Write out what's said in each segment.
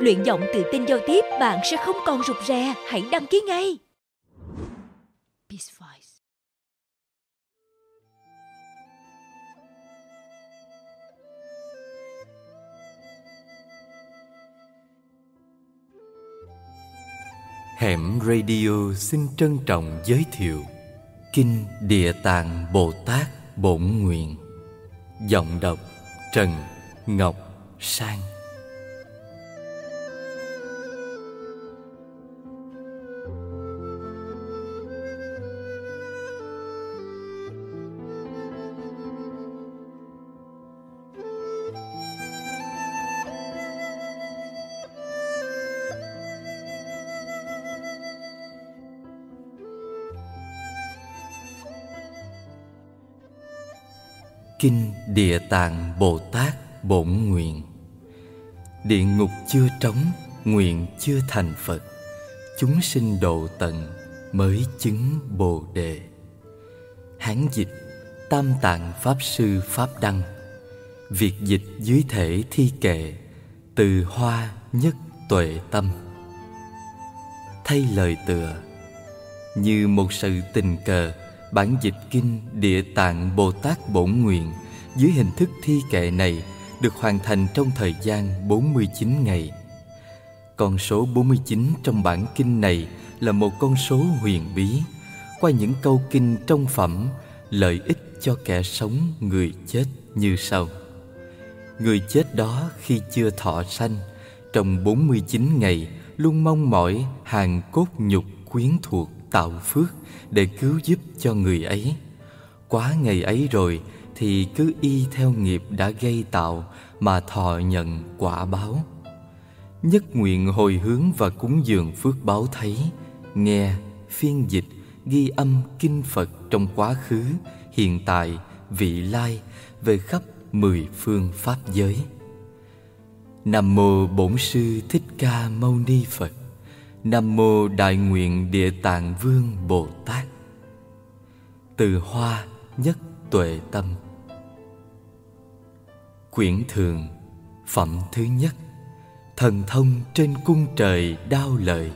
Luyện giọng tự tin giao tiếp, bạn sẽ không còn rụt rè. Hãy đăng ký ngay. Peace Voice. Hẻm Radio xin trân trọng giới thiệu Kinh Địa Tạng Bồ Tát Bổn Nguyện. Giọng đọc Trần Ngọc Sang. Kinh Địa Tạng Bồ Tát Bổn Nguyện. Địa ngục chưa trống, nguyện chưa thành Phật, chúng sinh độ tận mới chứng Bồ Đề. Hán dịch Tam Tạng Pháp Sư Pháp Đăng. Việt dịch dưới thể thi kệ từ Hoa Nhất Tuệ Tâm. Thay lời tựa: như một sự tình cờ, bản dịch kinh Địa Tạng Bồ Tát Bổn Nguyện dưới hình thức thi kệ này được hoàn thành trong thời gian 49 ngày. Con số 49 trong bản kinh này là một con số huyền bí. Qua những câu kinh trong phẩm, lợi ích cho kẻ sống người chết như sau. Người chết đó khi chưa thọ sanh, trong 49 ngày luôn mong mỏi hàng cốt nhục quyến thuộc tạo phước để cứu giúp cho người ấy. Quá ngày ấy rồi thì cứ y theo nghiệp đã gây tạo mà thọ nhận quả báo. Nhất nguyện hồi hướng và cúng dường phước báo thấy, nghe, phiên dịch, ghi âm kinh Phật trong quá khứ, hiện tại, vị lai về khắp 10 phương pháp giới. Nam mô Bổn Sư Thích Ca Mâu Ni Phật. Nam mô Đại Nguyện Địa Tạng Vương Bồ Tát. Từ Hoa Nhất Tuệ Tâm. Quyển Thường, phẩm thứ nhất. Thần thông trên cung trời Đao Lợi.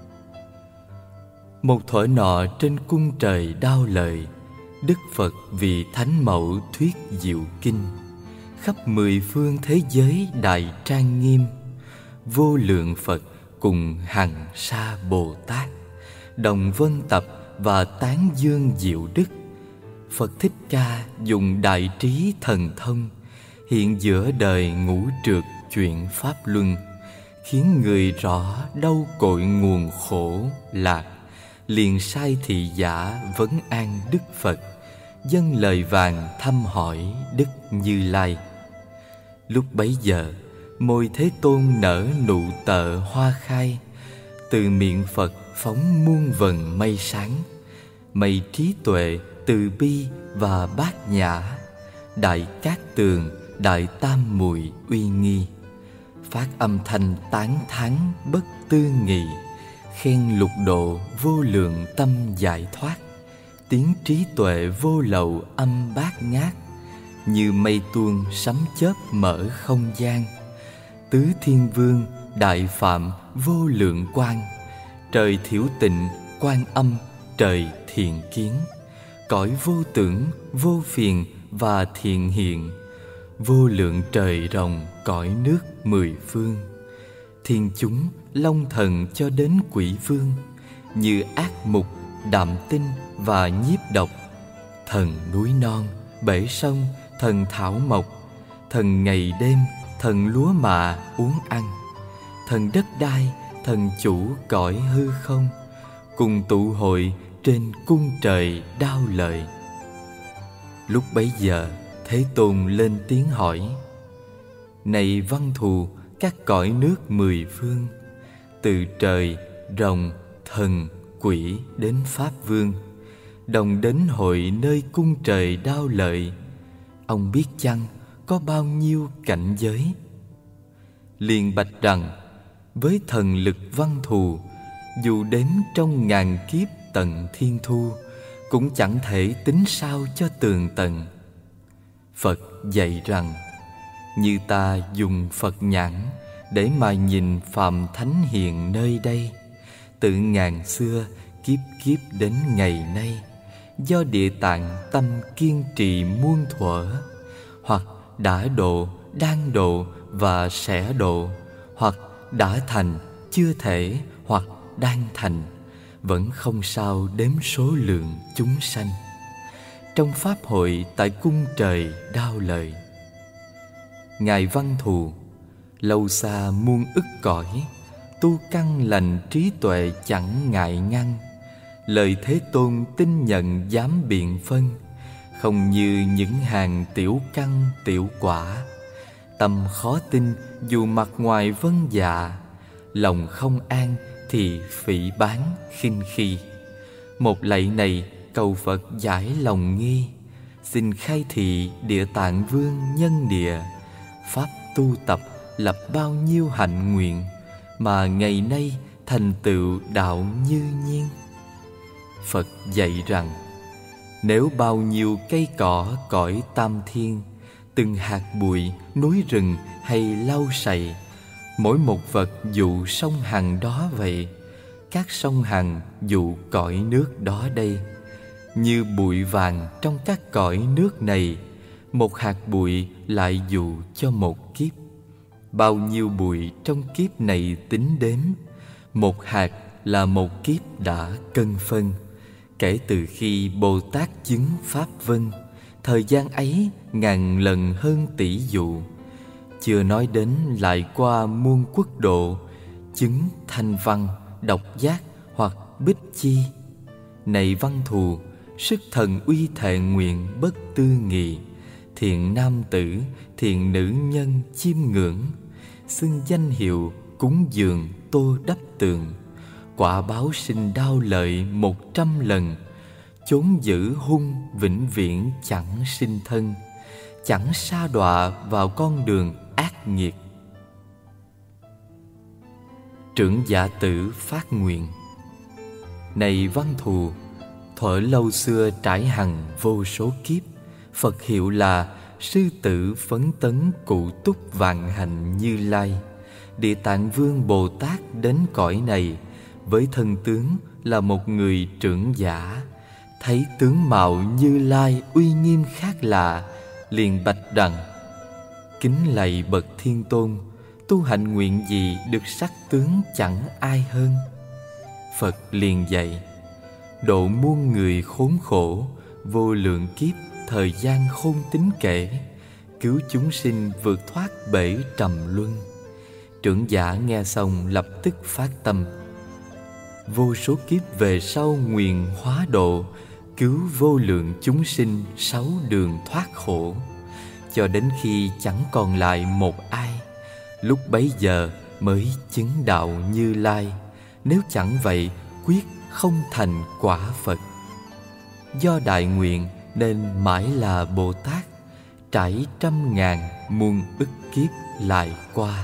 Một thuở nọ trên cung trời Đao Lợi, Đức Phật vì Thánh Mẫu thuyết diệu kinh, khắp 10 phương thế giới đại trang nghiêm. Vô lượng Phật cùng hằng sa Bồ Tát đồng vân tập và tán dương diệu đức. Phật Thích Ca dùng đại trí thần thông hiện giữa đời ngũ trược chuyện pháp luân, khiến người rõ đâu cội nguồn khổ lạc, liền sai thị giả vấn an Đức Phật, dâng lời vàng thăm hỏi Đức Như Lai. Lúc bấy giờ, môi Thế Tôn nở nụ tợ hoa khai, từ miệng Phật phóng muôn vần mây sáng, mây trí tuệ, từ bi và bát nhã, đại cát tường, đại tam muội uy nghi, phát âm thanh tán thán bất tư nghị, khen lục độ vô lượng tâm giải thoát, tiếng trí tuệ vô lậu âm bát ngát, như mây tuôn sấm chớp mở không gian. Tứ Thiên Vương đại phạm vô lượng quang, trời thiểu tịnh Quan Âm trời thiện kiến, cõi vô tưởng vô phiền và thiện hiện, vô lượng trời rồng cõi nước 10 phương, thiên chúng long thần cho đến quỷ vương, như ác mục, đạm tinh và nhiếp độc, thần núi non, bể sông, thần thảo mộc, thần ngày đêm, thần lúa mạ uống ăn, thần đất đai, thần chủ cõi hư không, cùng tụ hội trên cung trời Đao Lợi. Lúc bấy giờ, Thế Tôn lên tiếng hỏi: này văn thù các cõi nước 10 phương, từ trời, rồng, thần, quỷ đến Pháp Vương, đồng đến hội nơi cung trời Đao Lợi, ông biết chăng có bao nhiêu cảnh giới? Liền bạch rằng: với thần lực văn thù, dù đếm trong ngàn kiếp tận thiên thu, cũng chẳng thể tính sao cho tường tận. Phật dạy rằng: như ta dùng Phật nhãn để mà nhìn phàm thánh hiền nơi đây. Từ ngàn xưa kiếp kiếp đến ngày nay, do Địa Tạng tâm kiên trì muôn thuở, hoặc đã độ, đang độ và sẽ độ, hoặc đã thành, chưa thể, hoặc đang thành, vẫn không sao đếm số lượng chúng sanh. Trong pháp hội tại cung trời Đao Lợi, Ngài Văn Thù: lâu xa muôn ức cõi, tu căn lành trí tuệ chẳng ngại ngăn. Lời Thế Tôn tin nhận dám biện phân, không như những hàng tiểu căn tiểu quả. Tâm khó tin dù mặt ngoài vâng dạ, lòng không an thì phỉ báng khinh khi. Một lạy này cầu Phật giải lòng nghi, xin khai thị Địa Tạng Vương nhân địa. Pháp tu tập lập bao nhiêu hạnh nguyện, mà ngày nay thành tựu đạo như nhiên. Phật dạy rằng, nếu bao nhiêu cây cỏ cõi tam thiên, từng hạt bụi, núi rừng hay lau sậy, mỗi một vật dụ sông Hằng đó vậy, các sông Hằng dụ cõi nước đó đây. Như bụi vàng trong các cõi nước này, một hạt bụi lại dụ cho một kiếp. Bao nhiêu bụi trong kiếp này tính đếm, một hạt là một kiếp đã cân phân. Kể từ khi Bồ Tát chứng Pháp Vân, thời gian ấy ngàn lần hơn tỷ dụ. Chưa nói đến lại qua muôn quốc độ, chứng thanh văn, độc giác hoặc bích chi. Này Văn Thù, sức thần uy thệ nguyện bất tư nghị, thiện nam tử, thiện nữ nhân chiêm ngưỡng, xưng danh hiệu cúng dường tô đắp tường. Quả báo sinh Đao Lợi 100 lần, chốn giữ hung vĩnh viễn chẳng sinh thân, chẳng sa đọa vào con đường ác nghiệt. Trưởng giả tử phát nguyện: này Văn Thù, thuở lâu xưa trải hằng vô số kiếp, Phật hiệu là Sư Tử Phấn Tấn Cụ Túc Vạn Hạnh Như Lai. Địa Tạng Vương Bồ Tát đến cõi này với thân tướng là một người trưởng giả, thấy tướng mạo Như Lai uy nghiêm khác lạ, liền bạch rằng: kính lạy bậc Thiên Tôn, tu hạnh nguyện gì được sắc tướng chẳng ai hơn. Phật liền dạy: độ muôn người khốn khổ, vô lượng kiếp thời gian không tính kể, cứu chúng sinh vượt thoát bể trầm luân. Trưởng giả nghe xong lập tức phát tâm: vô số kiếp về sau nguyện hóa độ, cứu vô lượng chúng sinh 6 đường thoát khổ, cho đến khi chẳng còn lại một ai. Lúc bấy giờ mới chứng đạo Như Lai, nếu chẳng vậy quyết không thành quả Phật. Do đại nguyện nên mãi là Bồ Tát, trải trăm ngàn muôn ức kiếp lại qua.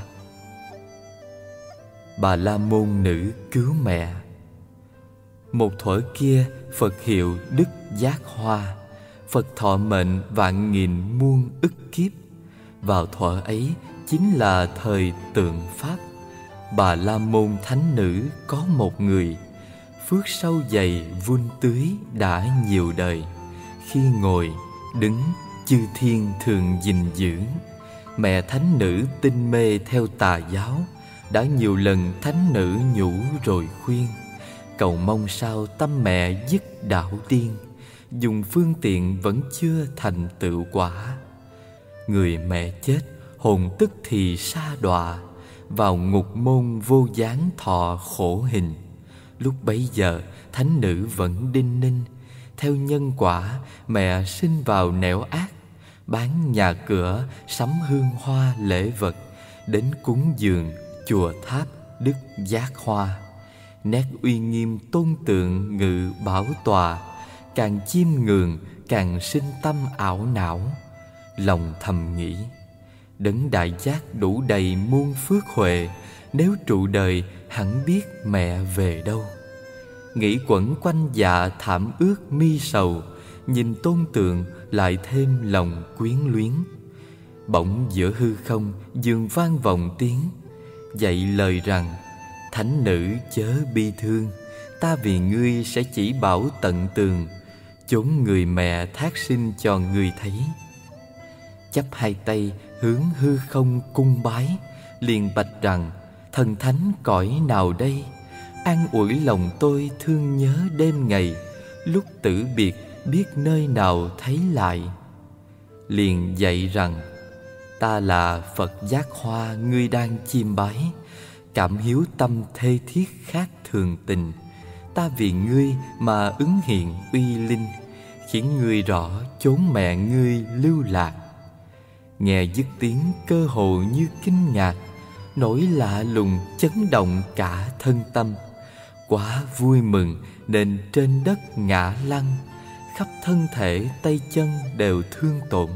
Bà La Môn nữ cứu mẹ. Một thuở kia, Phật hiệu Đức Giác Hoa, Phật thọ mệnh vạn nghìn muôn ức kiếp. Vào thuở ấy chính là thời tượng Pháp. Bà La Môn thánh nữ có một người, phước sâu dày vun tưới đã nhiều đời. Khi ngồi, đứng, chư thiên thường gìn giữ. Mẹ thánh nữ tinh mê theo tà giáo, đã nhiều lần thánh nữ nhủ rồi khuyên, cầu mong sao tâm mẹ dứt đảo điên, dùng phương tiện vẫn chưa thành tựu quả. Người mẹ chết, hồn tức thì sa đọa, vào ngục môn vô gián thọ khổ hình. Lúc bấy giờ thánh nữ vẫn đinh ninh, theo nhân quả mẹ sinh vào nẻo ác, bán nhà cửa, sắm hương hoa lễ vật, đến cúng dường chùa tháp Đức Giác Hoa. Nét uy nghiêm tôn tượng ngự bảo tòa, càng chiêm ngưỡng càng sinh tâm ảo não. Lòng thầm nghĩ, đấng đại giác đủ đầy muôn phước huệ, nếu trụ đời hẳn biết mẹ về đâu. Nghĩ quẩn quanh dạ thảm ước mi sầu, nhìn tôn tượng lại thêm lòng quyến luyến. Bỗng giữa hư không dường vang vọng tiếng: dạy lời rằng: thánh nữ chớ bi thương, ta vì ngươi sẽ chỉ bảo tận tường, chốn người mẹ thác sinh cho ngươi thấy. Chắp hai tay hướng hư không cung bái, liền bạch rằng: thần thánh cõi nào đây, an ủi lòng tôi thương nhớ đêm ngày, lúc tử biệt biết nơi nào thấy lại. Liền dạy rằng: ta là Phật Giác Hoa ngươi đang chiêm bái, cảm hiếu tâm thê thiết khác thường tình, ta vì ngươi mà ứng hiện uy linh, khiến ngươi rõ chốn mẹ ngươi lưu lạc. Nghe dứt tiếng cơ hồ như kinh ngạc, nỗi lạ lùng chấn động cả thân tâm. Quá vui mừng nên trên đất ngã lăn, khắp thân thể tay chân đều thương tổn.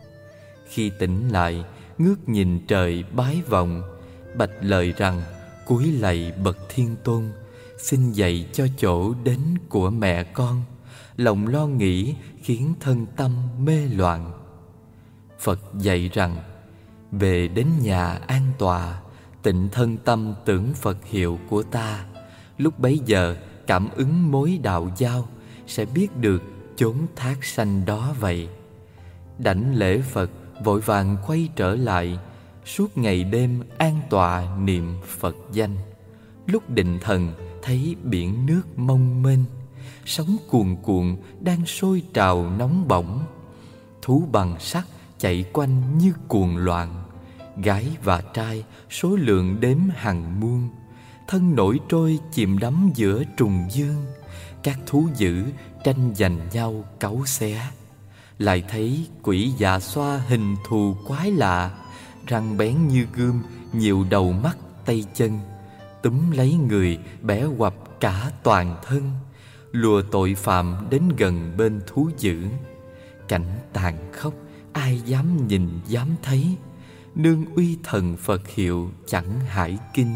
Khi tỉnh lại, ngước nhìn trời bái vọng, bạch lời rằng: cúi lạy bậc thiên tôn, xin dạy cho chỗ đến của mẹ con, lòng lo nghĩ khiến thân tâm mê loạn. Phật dạy rằng: về đến nhà an tọa, tịnh thân tâm tưởng Phật hiệu của ta, lúc bấy giờ cảm ứng mối đạo giao, sẽ biết được chốn thác sanh đó vậy. Đảnh lễ Phật, vội vàng quay trở lại, suốt ngày đêm an tọa niệm Phật danh. Lúc định thần thấy biển nước mông mênh, sóng cuồn cuộn đang sôi trào nóng bỏng, thú bằng sắt chạy quanh như cuồng loạn, gái và trai số lượng đếm hàng muôn, thân nổi trôi chìm đắm giữa trùng dương. Các thú dữ tranh giành nhau cáu xé, lại thấy quỷ dạ xoa hình thù quái lạ, răng bén như gươm, nhiều đầu mắt tay chân, túm lấy người bẻ quặp cả toàn thân, lùa tội phạm đến gần bên thú dữ. Cảnh tàn khốc ai dám nhìn dám thấy, nương uy thần Phật hiệu chẳng hải kinh.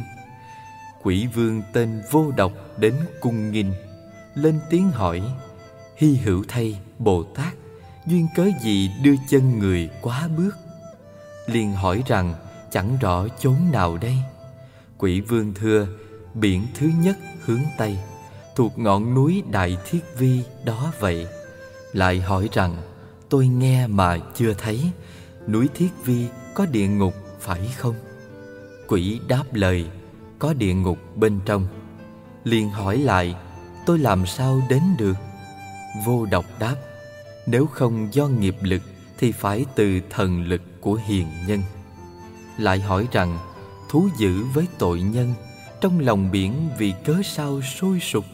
Quỷ vương tên Vô Độc đến cung nghinh, lên tiếng hỏi: hy hữu thay Bồ Tát, duyên cớ gì đưa chân người quá bước? Liền hỏi rằng: chẳng rõ chốn nào đây? Quỷ vương thưa: biển thứ nhất hướng Tây, thuộc ngọn núi Đại Thiết Vi đó vậy. Lại hỏi rằng: tôi nghe mà chưa thấy, núi Thiết Vi có địa ngục phải không? Quỷ đáp lời: có địa ngục bên trong. Liền hỏi lại: tôi làm sao đến được? Vô Độc đáp: nếu không do nghiệp lực thì phải từ thần lực của hiền nhân. Lại hỏi rằng: thú dữ với tội nhân, trong lòng biển vì cớ sao sôi sục?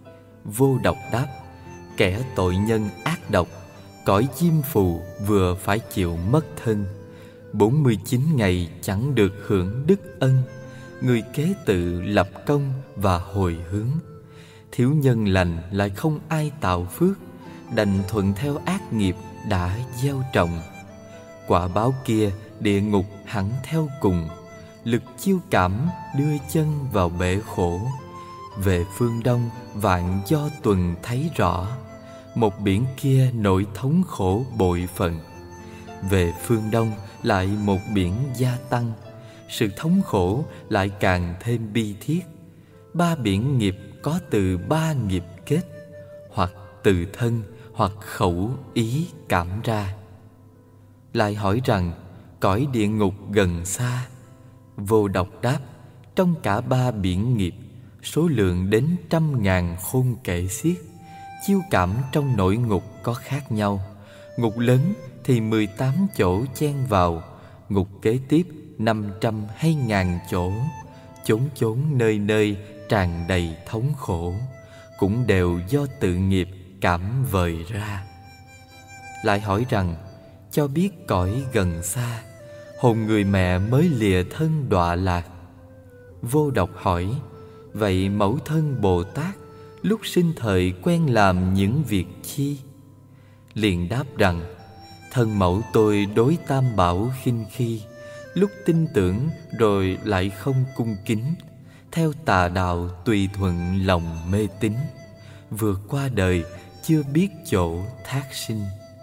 Vô Độc đáp: kẻ tội nhân ác độc, cõi chim phù vừa phải chịu mất thân, 49 ngày chẳng được hưởng đức ân, người kế tự lập công và hồi hướng. Thiếu nhân lành lại không ai tạo phước, đành thuận theo ác nghiệp đã gieo trồng. Quả báo kia địa ngục hẳn theo cùng, lực chiêu cảm đưa chân vào bể khổ. Về phương Đông vạn do tuần thấy rõ, một biển kia nỗi thống khổ bội phần. Về phương Đông lại một biển gia tăng, sự thống khổ lại càng thêm bi thiết. Ba biển nghiệp có từ ba nghiệp kết, hoặc từ thân hoặc khẩu ý cảm ra. Lại hỏi rằng: cõi địa ngục gần xa? Vô Độc đáp: trong cả ba biển nghiệp, số lượng đến 100.000 không kể xiết. Chiêu cảm trong nội ngục có khác nhau. Ngục lớn thì 18 chỗ chen vào, ngục kế tiếp 500 hay 1000 chỗ. Chốn chốn nơi nơi tràn đầy thống khổ, cũng đều do tự nghiệp cảm vời ra. Lại hỏi rằng: cho biết cõi gần xa, hồn người mẹ mới lìa thân đọa lạc. Vô Độc hỏi: vậy mẫu thân Bồ Tát lúc sinh thời quen làm những việc chi? Liền đáp rằng: thân mẫu tôi đối tam bảo khinh khi, lúc tin tưởng rồi lại không cung kính, theo tà đạo tùy thuận lòng mê tín, vượt qua đời chưa biết chỗ thác sinh.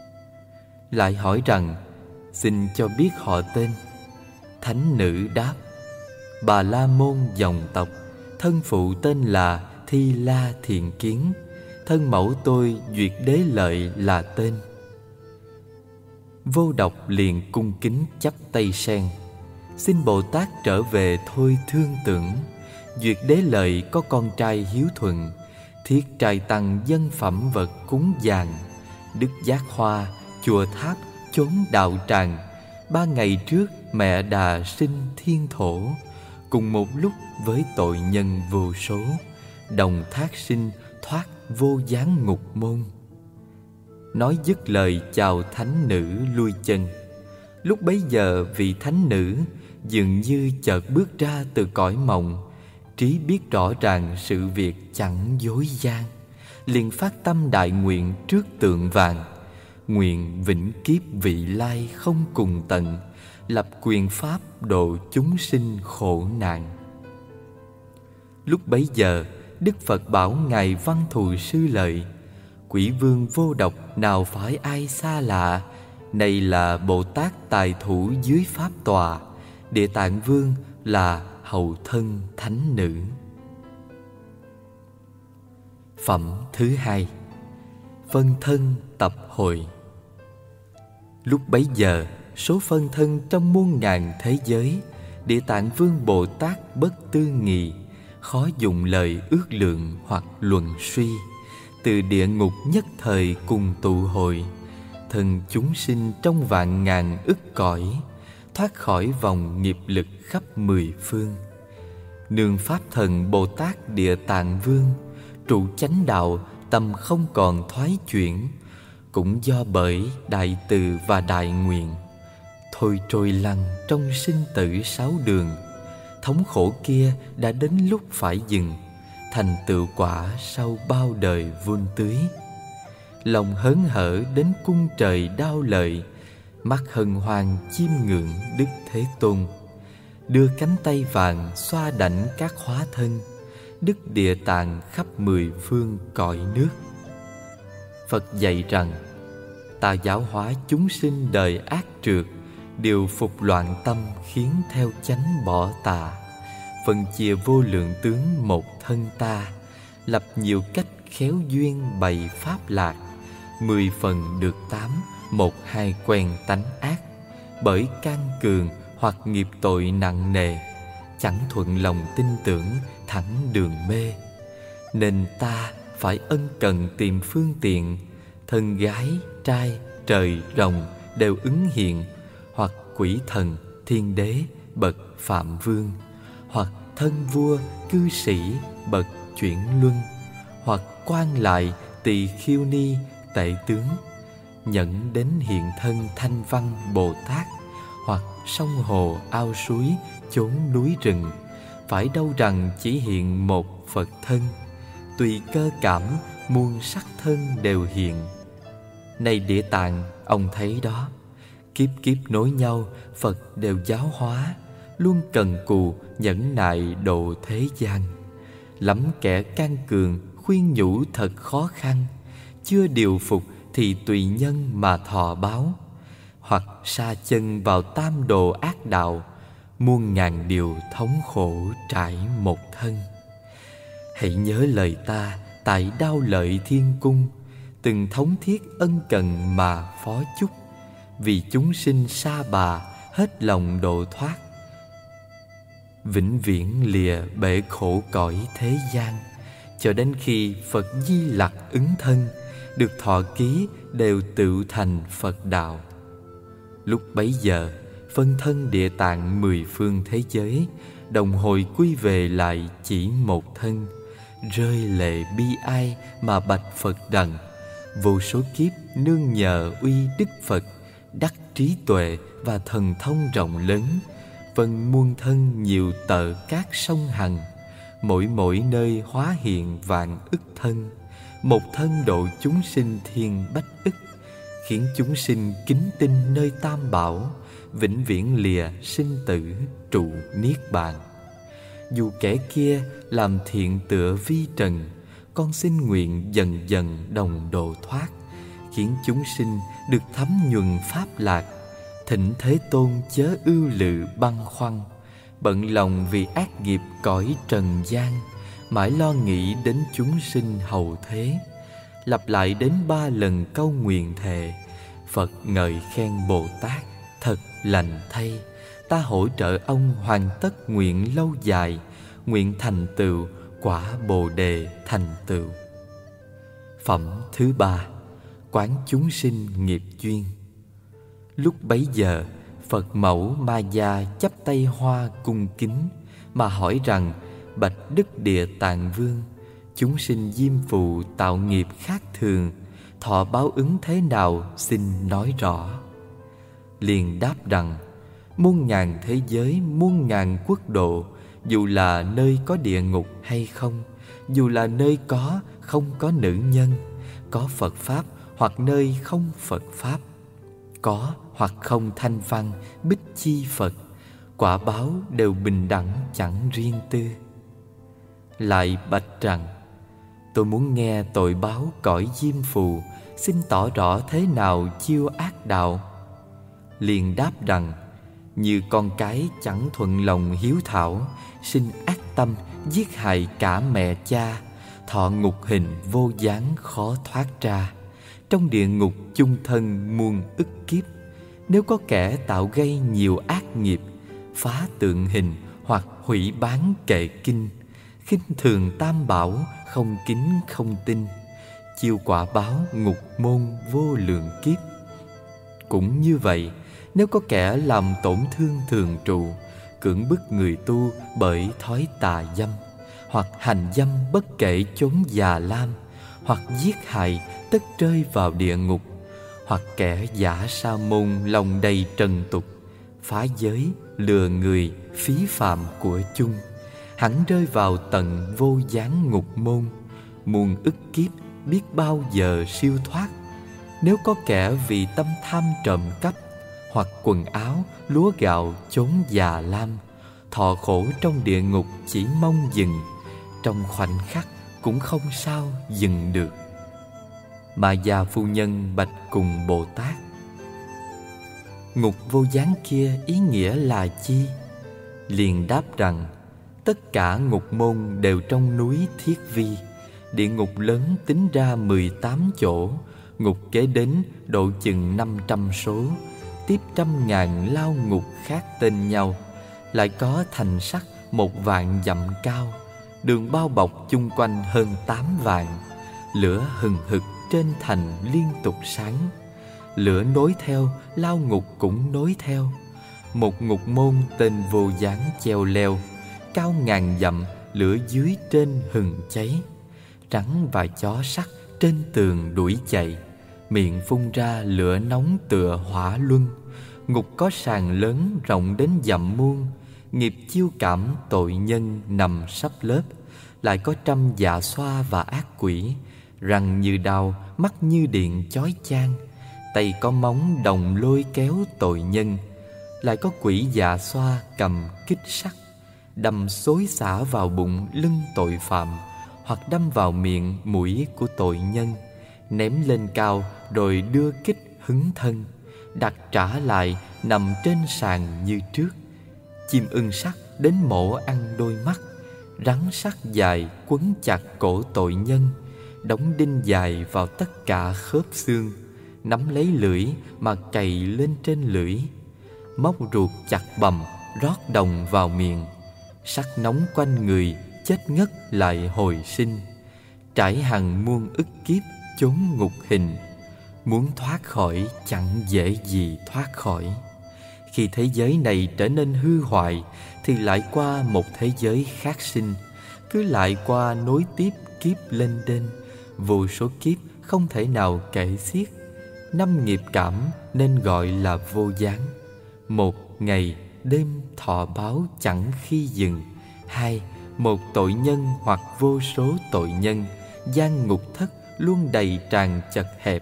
Lại hỏi rằng: xin cho biết họ tên. Thánh nữ đáp: Bà La Môn dòng tộc, thân phụ tên là Thi La Thiện Kiến, thân mẫu tôi Duyệt Đế Lợi là tên. Vô Độc liền cung kính chắp tay sen, xin Bồ Tát trở về thôi thương tưởng. Duyệt Đế Lợi có con trai hiếu thuận, thiết trai tăng dân phẩm vật cúng dường. Đức Giác Hoa, chùa tháp, chốn đạo tràng. 3 ngày trước mẹ đà sinh thiên thổ, cùng một lúc với tội nhân vô số, đồng thác sinh thoát vô gián ngục môn. Nói dứt lời chào thánh nữ lui chân. Lúc bấy giờ vị thánh nữ dường như chợt bước ra từ cõi mộng, trí biết rõ ràng sự việc chẳng dối gian, liền phát tâm đại nguyện trước tượng vàng, nguyện vĩnh kiếp vị lai không cùng tận, lập quyền pháp độ chúng sinh khổ nạn. Lúc bấy giờ Đức Phật bảo ngài Văn Thù Sư Lợi: Quỷ vương Vô Độc nào phải ai xa lạ, này là Bồ Tát tài thủ dưới pháp tòa, Địa Tạng Vương là hậu thân thánh nữ. Phẩm thứ 2. Phân thân tập hội. Lúc bấy giờ, số phân thân trong muôn ngàn thế giới, Địa Tạng Vương Bồ Tát bất tư nghị, khó dùng lời ước lượng hoặc luận suy, từ địa ngục nhất thời cùng tụ hội, thân chúng sinh trong vạn ngàn ức cõi, thoát khỏi vòng nghiệp lực khắp 10 phương. Nương pháp thần Bồ Tát Địa Tạng Vương, trụ chánh đạo tâm không còn thoái chuyển, cũng do bởi đại từ và đại nguyện, thôi trôi lăn trong sinh tử 6 đường. Thống khổ kia đã đến lúc phải dừng, thành tựu quả sau bao đời vun tưới. Lòng hớn hở đến cung trời đao lợi, mắt hân hoan chiêm ngưỡng Đức Thế Tôn, đưa cánh tay vàng xoa đảnh các hóa thân, Đức Địa Tạng khắp 10 phương cõi nước. Phật dạy rằng: ta giáo hóa chúng sinh đời ác trượt, đều phục loạn tâm khiến theo chánh bỏ tà. Phân chia vô lượng tướng một thân ta, lập nhiều cách khéo duyên bày pháp lạc. 10 phần được 8, 1 2 quen tánh ác. Bởi can cường hoặc nghiệp tội nặng nề, chẳng thuận lòng tin tưởng thẳng đường mê. Nên ta phải ân cần tìm phương tiện, thân gái, trai, trời, rồng đều ứng hiện, hoặc quỷ thần, thiên đế, bậc phạm vương, hoặc thân vua, cư sĩ, bậc chuyển luân, hoặc quan lại, tỳ khiêu ni, tể tướng, nhẫn đến hiện thân thanh văn Bồ Tát, hoặc sông hồ, ao suối, chốn núi rừng, phải đâu rằng chỉ hiện một Phật thân, tùy cơ cảm muôn sắc thân đều hiện. Này Địa Tạng, ông thấy đó, kiếp kiếp nối nhau, Phật đều giáo hóa, luôn cần cù nhẫn nại độ thế gian. Lắm kẻ can cường khuyên nhủ thật khó khăn, chưa điều phục thì tùy nhân mà thọ báo, hoặc sa chân vào tam đồ ác đạo, muôn ngàn điều thống khổ trải một thân. Hãy nhớ lời ta tại Đao Lợi Thiên Cung, từng thống thiết ân cần mà phó chúc, vì chúng sinh sa bà hết lòng độ thoát, vĩnh viễn lìa bể khổ cõi thế gian, cho đến khi Phật Di Lặc ứng thân, được thọ ký đều tựu thành Phật đạo. Lúc bấy giờ, phân thân Địa Tạng 10 phương thế giới đồng hồi quy về lại chỉ một thân, rơi lệ bi ai mà bạch Phật rằng: vô số kiếp nương nhờ uy Đức Phật, đắc trí tuệ và thần thông rộng lớn, phân muôn thân nhiều tợ các sông hằng, mỗi mỗi nơi hóa hiện vạn ức thân, một thân độ chúng sinh thiên bách ức, khiến chúng sinh kính tin nơi Tam Bảo, vĩnh viễn lìa sinh tử trụ niết bàn. Dù kẻ kia làm thiện tựa vi trần, con xin nguyện dần dần đồng độ thoát, khiến chúng sinh được thấm nhuần pháp lạc. Thỉnh Thế Tôn chớ ưu lự băn khoăn, bận lòng vì ác nghiệp cõi trần gian, mãi lo nghĩ đến chúng sinh hậu thế. Lặp lại đến 3 lần câu nguyện thệ, Phật ngợi khen Bồ Tát: thật lành thay, ta hỗ trợ ông hoàn tất nguyện lâu dài, nguyện thành tựu quả Bồ đề thành tựu. Phẩm thứ 3, quán chúng sinh nghiệp duyên. Lúc bấy giờ, Phật mẫu Ma Gia chắp tay hoa cung kính mà hỏi rằng: bạch Đức Địa Tạng Vương, chúng sinh diêm phù tạo nghiệp khác thường, thọ báo ứng thế nào, xin nói rõ. Liền đáp rằng: muôn ngàn thế giới, muôn ngàn quốc độ, dù là nơi có địa ngục hay không, dù là nơi có không có nữ nhân, có Phật Pháp hoặc nơi không Phật Pháp, có hoặc không thanh văn, bích chi Phật, quả báo đều bình đẳng chẳng riêng tư. Lại bạch rằng: tôi muốn nghe tội báo cõi diêm phù, xin tỏ rõ thế nào chiêu ác đạo. Liền đáp rằng: như con cái chẳng thuận lòng hiếu thảo, sinh ác tâm, giết hại cả mẹ cha, thọ ngục hình vô gián khó thoát ra, trong địa ngục chung thân muôn ức kiếp. Nếu có kẻ tạo gây nhiều ác nghiệp, phá tượng hình hoặc hủy bán kệ kinh, khinh thường tam bảo, không kính không tin, chiêu quả báo ngục môn vô lượng kiếp. Cũng như vậy, nếu có kẻ làm tổn thương thường trụ, cưỡng bức người tu bởi thói tà dâm, hoặc hành dâm bất kể chốn già lam, hoặc giết hại tất rơi vào địa ngục, hoặc kẻ giả sa môn lòng đầy trần tục, phá giới, lừa người, phí phạm của chung, hẳn rơi vào tận vô gián ngục môn, muôn ức kiếp biết bao giờ siêu thoát. Nếu có kẻ vì tâm tham trộm cắp, hoặc quần áo, lúa gạo chốn già lam, thọ khổ trong địa ngục chỉ mong dừng, trong khoảnh khắc cũng không sao dừng được. Ma Gia phu nhân bạch cùng Bồ Tát: ngục vô gián kia ý nghĩa là chi? Liền đáp rằng: tất cả ngục môn đều trong núi Thiết Vi. Địa ngục lớn tính ra 18 chỗ, ngục kế đến độ chừng 500 số, tiếp 100.000 lao ngục khác tên nhau, lại có thành sắt 1.000 dặm cao, đường bao bọc chung quanh hơn 8 vạn. Lửa hừng hực trên thành liên tục sáng, lửa nối theo, lao ngục cũng nối theo. Một ngục môn tên vô gián treo leo, cao ngàn dặm, lửa dưới trên hừng cháy. Rắn và chó sắt trên tường đuổi chạy, miệng phun ra lửa nóng tựa hỏa luân. Ngục có sàn lớn rộng đến dặm muôn, nghiệp chiêu cảm tội nhân nằm sắp lớp. Lại có 100 dạ xoa và ác quỷ, răng như đao, mắt như điện chói chang, tay có móng đồng lôi kéo tội nhân. Lại có quỷ dạ xoa cầm kích sắt, đâm xối xả vào bụng lưng tội phạm, hoặc đâm vào miệng mũi của tội nhân, ném lên cao rồi đưa kích hứng thân, đặt trả lại nằm trên sàn như trước. Chim ưng sắt đến mổ ăn đôi mắt, rắn sắt dài quấn chặt cổ tội nhân, đóng đinh dài vào tất cả khớp xương, nắm lấy lưỡi mà cày lên trên lưỡi. Móc ruột chặt bầm, rót đồng vào miệng. Sắt nóng quanh người, chết ngất lại hồi sinh. Trải hằng muôn ức kiếp chốn ngục hình, muốn thoát khỏi chẳng dễ gì thoát khỏi. Khi thế giới này trở nên hư hoại, thì lại qua một thế giới khác sinh, cứ lại qua nối tiếp kiếp lên đên, vô số kiếp không thể nào kể xiết. 5 nghiệp cảm nên gọi là vô gián. 1. Ngày đêm thọ báo chẳng khi dừng. 2. Một tội nhân hoặc vô số tội nhân, gian ngục thất luôn đầy tràn chật hẹp.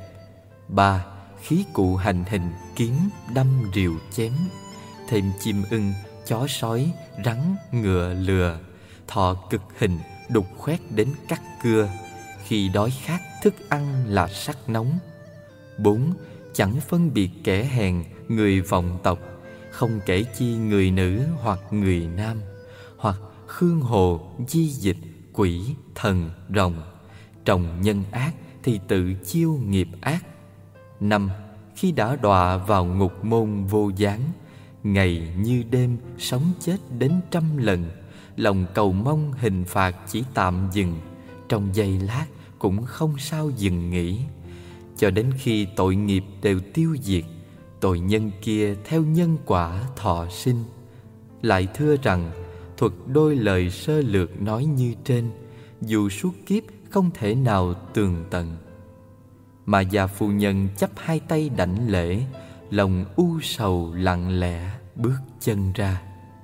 3. Khí cụ hành hình, kiếm đâm rìu chém. Thêm chim ưng, chó sói, rắn, ngựa lừa, thọ cực hình, đục khoét đến cắt cưa. Khi đói khát, thức ăn là sắc nóng. 4. Chẳng phân biệt kẻ hèn, người vọng tộc, không kể chi người nữ hoặc người nam, hoặc khương hồ, di dịch, quỷ, thần, rồng. Trồng nhân ác thì tự chiêu nghiệp ác. 5. Khi đã đọa vào ngục môn vô gián, ngày như đêm sống chết đến 100 lần, lòng cầu mong hình phạt chỉ tạm dừng, trong giây lát cũng không sao dừng nghỉ, cho đến khi tội nghiệp đều tiêu diệt, tội nhân kia theo nhân quả thọ sinh. Lại thưa rằng, thuật đôi lời sơ lược nói như trên, dù suốt kiếp không thể nào tường tận. Mà già phu nhân chắp hai tay đảnh lễ, lòng u sầu lặng lẽ bước chân ra.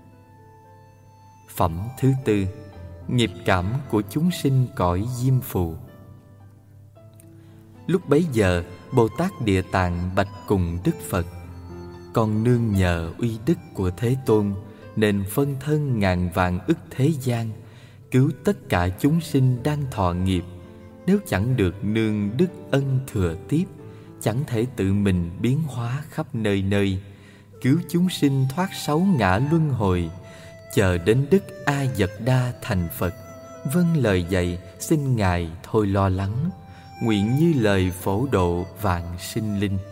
Phẩm thứ 4. Nghiệp cảm của chúng sinh cõi Diêm Phù. Lúc bấy giờ, Bồ Tát Địa Tạng bạch cùng Đức Phật: con nương nhờ uy đức của Thế Tôn, nên phân thân ngàn vạn ức thế gian, cứu tất cả chúng sinh đang thọ nghiệp. Nếu chẳng được nương đức ân thừa tiếp, chẳng thể tự mình biến hóa khắp nơi nơi, cứu chúng sinh thoát 6 ngã luân hồi, chờ đến Đức A Dật Đa thành Phật. Vâng lời dạy, xin Ngài thôi lo lắng, nguyện như lời phổ độ vạn sinh linh.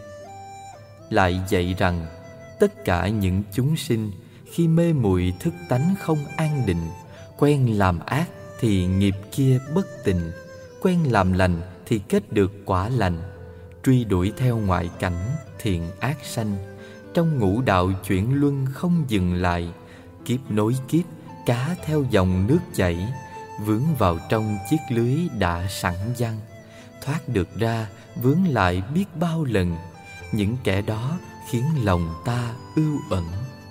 Lại dạy rằng, tất cả những chúng sinh khi mê muội thức tánh không an định, quen làm ác thì nghiệp kia bất tịnh, quen làm lành thì kết được quả lành, truy đuổi theo ngoại cảnh thiện ác sanh, trong ngũ đạo chuyển luân không dừng lại, kiếp nối kiếp, cá theo dòng nước chảy, vướng vào trong chiếc lưới đã sẵn giăng, thoát được ra vướng lại biết bao lần. Những kẻ đó khiến lòng ta ưu ẩn.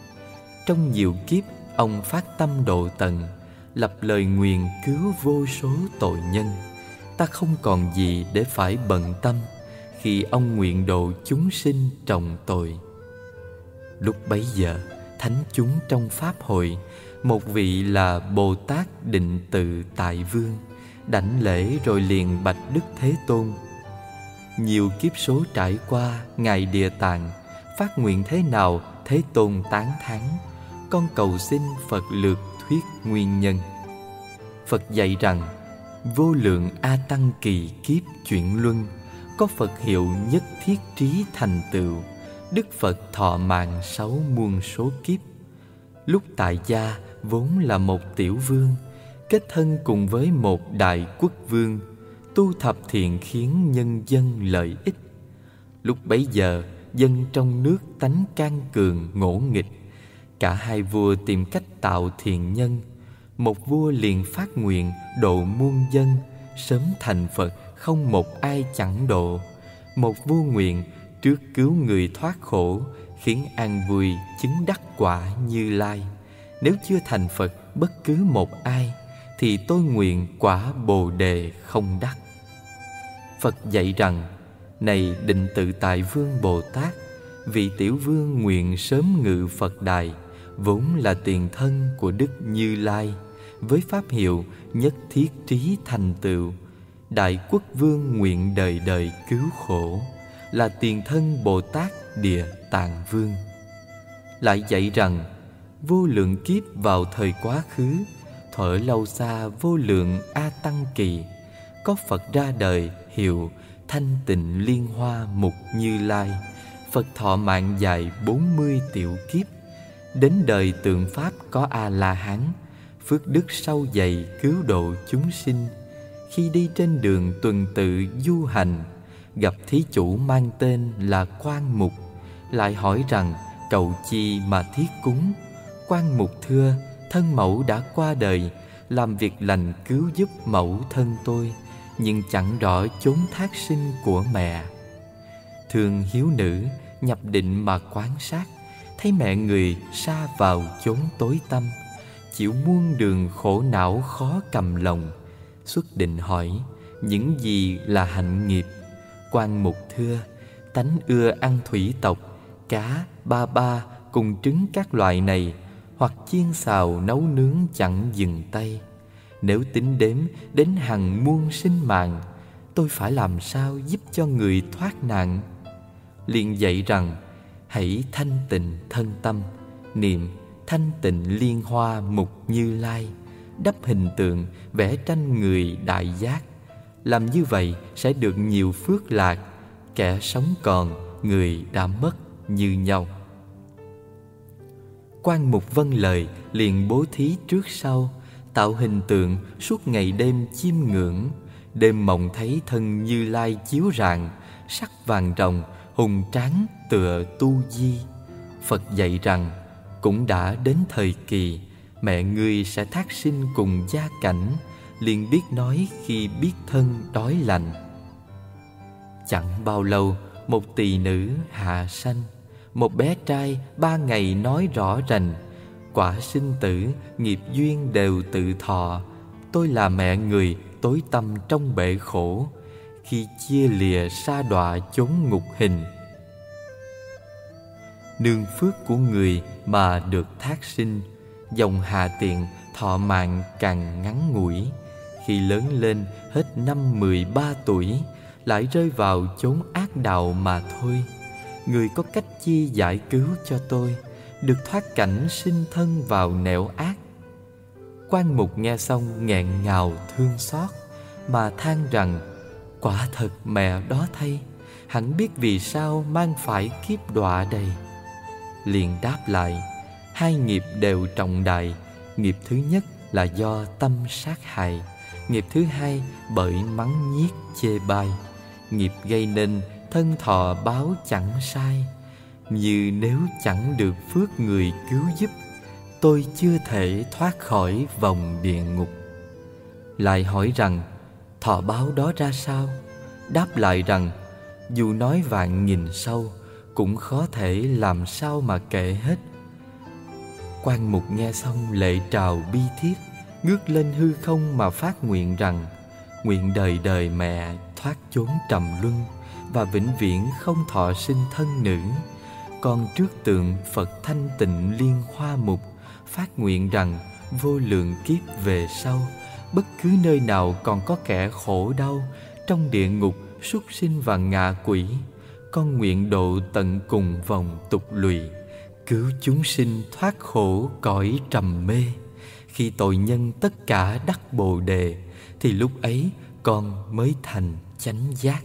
Trong nhiều kiếp ông phát tâm độ tận, lập lời nguyền cứu vô số tội nhân. Ta không còn gì để phải bận tâm, khi ông nguyện độ chúng sinh trọng tội. Lúc bấy giờ, thánh chúng trong pháp hội, một vị là Bồ Tát Định Tự Tại Vương, đảnh lễ rồi liền bạch Đức Thế Tôn: nhiều kiếp số trải qua, Ngài Địa Tạng phát nguyện thế nào Thế Tôn tán thán, con cầu xin Phật lược thuyết nguyên nhân. Phật dạy rằng, vô lượng A Tăng kỳ kiếp chuyển luân, có Phật hiệu nhất thiết trí thành tựu. Đức Phật thọ mạng 6 muôn số kiếp. Lúc tại gia vốn là một tiểu vương, kết thân cùng với một đại quốc vương, tu thập thiện khiến nhân dân lợi ích. Lúc bấy giờ, dân trong nước tánh can cường ngỗ nghịch, cả hai vua tìm cách tạo thiện nhân. Một vua liền phát nguyện độ muôn dân, sớm thành Phật không một ai chẳng độ. Một vua nguyện trước cứu người thoát khổ, khiến an vui chứng đắc quả Như Lai. Nếu chưa thành Phật bất cứ một ai, thì tôi nguyện quả Bồ Đề không đắc. Phật dạy rằng, này Định Tự Tại Vương Bồ Tát, vị tiểu vương nguyện sớm ngự Phật đài, vốn là tiền thân của Đức Như Lai, với pháp hiệu nhất thiết trí thành tựu. Đại quốc vương nguyện đời đời cứu khổ, là tiền thân Bồ Tát Địa Tạng Vương. Lại dạy rằng, vô lượng kiếp vào thời quá khứ, thuở lâu xa vô lượng A Tăng kỳ, có Phật ra đời hiệu Thanh Tịnh Liên Hoa Mục Như Lai. Phật thọ mạng dài 40 tiểu kiếp. Đến đời Tượng Pháp có A-la-hán, phước đức sâu dày cứu độ chúng sinh. Khi đi trên đường tuần tự du hành, gặp thí chủ mang tên là Quan Mục, lại hỏi rằng cầu chi mà thiết cúng. Quan Mục thưa, thân mẫu đã qua đời, làm việc lành cứu giúp mẫu thân tôi, nhưng chẳng rõ chốn thác sinh của mẹ. Thương hiếu nữ, nhập định mà quan sát, thấy mẹ người sa vào chốn tối tăm, chịu muôn đường khổ não khó cầm lòng. Xuất định hỏi, những gì là hạnh nghiệp? Quan Mục thưa, tánh ưa ăn thủy tộc, cá, ba ba cùng trứng các loại này, hoặc chiên xào nấu nướng chẳng dừng tay. Nếu tính đếm đến hàng muôn sinh mạng, tôi phải làm sao giúp cho người thoát nạn? Liền dạy rằng, hãy thanh tịnh thân tâm, niệm thanh tịnh liên hoa mục Như Lai, đắp hình tượng, vẽ tranh người đại giác. Làm như vậy sẽ được nhiều phước lạc, kẻ sống còn, người đã mất như nhau. Quan Mục vâng lời, liền bố thí trước sau, tạo hình tượng suốt ngày đêm chiêm ngưỡng. Đêm mộng thấy thân Như Lai chiếu rạng, sắc vàng rồng, hùng tráng tựa tu di. Phật dạy rằng, cũng đã đến thời kỳ, mẹ ngươi sẽ thác sinh cùng gia cảnh, liền biết nói khi biết thân đói lạnh. Chẳng bao lâu, một tỳ nữ hạ sanh, một bé trai 3 ngày nói rõ rành. Quả sinh tử, nghiệp duyên đều tự thọ. Tôi là mẹ người, tối tăm trong bể khổ, khi chia lìa sa đọa chốn ngục hình. Nương phước của người mà được thác sinh, dòng hà tiện thọ mạng càng ngắn ngủi. Khi lớn lên hết năm 13 tuổi, lại rơi vào chốn ác đạo mà thôi. Người có cách chi giải cứu cho tôi, được thoát cảnh sinh thân vào nẻo ác. Quan Mục nghe xong nghẹn ngào thương xót, mà than rằng, quả thật mẹ đó thay, hẳn biết vì sao mang phải kiếp đọa đầy. Liền đáp lại, 2 nghiệp đều trọng đại. Nghiệp thứ nhất là do tâm sát hại, nghiệp thứ hai bởi mắng nhiếc chê bai. Nghiệp gây nên thân thọ báo chẳng sai, như nếu chẳng được phước người cứu giúp, tôi chưa thể thoát khỏi vòng địa ngục. Lại hỏi rằng, thọ báo đó ra sao? Đáp lại rằng, dù nói vạn nghìn sâu, cũng khó thể làm sao mà kể hết. Quan Mục nghe xong lệ trào bi thiết, ngước lên hư không mà phát nguyện rằng, nguyện đời đời mẹ thoát chốn trầm luân, và vĩnh viễn không thọ sinh thân nữ. Con trước tượng Phật thanh tịnh liên hoa mục, phát nguyện rằng vô lượng kiếp về sau, bất cứ nơi nào còn có kẻ khổ đau, trong địa ngục, súc sinh và ngạ quỷ, con nguyện độ tận cùng vòng tục lụy, cứu chúng sinh thoát khổ cõi trầm mê. Khi tội nhân tất cả đắc Bồ đề, thì lúc ấy con mới thành chánh giác.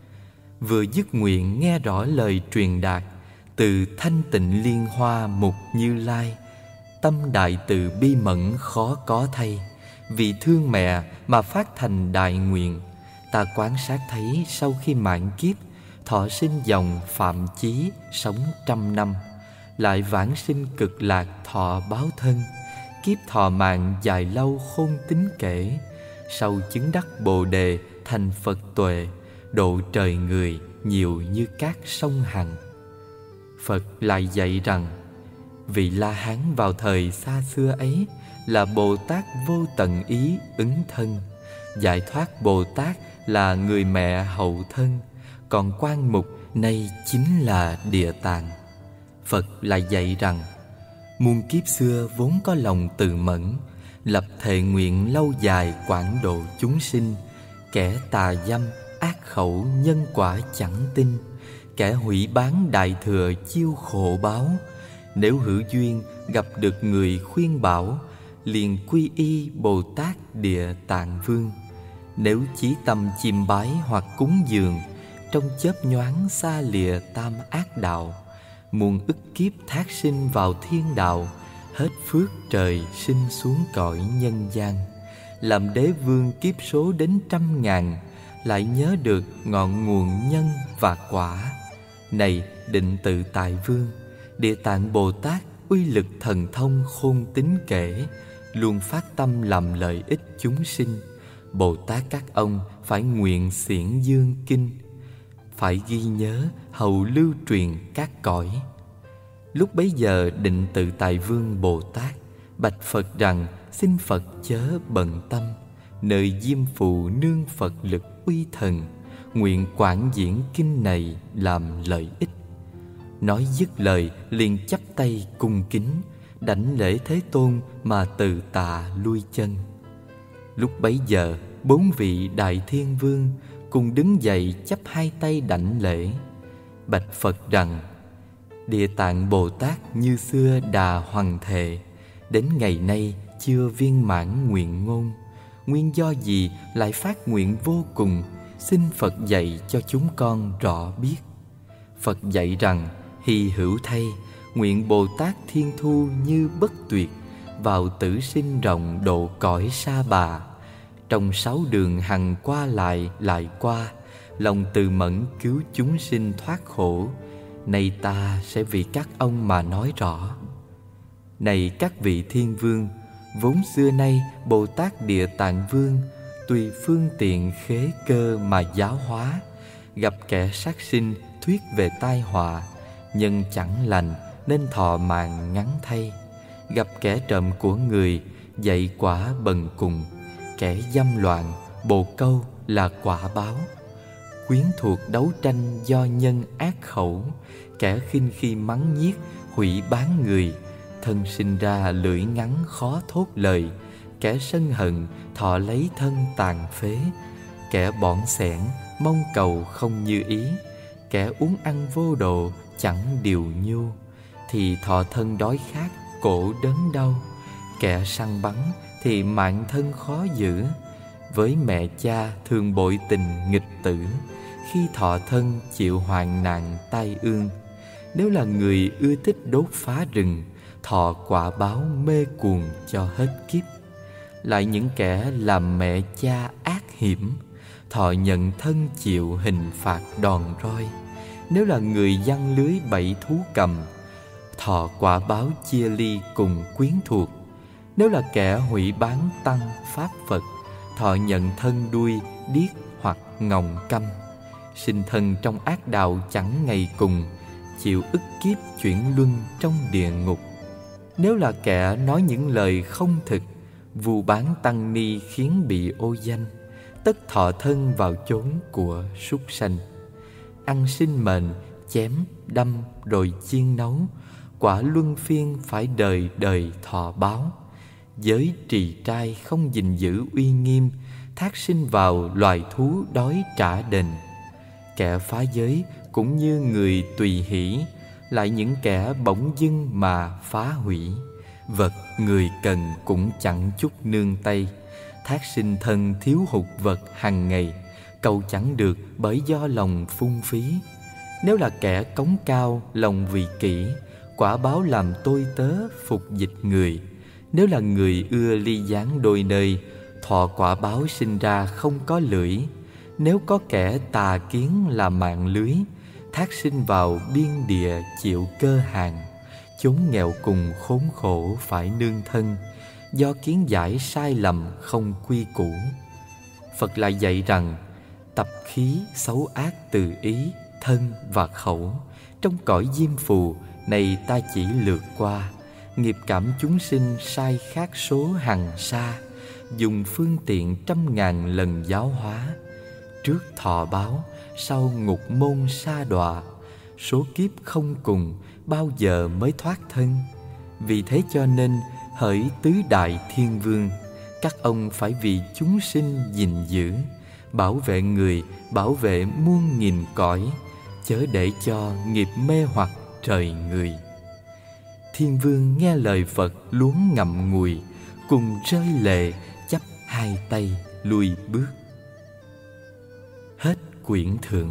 Vừa dứt nguyện nghe rõ lời truyền đạt từ thanh tịnh liên hoa mục Như Lai, tâm đại từ bi mẫn khó có thay. Vì thương mẹ mà phát thành đại nguyện, ta quan sát thấy sau khi mãn kiếp, thọ sinh dòng Phạm Chí sống 100 năm, lại vãng sinh cực lạc thọ báo thân. Kiếp thọ mạng dài lâu khôn tính kể, sau chứng đắc Bồ đề thành Phật tuệ, độ trời người nhiều như các sông Hằng. Phật lại dạy rằng, vị La Hán vào thời xa xưa ấy là Bồ Tát vô tận ý ứng thân, giải thoát Bồ Tát là người mẹ hậu thân, còn Quan Mục nay chính là Địa Tạng. Phật lại dạy rằng, muôn kiếp xưa vốn có lòng từ mẫn, lập thệ nguyện lâu dài quảng độ chúng sinh. Kẻ tà dâm, ác khẩu, nhân quả chẳng tin, kẻ hủy bán đại thừa chiêu khổ báo. Nếu hữu duyên gặp được người khuyên bảo, liền quy y Bồ Tát Địa Tạng Vương. Nếu chí tâm chiêm bái hoặc cúng dường, trong chớp nhoáng xa lìa tam ác đạo, muôn ức kiếp thác sinh vào thiên đạo, hết phước trời sinh xuống cõi nhân gian. Làm đế vương kiếp số đến 100.000, lại nhớ được ngọn nguồn nhân và quả. Này Định Tự Tại Vương, Địa Tạng Bồ Tát uy lực thần thông khôn tính kể, luôn phát tâm làm lợi ích chúng sinh. Bồ Tát các ông phải nguyện xiển dương kinh, phải ghi nhớ hầu lưu truyền các cõi. Lúc bấy giờ Định Tự Tại Vương Bồ Tát bạch Phật rằng, xin Phật chớ bận tâm, nơi Diêm Phù nương Phật lực uy thần, nguyện quảng diễn kinh này làm lợi ích. Nói dứt lời liền chắp tay cung kính, đảnh lễ Thế Tôn mà từ tạ lui chân. Lúc bấy giờ 4 vị Đại Thiên Vương cùng đứng dậy chắp 2 tay đảnh lễ, bạch Phật rằng, Địa Tạng Bồ Tát như xưa đà hoằng thệ, đến ngày nay chưa viên mãn nguyện ngôn. Nguyên do gì lại phát nguyện vô cùng, xin Phật dạy cho chúng con rõ biết. Phật dạy rằng, hy hữu thay, nguyện Bồ Tát Thiên Thu như bất tuyệt, vào tử sinh rộng độ cõi sa bà. Trong 6 đường hằng qua lại qua, lòng từ mẫn cứu chúng sinh thoát khổ. Nay ta sẽ vì các ông mà nói rõ. Này các vị thiên vương, vốn xưa nay Bồ Tát Địa Tạng Vương tùy phương tiện khế cơ mà giáo hóa. Gặp kẻ sát sinh thuyết về tai họa, nhân chẳng lành nên thọ mạng ngắn thay. Gặp kẻ trộm của người, dạy quả bần cùng. Kẻ dâm loạn, bồ câu là quả báo. Quyến thuộc đấu tranh do nhân ác khẩu. Kẻ khinh khi mắng nhiếc, hủy bán người. Thân sinh ra lưỡi ngắn khó thốt lời. Kẻ sân hận, thọ lấy thân tàn phế. Kẻ bỏn xẻn, mong cầu không như ý. Kẻ uống ăn vô độ, chẳng điều nhu. Thì thọ thân đói khát, cổ đớn đau. Kẻ săn bắn thì mạng thân khó giữ. Với mẹ cha thường bội tình nghịch tử. Khi thọ thân chịu hoạn nạn tai ương. Nếu là người ưa thích đốt phá rừng, thọ quả báo mê cuồng cho hết kiếp. Lại những kẻ làm mẹ cha ác hiểm, thọ nhận thân chịu hình phạt đòn roi. Nếu là người giăng lưới bẫy thú cầm, thọ quả báo chia ly cùng quyến thuộc. Nếu là kẻ hủy bán tăng pháp Phật, thọ nhận thân đuôi điếc hoặc ngọng câm. Sinh thân trong ác đạo chẳng ngày cùng, chịu ức kiếp chuyển luân trong địa ngục. Nếu là kẻ nói những lời không thực, vu bán tăng ni khiến bị ô danh, tất thọ thân vào chốn của súc sanh. Ăn sinh mệnh, chém, đâm rồi chiên nấu, quả luân phiên phải đời đời thọ báo. Giới trì trai không gìn giữ uy nghiêm, thác sinh vào loài thú đói trả đền. Kẻ phá giới cũng như người tùy hỷ, lại những kẻ bỗng dưng mà phá hủy. Vật người cần cũng chẳng chút nương tay, thác sinh thân thiếu hụt vật hàng ngày, cầu chẳng được bởi do lòng phung phí. Nếu là kẻ cống cao lòng vị kỷ, quả báo làm tôi tớ phục dịch người. Nếu là người ưa ly gián đôi nơi, thọ quả báo sinh ra không có lưỡi. Nếu có kẻ tà kiến là mạng lưới, thác sinh vào biên địa chịu cơ hàng. Chốn nghèo cùng khốn khổ phải nương thân, do kiến giải sai lầm không quy củ. Phật lại dạy rằng, tập khí xấu ác từ ý, thân và khẩu. Trong cõi diêm phù này ta chỉ lượt qua. Nghiệp cảm chúng sinh sai khác số hằng sa, dùng phương tiện 100.000 lần giáo hóa. Trước thọ báo, sau ngục môn sa đọa. Số kiếp không cùng, bao giờ mới thoát thân. Vì thế cho nên, hỡi tứ đại thiên vương, các ông phải vì chúng sinh gìn giữ, bảo vệ người, bảo vệ muôn nghìn cõi, chớ để cho nghiệp mê hoặc trời người. Thiên vương nghe lời Phật luống ngậm ngùi, cùng rơi lệ, chắp hai tay lui bước. Hết quyển thượng.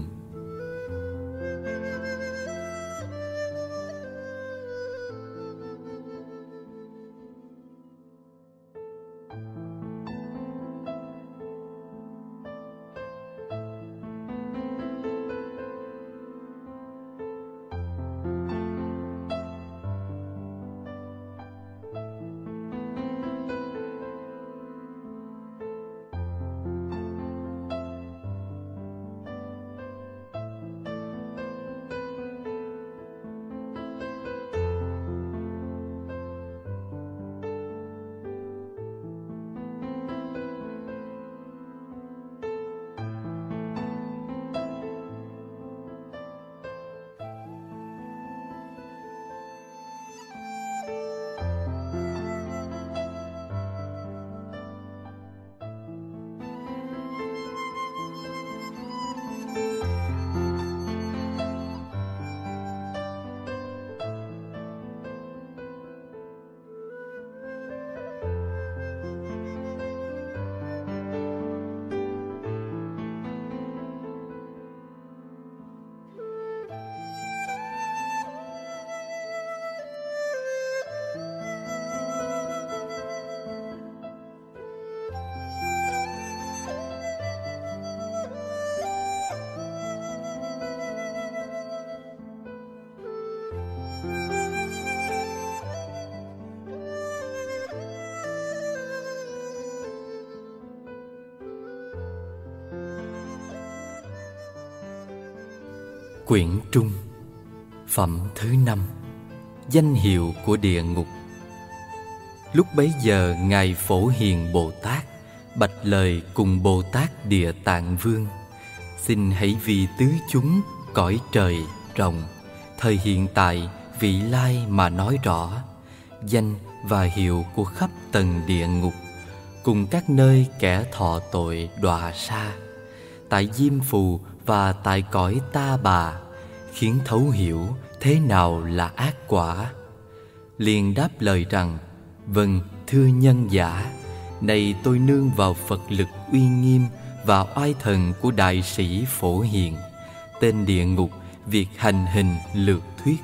Quyển Trung, phẩm thứ 5, danh hiệu của địa ngục. Lúc bấy giờ Ngài Phổ Hiền Bồ Tát bạch lời cùng Bồ Tát Địa Tạng Vương: xin hãy vì tứ chúng cõi trời rộng, thời hiện tại vị lai mà nói rõ danh và hiệu của khắp tầng địa ngục, cùng các nơi kẻ thọ tội đọa sa, tại Diêm Phù và tại cõi Ta Bà, khiến thấu hiểu thế nào là ác quả. Liền đáp lời rằng: vâng, thưa nhân giả, này tôi nương vào Phật lực uy nghiêm và oai thần của Đại Sĩ Phổ Hiền, tên địa ngục việc hành hình lược thuyết.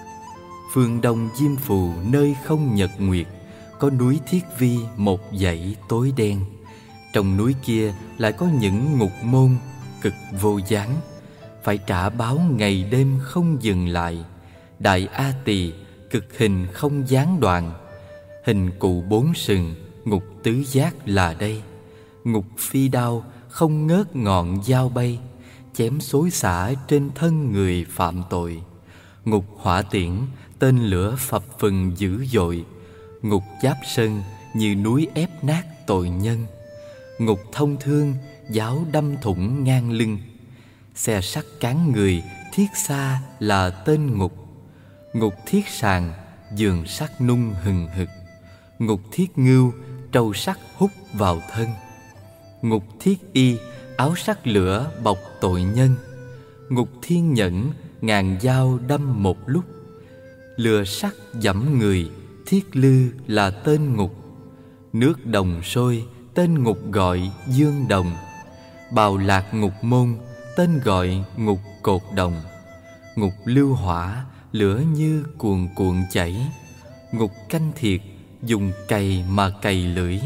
Phương đông Diêm Phù nơi không nhật nguyệt, có núi Thiết Vi một dãy tối đen. Trong núi kia lại có những ngục môn cực vô gián, phải trả báo ngày đêm không dừng lại. Đại A Tỳ cực hình không gián đoạn, hình cụ 4 sừng, ngục tứ giác là đây. Ngục phi đao không ngớt ngọn dao bay, chém xối xả trên thân người phạm tội. Ngục hỏa tiễn, tên lửa phập phừng dữ dội. Ngục giáp sơn, như núi ép nát tội nhân. Ngục thông thương, giáo đâm thủng ngang lưng. Xe sắt cán người, thiết xa là tên ngục. Ngục thiết sàng, giường sắt nung hừng hực. Ngục thiết ngưu, trâu sắt hút vào thân. Ngục thiết y, áo sắt lửa bọc tội nhân. Ngục thiên nhẫn, ngàn dao đâm một lúc. Lừa sắt dẫm người, thiết lư là tên ngục. Nước đồng sôi, tên ngục gọi Dương Đồng. Bào lạc ngục môn, tên gọi ngục cột đồng. Ngục lưu hỏa, lửa như cuồn cuộn chảy. Ngục canh thiệt, dùng cày mà cày lưỡi.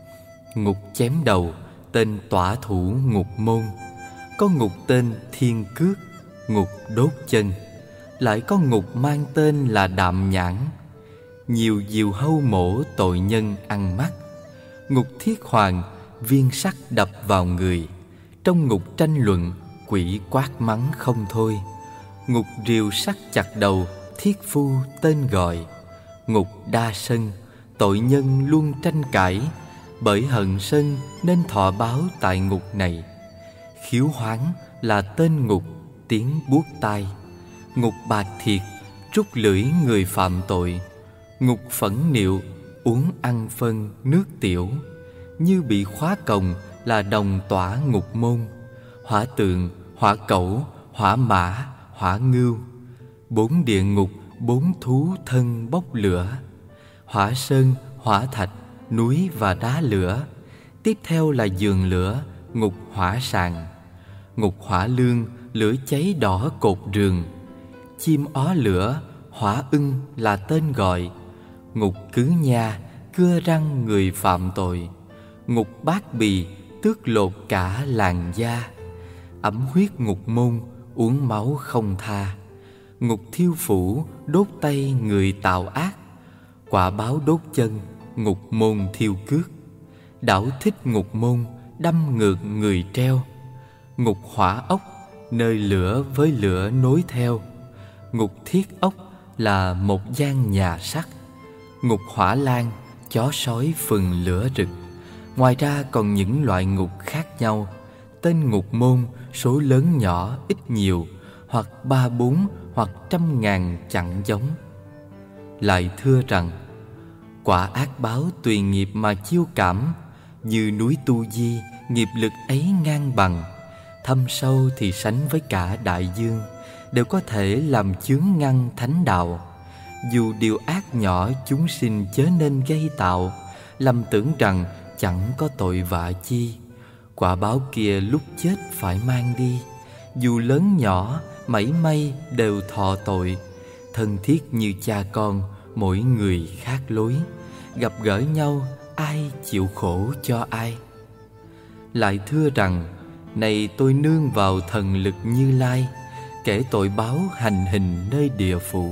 Ngục chém đầu, tên tỏa thủ ngục môn. Có ngục tên Thiên Cước, ngục đốt chân. Lại có ngục mang tên là Đạm Nhãn. Nhiều diều hâu mổ tội nhân ăn mắt. Ngục thiết hoàng, viên sắt đập vào người. Trong ngục tranh luận, quỷ quát mắng không thôi. Ngục rìu sắt chặt đầu, thiết phu tên gọi. Ngục đa sân, tội nhân luôn tranh cãi, bởi hận sân nên thọ báo tại ngục này. Khiếu hoáng là tên ngục, tiếng buốt tai. Ngục bạc thiệt, rút lưỡi người phạm tội. Ngục phẫn niệu, uống ăn phân nước tiểu. Như bị khóa còng là đồng tỏa ngục môn. Hỏa tượng, hỏa cẩu, hỏa mã, hỏa ngưu. 4 địa ngục, 4 thú thân bốc lửa. Hỏa sơn, hỏa thạch, núi và đá lửa. Tiếp theo là giường lửa, ngục hỏa sàng. Ngục hỏa lương, lửa cháy đỏ cột rường. Chim ó lửa, hỏa ưng là tên gọi. Ngục cứ nha, cưa răng người phạm tội. Ngục bát bì, tước lột cả làn da. Ẩm huyết ngục môn, uống máu không tha. Ngục thiêu phủ, đốt tay người tạo ác. Quả báo đốt chân, ngục môn thiêu cước. Đảo thích ngục môn, đâm ngược người treo. Ngục hỏa ốc, nơi lửa với lửa nối theo. Ngục thiết ốc là một gian nhà sắt. Ngục hỏa lan, chó sói phừng lửa rực. Ngoài ra còn những loại ngục khác nhau. Tên ngục môn, số lớn nhỏ ít nhiều, hoặc 3, 4, hoặc 100.000 chẳng giống. Lại thưa rằng: quả ác báo tùy nghiệp mà chiêu cảm. Như núi Tu Di, nghiệp lực ấy ngang bằng. Thâm sâu thì sánh với cả đại dương, đều có thể làm chướng ngăn thánh đạo. Dù điều ác nhỏ chúng sinh chớ nên gây tạo, lầm tưởng rằng chẳng có tội vạ chi. Quả báo kia lúc chết phải mang đi. Dù lớn nhỏ, mảy may đều thọ tội. Thân thiết như cha con, mỗi người khác lối. Gặp gỡ nhau, ai chịu khổ cho ai. Lại thưa rằng: này tôi nương vào thần lực Như Lai, kể tội báo hành hình nơi địa phủ.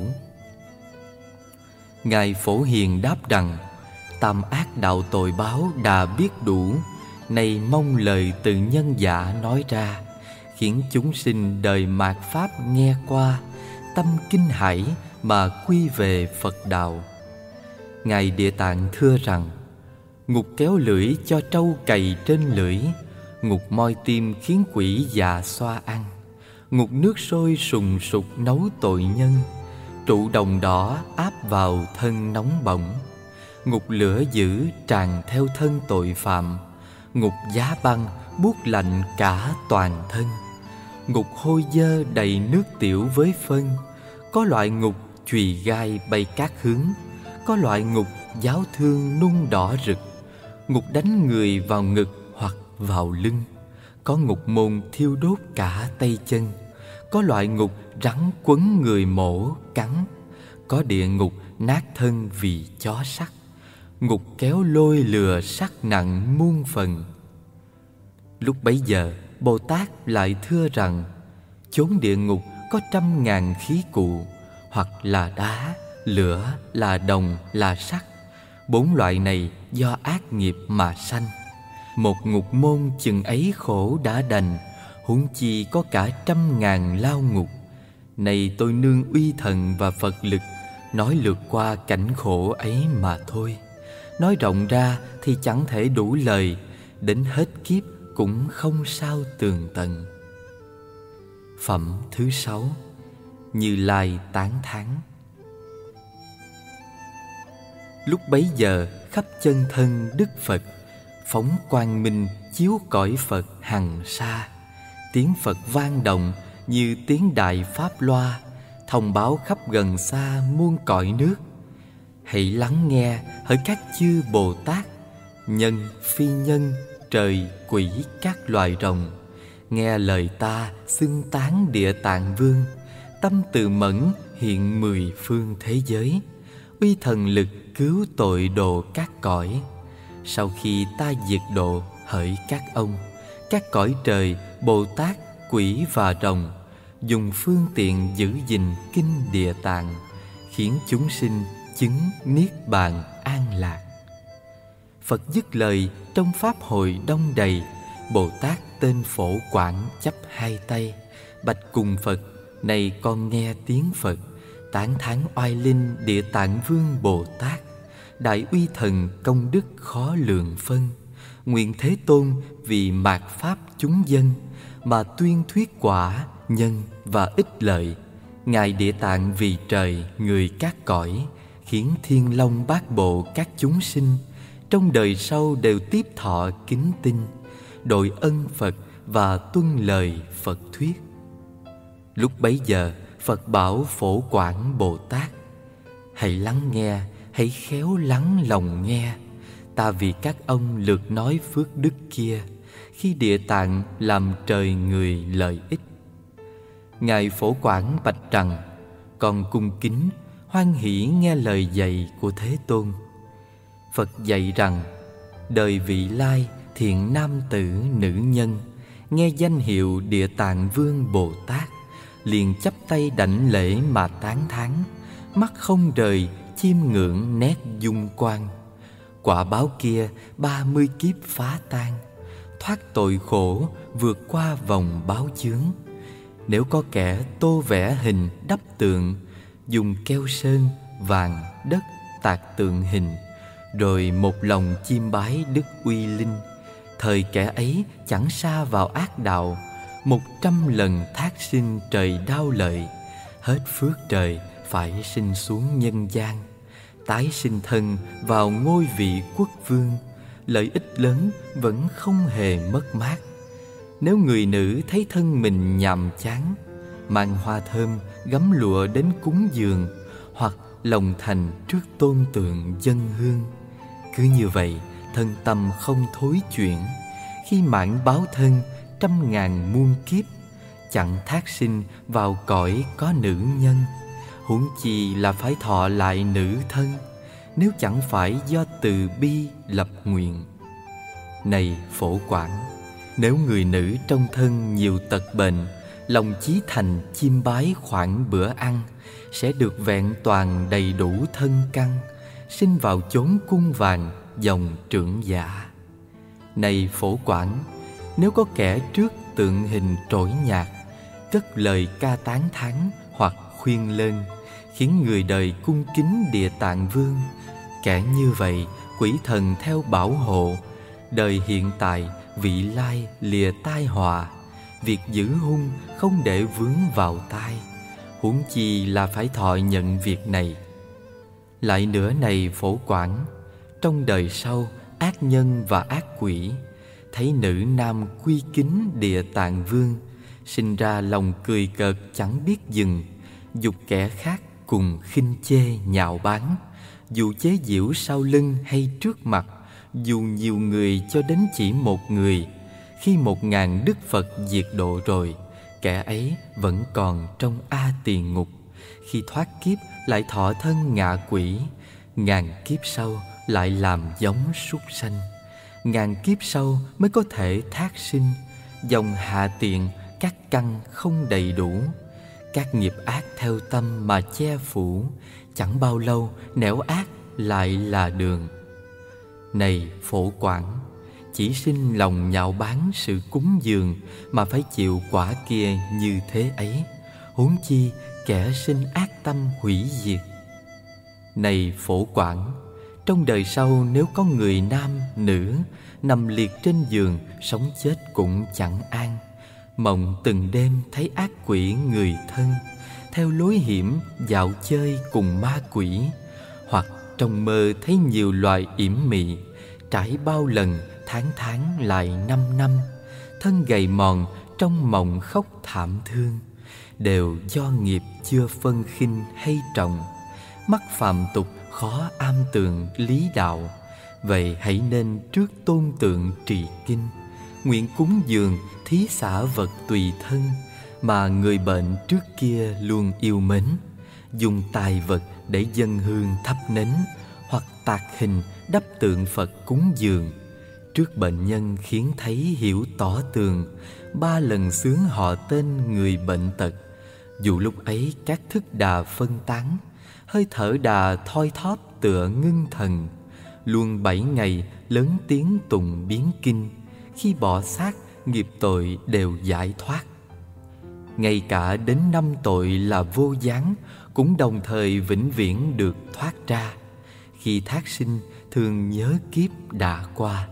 Ngài Phổ Hiền đáp rằng: tam ác đạo tội báo đã biết đủ, này mong lời từ nhân giả nói ra, khiến chúng sinh đời mạt Pháp nghe qua, tâm kinh hãi mà quy về Phật đạo. Ngài Địa Tạng thưa rằng: ngục kéo lưỡi cho trâu cày trên lưỡi, ngục moi tim khiến quỷ dạ xoa ăn, ngục nước sôi sùng sục nấu tội nhân, trụ đồng đỏ áp vào thân nóng bỏng, ngục lửa dữ tràn theo thân tội phạm, ngục giá băng buốt lạnh cả toàn thân, ngục hôi dơ đầy nước tiểu với phân, có loại ngục chùy gai bay các hướng, có loại ngục giáo thương nung đỏ rực, ngục đánh người vào ngực hoặc vào lưng, có ngục môn thiêu đốt cả tay chân, có loại ngục rắn quấn người mổ cắn, có địa ngục nát thân vì chó sắt, ngục kéo lôi lừa sắt nặng muôn phần. Lúc bấy giờ Bồ Tát lại thưa rằng: chốn địa ngục có 100.000 khí cụ, hoặc là đá, lửa, là đồng, là sắt. 4 loại này do ác nghiệp mà sanh. Một ngục môn chừng ấy khổ đã đành, huống chi có cả 100.000 lao ngục. Này tôi nương uy thần và Phật lực, nói lượt qua cảnh khổ ấy mà thôi. Nói rộng ra thì chẳng thể đủ lời, đến hết kiếp cũng không sao tường tận. Phẩm thứ 6. Như Lai tán thán. Lúc bấy giờ khắp chân thân Đức Phật, phóng quang minh chiếu cõi Phật hằng xa. Tiếng Phật vang động như tiếng đại pháp loa, thông báo khắp gần xa muôn cõi nước. Hãy lắng nghe hỡi các chư Bồ Tát, nhân, phi nhân, trời, quỷ, các loài rồng. Nghe lời ta xưng tán Địa Tạng Vương, tâm từ mẫn hiện 10 phương thế giới, uy thần lực cứu tội độ các cõi. Sau khi ta diệt độ hỡi các ông, các cõi trời, Bồ Tát, quỷ và rồng dùng phương tiện giữ gìn kinh Địa Tạng, khiến chúng sinh chứng niết bàn an lạc. Phật dứt lời, trong pháp hội đông đầy, Bồ Tát tên Phổ Quảng chắp hai tay, bạch cùng Phật: này con nghe tiếng Phật tán thán oai linh Địa Tạng Vương Bồ Tát, đại uy thần công đức khó lường phân. Nguyện Thế Tôn vì mạt pháp chúng dân mà tuyên thuyết quả, nhân và ích lợi. Ngài Địa Tạng vì trời người các cõi, khiến Thiên Long Bát Bộ các chúng sinh trong đời sau đều tiếp thọ kính tin, đội ân Phật và tuân lời Phật thuyết. Lúc bấy giờ Phật bảo Phổ Quảng Bồ Tát: hãy lắng nghe, hãy khéo lắng lòng nghe. Ta vì các ông lượt nói phước đức kia, khi Địa Tạng làm trời người lợi ích. Ngài Phổ Quảng bạch rằng: con cung kính hoan hỷ nghe lời dạy của Thế Tôn. Phật dạy rằng: đời vị lai thiện nam tử nữ nhân nghe danh hiệu Địa Tạng Vương Bồ Tát, liền chắp tay đảnh lễ mà tán thán, mắt không rời chiêm ngưỡng nét dung quang. Quả báo kia 30 kiếp phá tan, thoát tội khổ vượt qua vòng báo chướng. Nếu có kẻ tô vẽ hình đắp tượng, dùng keo sơn, vàng, đất tạc tượng hình, rồi một lòng chiêm bái đức uy linh, thời kẻ ấy chẳng sa vào ác đạo, 100 lần thác sinh trời đau lợi. Hết phước trời phải sinh xuống nhân gian, tái sinh thân vào ngôi vị quốc vương. Lợi ích lớn vẫn không hề mất mát. Nếu người nữ thấy thân mình nhàm chán, mang hoa thơm gắm lụa đến cúng dường, hoặc lòng thành trước tôn tượng dâng hương. Cứ như vậy thân tâm không thối chuyển, khi mãn báo thân 100.000 muôn kiếp, chẳng thác sinh vào cõi có nữ nhân. Huống chi là phải thọ lại nữ thân, nếu chẳng phải do từ bi lập nguyện. Này Phổ Quảng, nếu người nữ trong thân nhiều tật bệnh, lòng chí thành chiêm bái khoản bữa ăn, sẽ được vẹn toàn đầy đủ thân căn, sinh vào chốn cung vàng dòng trưởng giả. Này Phổ Quảng, nếu có kẻ trước tượng hình trỗi nhạt, cất lời ca tán thán hoặc khuyên lơn, khiến người đời cung kính Địa Tạng Vương. Kẻ như vậy, quỷ thần theo bảo hộ, đời hiện tại vị lai lìa tai họa. Việc giữ hung không để vướng vào tai, huống chi là phải thọ nhận việc này. Lại nữa này Phổ Quảng, trong đời sau, ác nhân và ác quỷ thấy nữ nam quy kính Địa Tạng Vương, sinh ra lòng cười cợt chẳng biết dừng, dục kẻ khác cùng khinh chê nhạo báng, dù chế giễu sau lưng hay trước mặt, dù nhiều người cho đến chỉ một người. Khi 1000 Đức Phật diệt độ rồi, kẻ ấy vẫn còn trong A Tỳ Ngục. Khi thoát kiếp lại thọ thân ngạ quỷ, 1000 kiếp sau lại làm giống súc sanh, 1000 kiếp sau mới có thể thác sinh. Dòng hạ tiện, các căn không đầy đủ, các nghiệp ác theo tâm mà che phủ, chẳng bao lâu nẻo ác lại là đường. Này Phổ Quảng, chỉ sinh lòng nhạo báng sự cúng dường mà phải chịu quả kia như thế ấy, huống chi kẻ sinh ác tâm hủy diệt. Này Phổ Quảng, trong đời sau nếu có người nam, nữ nằm liệt trên giường, sống chết cũng chẳng an, mộng từng đêm thấy ác quỷ người thân, theo lối hiểm dạo chơi cùng ma quỷ, hoặc trong mơ thấy nhiều loài yểm mị, trải bao lần tháng lại 5 năm, thân gầy mòn trong mộng khóc thảm thương, đều do nghiệp chưa phân khinh hay trọng, mắt phàm tục khó am tường lý đạo. Vậy hãy nên trước tôn tượng trì kinh, nguyện cúng dường thí xả vật tùy thân, mà người bệnh trước kia luôn yêu mến, dùng tài vật để dâng hương thắp nến, hoặc tạc hình đắp tượng Phật cúng dường. Trước bệnh nhân khiến thấy hiểu tỏ tường, 3 lần xướng họ tên người bệnh tật. Dù lúc ấy các thức đà phân tán, hơi thở đà thoi thóp tựa ngưng thần, luôn 7 ngày lớn tiếng tụng biến kinh, khi bỏ xác nghiệp tội đều giải thoát. Ngay cả đến 5 tội là vô gián cũng đồng thời vĩnh viễn được thoát ra, khi thác sinh thường nhớ kiếp đã qua.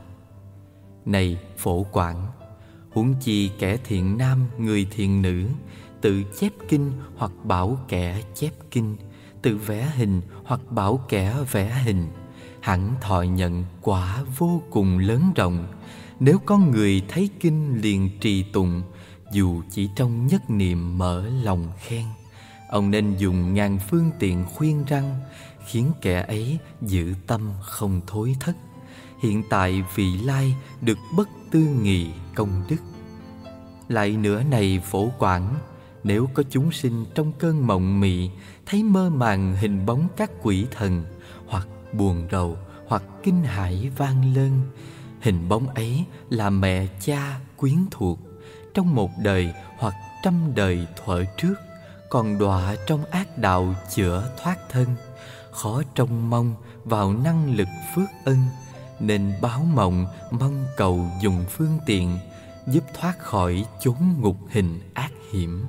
Này Phổ Quảng, huống chi kẻ thiện nam người thiện nữ, tự chép kinh hoặc bảo kẻ chép kinh, tự vẽ hình hoặc bảo kẻ vẽ hình, hẳn thọ nhận quả vô cùng lớn rộng. Nếu có người thấy kinh liền trì tụng, dù chỉ trong nhất niệm mở lòng khen, ông nên dùng ngàn phương tiện khuyên răn, khiến kẻ ấy giữ tâm không thối thất, hiện tại vị lai được bất tư nghì công đức. Lại nữa này Phổ Quảng, nếu có chúng sinh trong cơn mộng mị thấy mơ màng hình bóng các quỷ thần, hoặc buồn rầu hoặc kinh hãi vang lên, hình bóng ấy là mẹ cha quyến thuộc, trong một đời hoặc trăm đời thuở trước còn đọa trong ác đạo chữa thoát thân, khó trông mong vào năng lực phước ân, nên báo mộng mong cầu dùng phương tiện giúp thoát khỏi chốn ngục hình ác hiểm.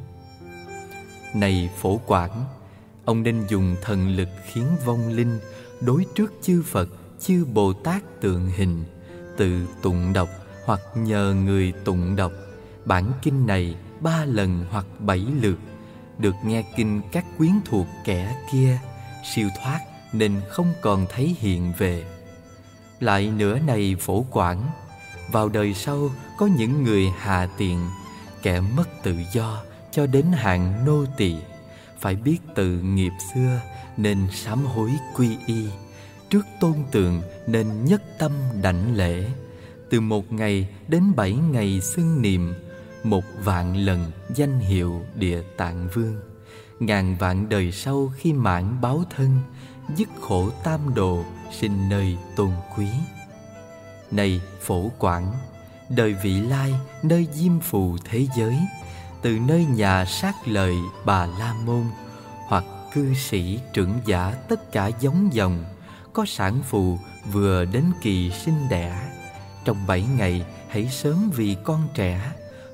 Này Phổ Quảng, ông nên dùng thần lực khiến vong linh đối trước chư Phật, chư Bồ Tát tượng hình, tự tụng đọc hoặc nhờ người tụng đọc bản kinh này 3 lần hoặc 7 lượt, được nghe kinh các quyến thuộc kẻ kia, siêu thoát nên không còn thấy hiện về. Lại nữa này Phổ Quảng, vào đời sau có những người hà tiện, kẻ mất tự do cho đến hạng nô tỳ, phải biết từ nghiệp xưa nên sám hối quy y, trước tôn tượng nên nhất tâm đảnh lễ, từ 1 ngày đến 7 ngày xưng niệm 1.000 lần danh hiệu Địa Tạng Vương. 1000 vạn đời sau khi mãn báo thân, dứt khổ tam độ, sinh nơi tôn quý. Này Phổ Quảng, đời vị lai nơi diêm phù thế giới, từ nơi nhà sát lời Bà La Môn, hoặc cư sĩ trưởng giả tất cả giống dòng, có sản phụ vừa đến kỳ sinh đẻ, trong 7 ngày hãy sớm vì con trẻ,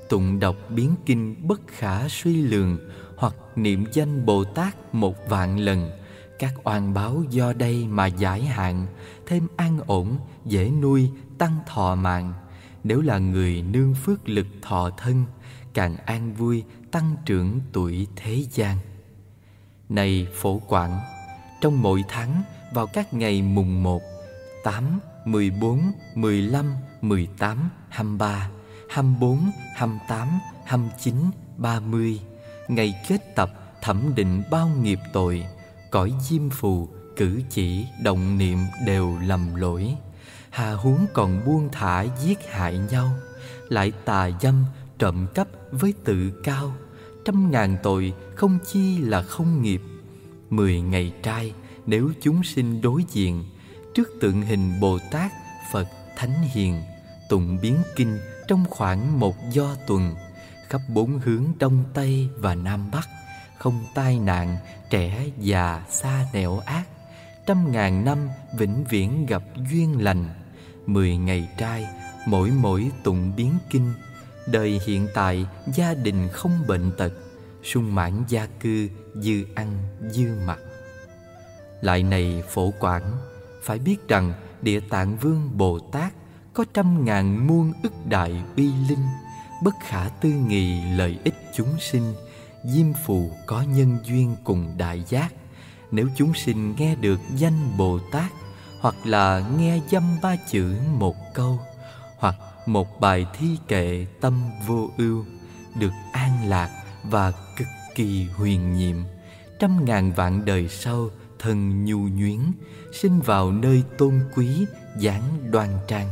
tụng đọc biến kinh bất khả suy lường, hoặc niệm danh Bồ Tát 1.000.000 lần, các oan báo do đây mà giải hạn, thêm an ổn, dễ nuôi, tăng thọ mạng. Nếu là người nương phước lực thọ thân, càng an vui, tăng trưởng tuổi thế gian. Này Phổ Quảng, trong mỗi tháng vào các ngày mùng 1, 8, 14, 15, 18, 23, 24, 28, 29, 30, ngày kết tập thẩm định bao nghiệp tội, cõi diêm phù, cử chỉ, động niệm đều lầm lỗi, hà huống còn buông thả giết hại nhau, lại tà dâm, trộm cắp với tự cao, 100.000 tội không chi là không nghiệp. 10 ngày trai nếu chúng sinh đối diện trước tượng hình Bồ Tát, Phật, Thánh Hiền, tụng biến kinh trong khoảng 1 do tuần, khắp 4 hướng Đông Tây và Nam Bắc, không tai nạn, trẻ già xa nẻo ác, 100.000 năm vĩnh viễn gặp duyên lành. 10 ngày trai mỗi tụng biến kinh, đời hiện tại gia đình không bệnh tật, sung mãn gia cư, dư ăn dư mặc. Lại này Phổ Quảng, phải biết rằng Địa Tạng Vương Bồ Tát có 100.000 muôn ức đại uy linh, bất khả tư nghị lợi ích chúng sinh. Diêm phù có nhân duyên cùng đại giác. Nếu chúng sinh nghe được danh Bồ Tát, hoặc là nghe dăm 3 chữ 1 câu, hoặc một bài thi kệ tâm vô ưu, được an lạc và cực kỳ huyền nhiệm, 100.000 vạn đời sau thân nhu nhuyến, sinh vào nơi tôn quý, dáng đoan trang.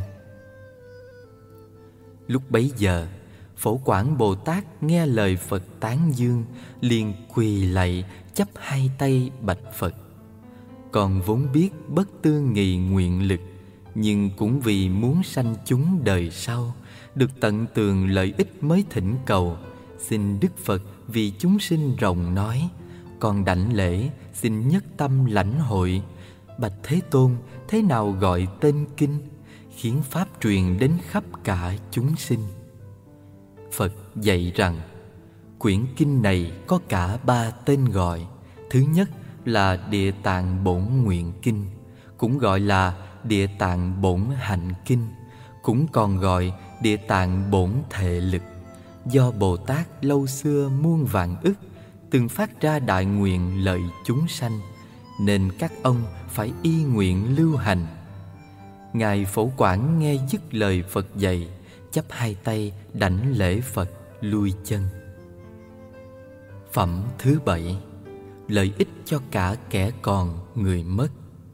Lúc bấy giờ, Phổ Quảng Bồ Tát nghe lời Phật tán dương, liền quỳ lạy, chắp 2 tay bạch Phật. Còn vốn biết bất tư nghị nguyện lực, nhưng cũng vì muốn sanh chúng đời sau được tận tường lợi ích mới thỉnh cầu, xin Đức Phật vì chúng sinh rộng nói, còn đảnh lễ xin nhất tâm lãnh hội. Bạch Thế Tôn, thế nào gọi tên kinh, khiến pháp truyền đến khắp cả chúng sinh? Phật dạy rằng, quyển kinh này có cả 3 tên gọi. Thứ nhất là Địa Tạng Bổn Nguyện Kinh, cũng gọi là Địa Tạng Bổn Hạnh Kinh, cũng còn gọi Địa Tạng Bổn Thệ Lực. Do Bồ Tát lâu xưa muôn vạn ức từng phát ra đại nguyện lợi chúng sanh, nên các ông phải y nguyện lưu hành. Ngài Phổ Quảng nghe dứt lời Phật dạy, chắp 2 tay đảnh lễ Phật lui chân. Phẩm thứ 7. Lợi ích cho cả kẻ còn người mất.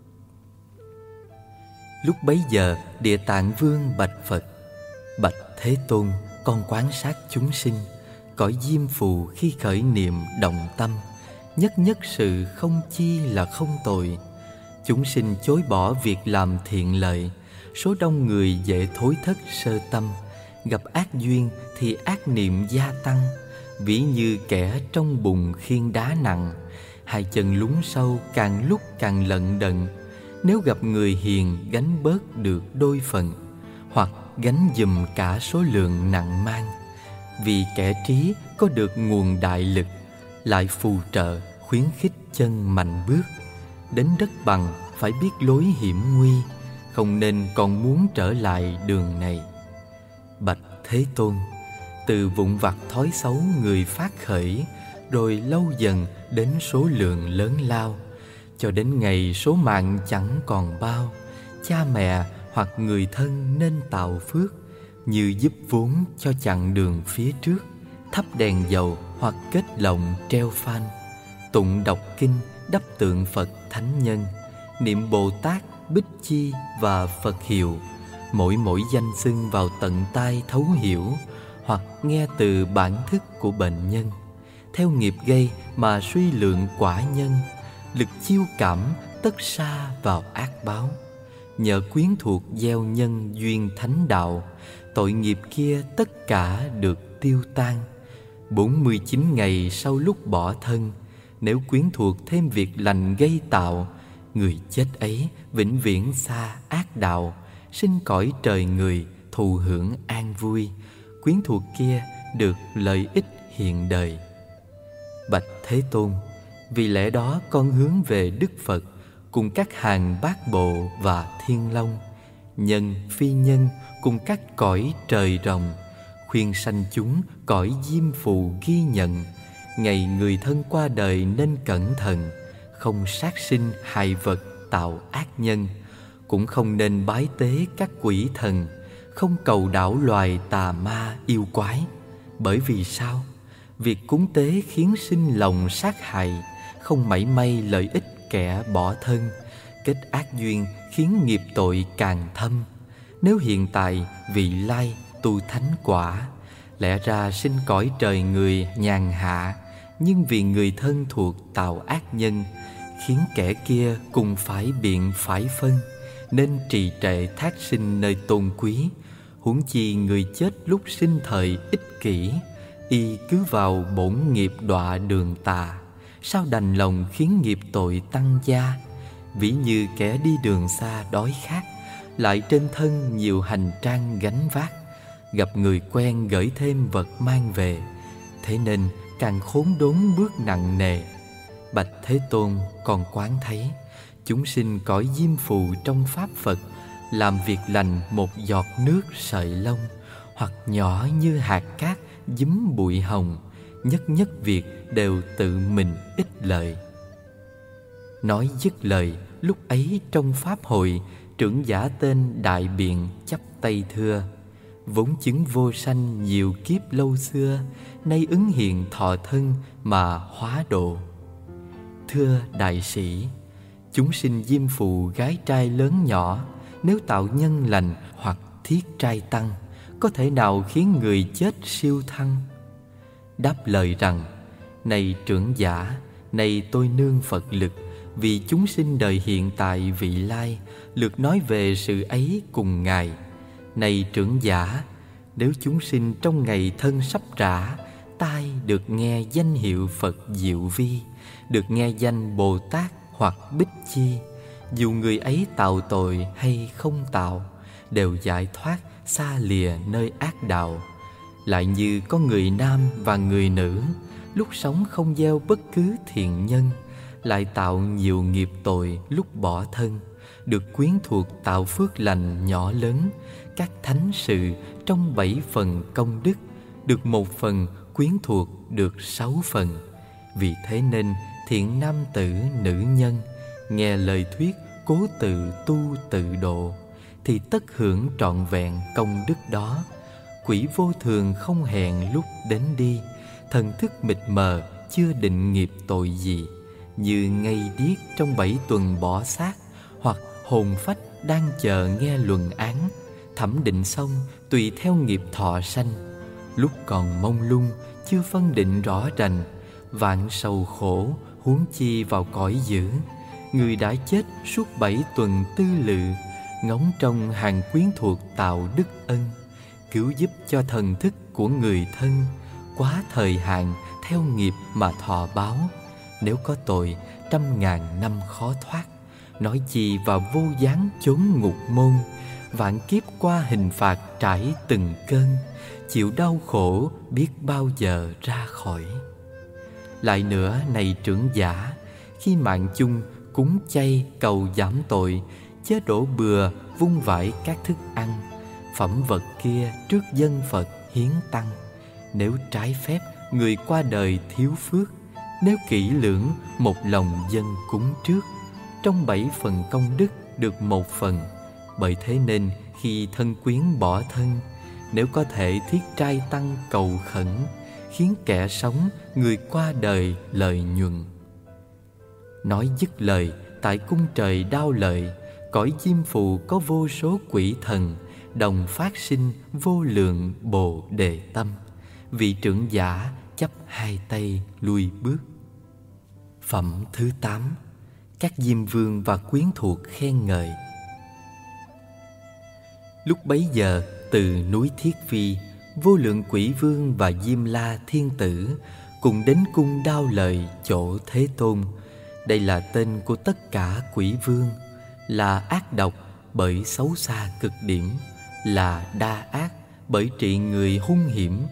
Lúc bấy giờ Địa Tạng Vương bạch Phật: Bạch Thế Tôn, con quan sát chúng sinh, cõi diêm phù khi khởi niệm động tâm, nhất nhất sự không chi là không tội. Chúng sinh chối bỏ việc làm thiện lợi, số đông người dễ thối thất sơ tâm, gặp ác duyên thì ác niệm gia tăng, ví như kẻ trong bùn khiêng đá nặng, 2 chân lún sâu càng lúc càng lận đận. Nếu gặp người hiền gánh bớt được đôi phần, hoặc gánh giùm cả số lượng nặng mang. Vì kẻ trí có được nguồn đại lực, lại phù trợ khuyến khích chân mạnh bước. Đến đất bằng phải biết lối hiểm nguy, không nên còn muốn trở lại đường này. Bạch Thế Tôn, từ vụn vặt thói xấu người phát khởi, rồi lâu dần đến số lượng lớn lao, cho đến ngày số mạng chẳng còn bao. Cha mẹ hoặc người thân nên tạo phước, như giúp vốn cho chặng đường phía trước, thắp đèn dầu hoặc kết lọng treo phan, tụng đọc kinh đắp tượng Phật thánh nhân, niệm Bồ Tát, Bích Chi và Phật hiệu, mỗi danh xưng vào tận tai thấu hiểu, hoặc nghe từ bản thức của bệnh nhân. Theo nghiệp gây mà suy lượng quả nhân, lực chiêu cảm tất sa vào ác báo. Nhờ quyến thuộc gieo nhân duyên thánh đạo, tội nghiệp kia tất cả được tiêu tan. 49 ngày sau lúc bỏ thân, nếu quyến thuộc thêm việc lành gây tạo, người chết ấy vĩnh viễn xa ác đạo, sinh cõi trời người thụ hưởng an vui. Quyến thuộc kia được lợi ích hiện đời. Bạch Thế Tôn, vì lẽ đó con hướng về Đức Phật cùng các hàng bát bộ và thiên long, nhân phi nhân cùng các cõi trời rồng, khuyên sanh chúng cõi diêm phù ghi nhận. Ngày người thân qua đời nên cẩn thận, không sát sinh hại vật tạo ác nhân, cũng không nên bái tế các quỷ thần, không cầu đảo loài tà ma yêu quái. Bởi vì sao? Việc cúng tế khiến sinh lòng sát hại, không mảy may lợi ích kẻ bỏ thân, kết ác duyên khiến nghiệp tội càng thâm. Nếu hiện tại vị lai tu thánh quả, lẽ ra sinh cõi trời người nhàn hạ, nhưng vì người thân thuộc tạo ác nhân, khiến kẻ kia cùng phải biện phải phân, nên trì trệ thác sinh nơi tôn quý. Huống chi người chết lúc sinh thời ích kỷ, y cứ vào bổn nghiệp đọa đường tà, sao đành lòng khiến nghiệp tội tăng gia. Ví như kẻ đi đường xa đói khát, lại trên thân nhiều hành trang gánh vác, gặp người quen gửi thêm vật mang về, thế nên càng khốn đốn bước nặng nề. Bạch Thế Tôn, con quán thấy chúng sinh cõi diêm phù trong pháp Phật làm việc lành một giọt nước sợi lông, hoặc nhỏ như hạt cát dúm bụi hồng, nhất nhất việc đều tự mình ích lợi. Nói dứt lời, lúc ấy trong pháp hội, trưởng giả tên Đại Biện chắp tay thưa: vốn chứng vô sanh nhiều kiếp lâu xưa, nay ứng hiện thọ thân mà hóa độ. Thưa đại sĩ, chúng sinh diêm phù gái trai lớn nhỏ, nếu tạo nhân lành hoặc thiết trai tăng, có thể nào khiến người chết siêu thăng? Đáp lời rằng: này trưởng giả, này tôi nương Phật lực, vì chúng sinh đời hiện tại vị lai, lược nói về sự ấy cùng ngài. Này trưởng giả, nếu chúng sinh trong ngày thân sắp rã, tai được nghe danh hiệu Phật Diệu Vi, được nghe danh Bồ Tát hoặc Bích Chi, dù người ấy tạo tội hay không tạo, đều giải thoát xa lìa nơi ác đạo. Lại như có người nam và người nữ, lúc sống không gieo bất cứ thiện nhân, lại tạo nhiều nghiệp tội lúc bỏ thân, được quyến thuộc tạo phước lành nhỏ lớn, các thánh sự trong 7 phần công đức, được 1 phần quyến thuộc được 6 phần. Vì thế nên thiện nam tử nữ nhân, nghe lời thuyết cố tự tu tự độ, thì tất hưởng trọn vẹn công đức đó. Quỷ vô thường không hẹn lúc đến đi, thần thức mịt mờ chưa định nghiệp tội gì, như ngây điếc trong 7 tuần bỏ xác, hoặc hồn phách đang chờ nghe luận án, thẩm định xong tùy theo nghiệp thọ sanh. Lúc còn mông lung chưa phân định rõ rành, vạn sầu khổ huống chi vào cõi dữ. Người đã chết suốt 7 tuần tư lự, ngóng trong hàng quyến thuộc tạo đức ân, cứu giúp cho thần thức của người thân, quá thời hạn theo nghiệp mà thọ báo. Nếu có tội 100.000 năm khó thoát, nói chi vào vô gián chốn ngục môn. Vạn kiếp qua hình phạt trải từng cơn, chịu đau khổ biết bao giờ ra khỏi. Lại nữa này trưởng giả, khi mạng chung cúng chay cầu giảm tội, chớ đổ bừa vung vãi các thức ăn, phẩm vật kia trước dân Phật hiến tăng. Nếu trái phép người qua đời thiếu phước, nếu kỹ lưỡng một lòng dân cúng trước, trong 7 phần công đức được 1 phần. Bởi thế nên khi thân quyến bỏ thân, nếu có thể thiết trai tăng cầu khẩn, khiến kẻ sống người qua đời lợi nhuận. Nói dứt lời, tại cung trời Đao Lợi, cõi diêm phù có vô số quỷ thần, đồng phát sinh vô lượng bồ đề tâm. Vị trưởng giả chắp 2 tay lui bước. Phẩm thứ 8. Các diêm vương và quyến thuộc khen ngợi. Lúc bấy giờ, từ núi Thiết Phi, vô lượng quỷ vương và Diêm La thiên tử cùng đến cung Đao Lợi chỗ Thế Tôn. Đây là tên của tất cả quỷ vương, là ác độc bởi xấu xa cực điểm, là đa ác bởi trị người hung hiểm,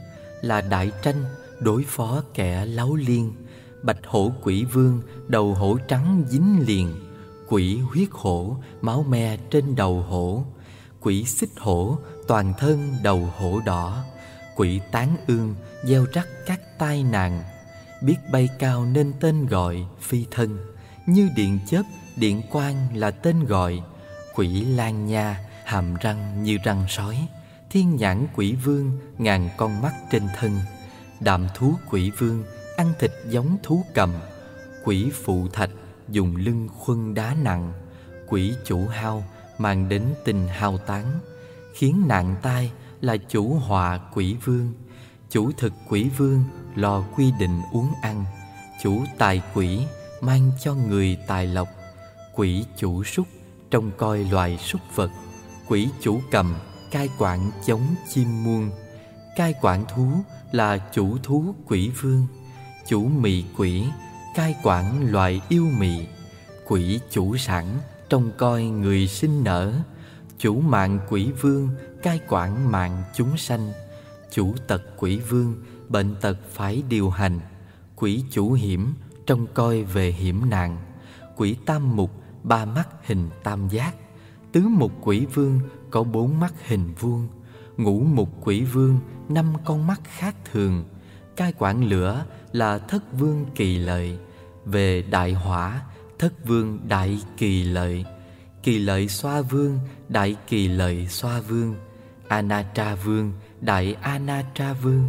là đại tranh đối phó kẻ láo liên. Bạch hổ quỷ vương, đầu hổ trắng dính liền. Quỷ huyết hổ, máu me trên đầu hổ. Quỷ xích hổ, toàn thân đầu hổ đỏ. Quỷ tán ương, gieo rắc các tai nạn. Biết bay cao nên tên gọi phi thân. Như điện chớp, điện quang là tên gọi. Quỷ lan nha, hàm răng như răng sói. Thiên nhãn quỷ vương, ngàn con mắt trên thân. Đạm thú quỷ vương, ăn thịt giống thú cầm. Quỷ phụ thạch, dùng lưng khuân đá nặng. Quỷ chủ hao, mang đến tình hao tán. Khiến nạn tai là chủ họa quỷ vương. Chủ thực quỷ vương, lo quy định uống ăn. Chủ tài quỷ, mang cho người tài lộc. Quỷ chủ súc, trông coi loài súc vật. Quỷ chủ cầm, cai quản chống chim muông. Cai quản thú là chủ thú quỷ vương. Chủ mị quỷ, cai quản loài yêu mị. Quỷ chủ sản, trông coi người sinh nở. Chủ mạng quỷ vương, cai quản mạng chúng sanh. Chủ tật quỷ vương, bệnh tật phải điều hành. Quỷ chủ hiểm, trông coi về hiểm nạn. Quỷ tam mục, ba mắt hình tam giác. Tứ mục quỷ vương có 4 mắt hình vuông. Ngũ mục quỷ vương, 5 con mắt khác thường. Cai quản lửa là thất vương kỳ lợi. Về đại hỏa, thất vương đại kỳ lợi. Kỳ lợi xoa vương, đại kỳ lợi xoa vương. Anatra vương, đại Anatra vương.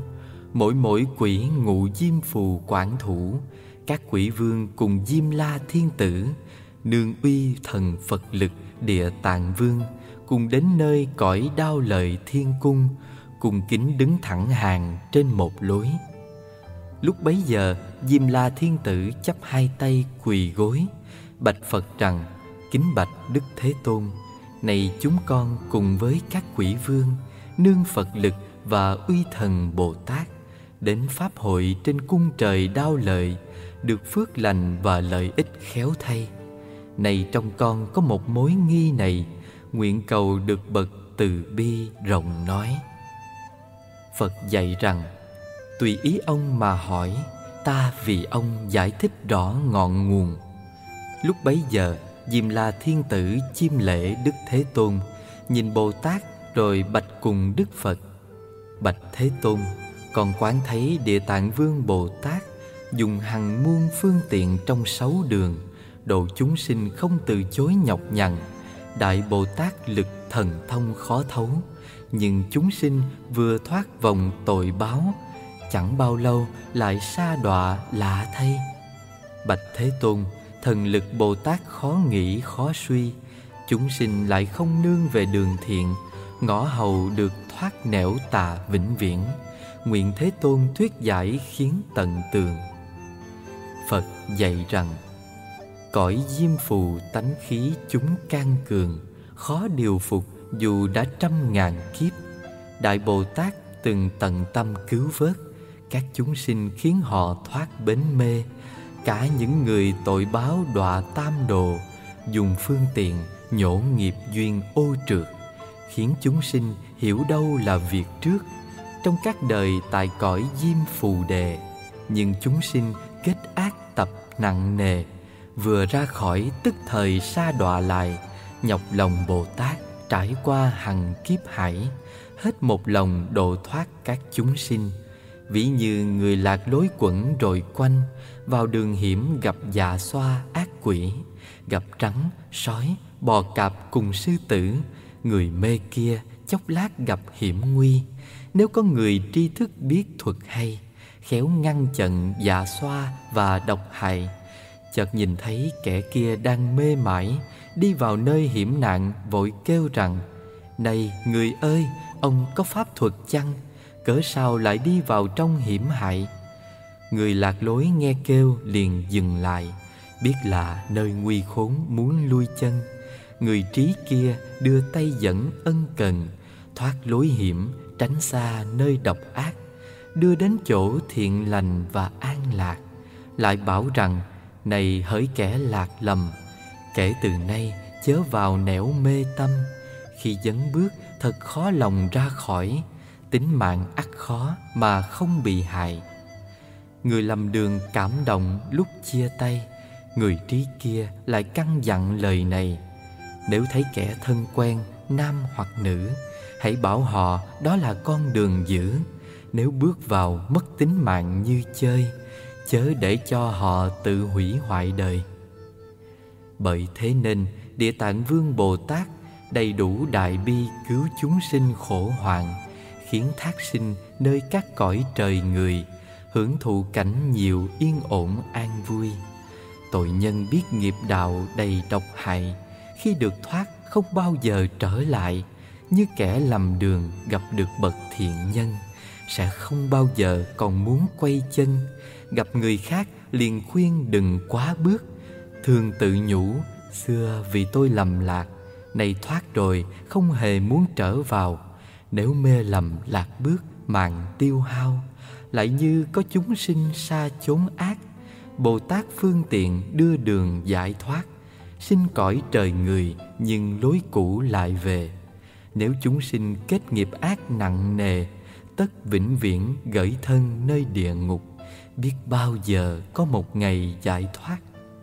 Mỗi quỷ ngụ diêm phù quản thủ. Các quỷ vương cùng Diêm La thiên tử. Nương uy thần Phật lực Địa Tạng vương. Cùng đến nơi cõi đao lợi thiên cung. Cùng kính đứng thẳng hàng trên một lối. Lúc bấy giờ Diêm La thiên tử chắp hai tay quỳ gối, bạch Phật rằng: kính bạch Đức Thế Tôn, này chúng con cùng với các quỷ vương, nương Phật lực và uy thần Bồ Tát, đến pháp hội trên cung trời đao lợi, được phước lành và lợi ích khéo thay. Này trong con có một mối nghi này, nguyện cầu được bậc từ bi rộng nói. Phật dạy rằng: tùy ý ông mà hỏi, ta vì ông giải thích rõ ngọn nguồn. Lúc bấy giờ Diêm La thiên tử chiêm lễ Đức Thế Tôn, nhìn Bồ Tát rồi bạch cùng Đức Phật: bạch Thế Tôn, con quán thấy Địa Tạng Vương Bồ Tát dùng hằng muôn phương tiện trong 6 đường, độ chúng sinh không từ chối nhọc nhằn. Đại Bồ Tát lực thần thông khó thấu, nhưng chúng sinh vừa thoát vòng tội báo, chẳng bao lâu lại sa đọa lạ thay. Bạch Thế Tôn, thần lực Bồ Tát khó nghĩ khó suy, chúng sinh lại không nương về đường thiện, ngõ hầu được thoát nẻo tà vĩnh viễn. Nguyện Thế Tôn thuyết giải khiến tận tường. Phật dạy rằng: cõi diêm phù tánh khí chúng can cường, khó điều phục dù đã 100.000 kiếp. Đại Bồ Tát từng tận tâm cứu vớt các chúng sinh, khiến họ thoát bến mê. Cả những người tội báo đọa tam đồ, dùng phương tiện nhổ nghiệp duyên ô trượt, khiến chúng sinh hiểu đâu là việc trước. Trong các đời tại cõi diêm phù đề, nhưng chúng sinh kết ác tập nặng nề, vừa ra khỏi tức thời sa đọa lại. Nhọc lòng Bồ Tát trải qua hằng kiếp hải, hết một lòng độ thoát các chúng sinh. Ví như người lạc lối quẩn rồi quanh, vào đường hiểm gặp dạ xoa ác quỷ, gặp trắng, sói, bò cạp cùng sư tử. Người mê kia chốc lát gặp hiểm nguy, nếu có người tri thức biết thuật hay, khéo ngăn chặn dạ xoa và độc hại. Chợt nhìn thấy kẻ kia đang mê mải, đi vào nơi hiểm nạn, vội kêu rằng: này người ơi, ông có pháp thuật chăng? Cớ sao lại đi vào trong hiểm hại? Người lạc lối nghe kêu liền dừng lại, biết là nơi nguy khốn muốn lui chân. Người trí kia đưa tay dẫn ân cần, thoát lối hiểm, tránh xa nơi độc ác, đưa đến chỗ thiện lành và an lạc. Lại bảo rằng: này hỡi kẻ lạc lầm, kể từ nay chớ vào nẻo mê tâm. Khi dấn bước thật khó lòng ra khỏi, tính mạng ắt khó mà không bị hại. Người lầm đường cảm động lúc chia tay, người trí kia lại căn dặn lời này: nếu thấy kẻ thân quen, nam hoặc nữ, hãy bảo họ đó là con đường dữ. Nếu bước vào mất tính mạng như chơi, chớ để cho họ tự hủy hoại đời. Bởi thế nên Địa Tạng Vương Bồ Tát đầy đủ đại bi cứu chúng sinh khổ hoạn, khiến thác sinh nơi các cõi trời người, hưởng thụ cảnh nhiều yên ổn an vui. Tội nhân biết nghiệp đạo đầy độc hại, khi được thoát không bao giờ trở lại. Như kẻ lầm đường gặp được bậc thiện nhân, sẽ không bao giờ còn muốn quay chân. Gặp người khác liền khuyên đừng quá bước, thường tự nhủ: xưa vì tôi lầm lạc, nay thoát rồi không hề muốn trở vào. Nếu mê lầm lạc bước mạng tiêu hao, lại như có chúng sinh xa chốn ác, Bồ Tát phương tiện đưa đường giải thoát. Sinh cõi trời người nhưng lối cũ lại về. Nếu chúng sinh kết nghiệp ác nặng nề, tất vĩnh viễn gởi thân nơi địa ngục, biết bao giờ có một ngày giải thoát.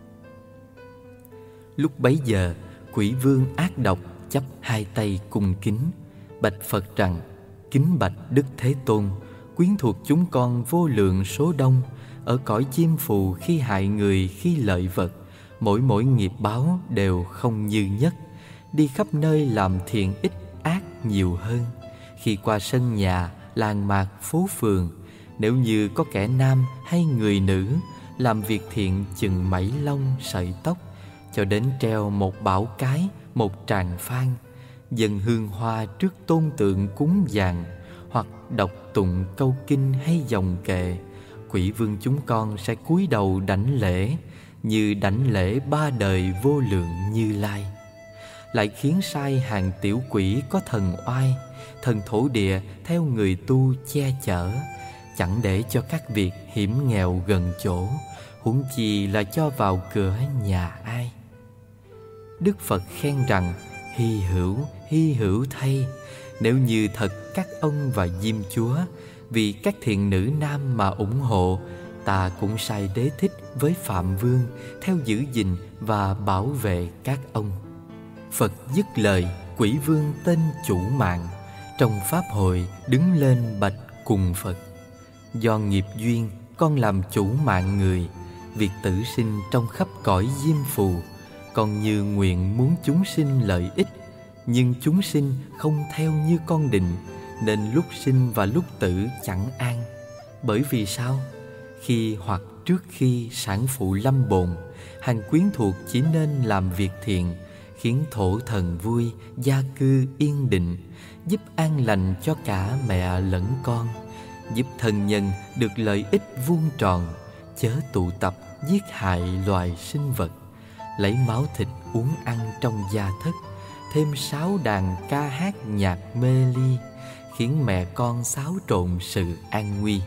Lúc bấy giờ, quỷ vương ác độc chắp hai tay cung kính, bạch Phật rằng: kính bạch Đức Thế Tôn, quyến thuộc chúng con vô lượng số đông, ở cõi chim phù khi hại người khi lợi vật, mỗi nghiệp báo đều không như nhất. Đi khắp nơi làm thiện ít, ác nhiều hơn. Khi qua sân nhà, làng mạc, phố phường, nếu như có kẻ nam hay người nữ làm việc thiện chừng mảy lông sợi tóc, cho đến treo một bảo cái, một tràng phan, dâng hương hoa trước tôn tượng cúng dường, hoặc đọc tụng câu kinh hay dòng kệ, quỷ vương chúng con sẽ cúi đầu đảnh lễ, như đảnh lễ ba đời vô lượng Như Lai. Lại khiến sai hàng tiểu quỷ có thần oai, thần thổ địa theo người tu che chở, chẳng để cho các việc hiểm nghèo gần chỗ, huống chi là cho vào cửa nhà ai. Đức Phật khen rằng: hy hữu thay, nếu như thật các ông và Diêm Chúa vì các thiện nữ nam mà ủng hộ, ta cũng sai Đế Thích với Phạm Vương theo giữ gìn và bảo vệ các ông. Phật dứt lời, quỷ vương tên Chủ Mạng trong pháp hội đứng lên bạch cùng Phật: do nghiệp duyên con làm chủ mạng người, việc tử sinh trong khắp cõi diêm phù, con như nguyện muốn chúng sinh lợi ích, nhưng chúng sinh không theo như con định, nên lúc sinh và lúc tử chẳng an. Bởi vì sao? Khi hoặc trước khi sản phụ lâm bồn, hàng quyến thuộc chỉ nên làm việc thiện, khiến thổ thần vui, gia cư yên định, giúp an lành cho cả mẹ lẫn con, giúp thân nhân được lợi ích vuông tròn, chớ tụ tập giết hại loài sinh vật, lấy máu thịt uống ăn trong gia thất, thêm sáo đàn ca hát nhạc mê ly, khiến mẹ con xáo trộn sự an nguy.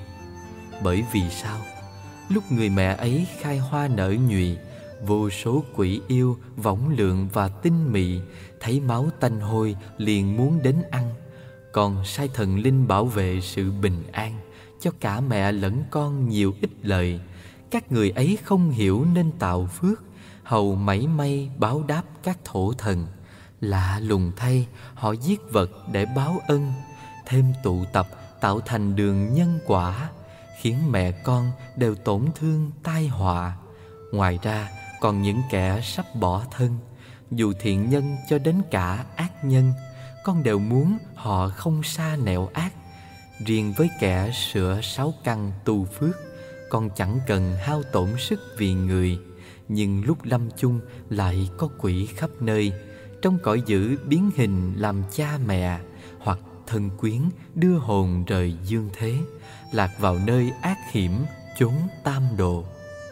Bởi vì sao? Lúc người mẹ ấy khai hoa nở nhụy, vô số quỷ yêu, võng lượng và tinh mị thấy máu tanh hôi liền muốn đến ăn. Còn sai thần linh bảo vệ sự bình an cho cả mẹ lẫn con nhiều ích lợi. Các người ấy không hiểu nên tạo phước, hầu mảy may báo đáp các thổ thần. Lạ lùng thay, họ giết vật để báo ân, thêm tụ tập tạo thành đường nhân quả, khiến mẹ con đều tổn thương tai họa. Ngoài ra còn những kẻ sắp bỏ thân, dù thiện nhân cho đến cả ác nhân, con đều muốn họ không sa nẻo ác. Riêng với kẻ sửa sáu căn tu phước, con chẳng cần hao tổn sức vì người, nhưng lúc lâm chung lại có quỷ khắp nơi, trong cõi dữ biến hình làm cha mẹ, hoặc thân quyến đưa hồn rời dương thế, lạc vào nơi ác hiểm chốn tam độ.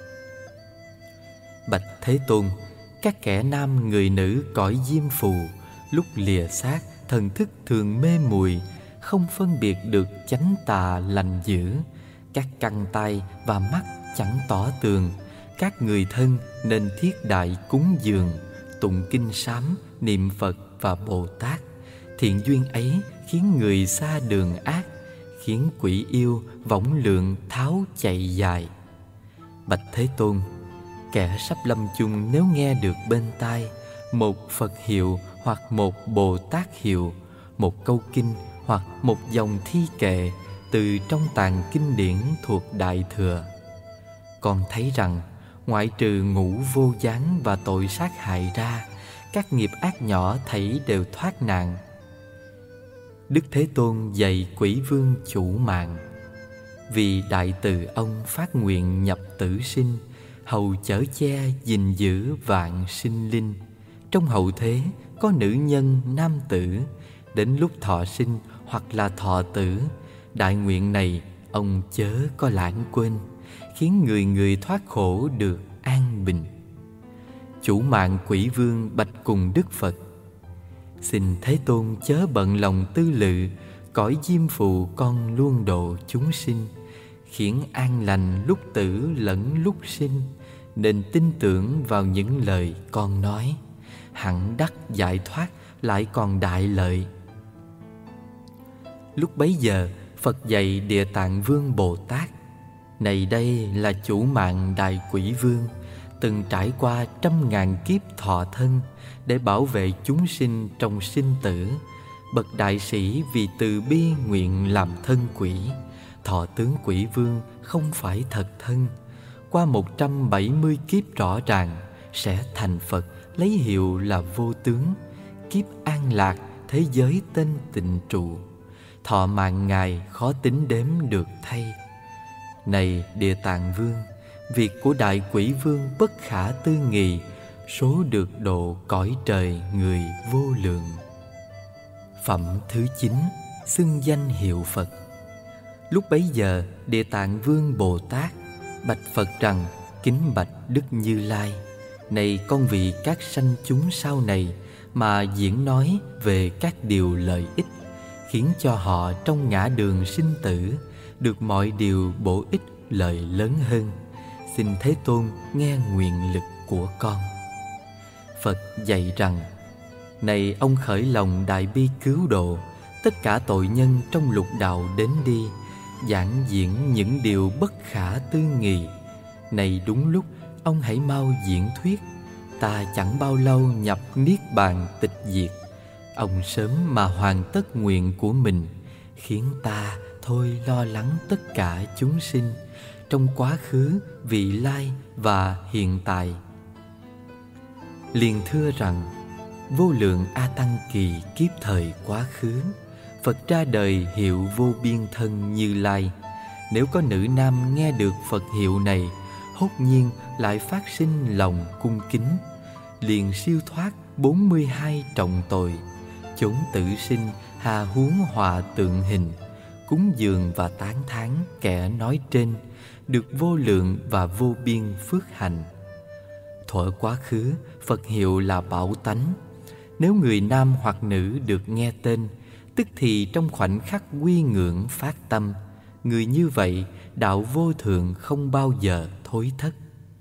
Bạch Thế Tôn, các kẻ nam người nữ cõi diêm phù, lúc lìa xác thần thức thường mê muội, không phân biệt được chánh tà lành dữ. Các căn tay và mắt chẳng tỏ tường, các người thân nên thiết đại cúng dường, tụng kinh sám, niệm Phật và Bồ Tát. Thiện duyên ấy khiến người xa đường ác, khiến quỷ yêu võng lượng tháo chạy dài. Bạch Thế Tôn, kẻ sắp lâm chung nếu nghe được bên tai một Phật hiệu hoặc một Bồ Tát hiệu, một câu kinh hoặc một dòng thi kệ từ trong tạng kinh điển thuộc Đại Thừa, con thấy rằng ngoại trừ ngũ vô gián và tội sát hại ra, các nghiệp ác nhỏ thảy đều thoát nạn. Đức Thế Tôn dạy Quỷ Vương Chủ Mạng: vì đại từ ông phát nguyện nhập tử sinh, hầu chở che gìn giữ vạn sinh linh. Trong hậu thế có nữ nhân nam tử, đến lúc thọ sinh hoặc là thọ tử, đại nguyện này ông chớ có lãng quên, khiến người người thoát khổ được an bình. Chủ Mạng Quỷ Vương bạch cùng Đức Phật: xin Thế Tôn chớ bận lòng tư lự, cõi diêm phù con luôn độ chúng sinh, khiến an lành lúc tử lẫn lúc sinh, nên tin tưởng vào những lời con nói, hẳn đắc giải thoát lại còn đại lợi. Lúc bấy giờ Phật dạy Địa Tạng Vương Bồ Tát: này đây là Chủ Mạng Đại Quỷ Vương, từng trải qua 100.000 kiếp thọ thân để bảo vệ chúng sinh trong sinh tử. Bậc đại sĩ vì từ bi nguyện làm thân quỷ, thọ tướng quỷ vương không phải thật thân. Qua 170 kiếp rõ ràng sẽ thành Phật, lấy hiệu là vô tướng. Kiếp an lạc, thế giới tên tịnh trụ, thọ mạng Ngài khó tính đếm được thay. Này Địa Tạng Vương, việc của Đại Quỷ Vương bất khả tư nghị, số được độ cõi trời người vô lượng. Phẩm thứ 9, xưng danh hiệu Phật. Lúc bấy giờ Địa Tạng Vương Bồ Tát bạch Phật rằng: kính bạch Đức Như Lai, này con vì các sanh chúng sau này mà diễn nói về các điều lợi ích, khiến cho họ trong ngã đường sinh tử được mọi điều bổ ích lợi lớn hơn. Xin Thế Tôn nghe nguyện lực của con. Phật dạy rằng: này ông khởi lòng đại bi cứu độ tất cả tội nhân trong lục đạo đến đi, giảng diễn những điều bất khả tư nghị. Này đúng lúc, ông hãy mau diễn thuyết. Ta chẳng bao lâu nhập niết bàn tịch diệt. Ông sớm mà hoàn tất nguyện của mình, khiến ta thôi lo lắng tất cả chúng sinh trong quá khứ, vị lai và hiện tại. Liền thưa rằng: vô lượng A Tăng kỳ kiếp thời quá khứ, Phật ra đời hiệu vô biên thân Như Lai. Nếu có nữ nam nghe được Phật hiệu này, hốt nhiên lại phát sinh lòng cung kính, liền siêu thoát 42 trọng tội, chốn tử sinh hà huống họa tượng hình, cúng dường và tán thán kẻ nói trên, được vô lượng và vô biên phước hạnh. Thuở quá khứ, Phật hiệu là Bảo Tánh. Nếu người nam hoặc nữ được nghe tên, tức thì trong khoảnh khắc quy ngưỡng phát tâm. Người như vậy, đạo vô thượng không bao giờ thối thất.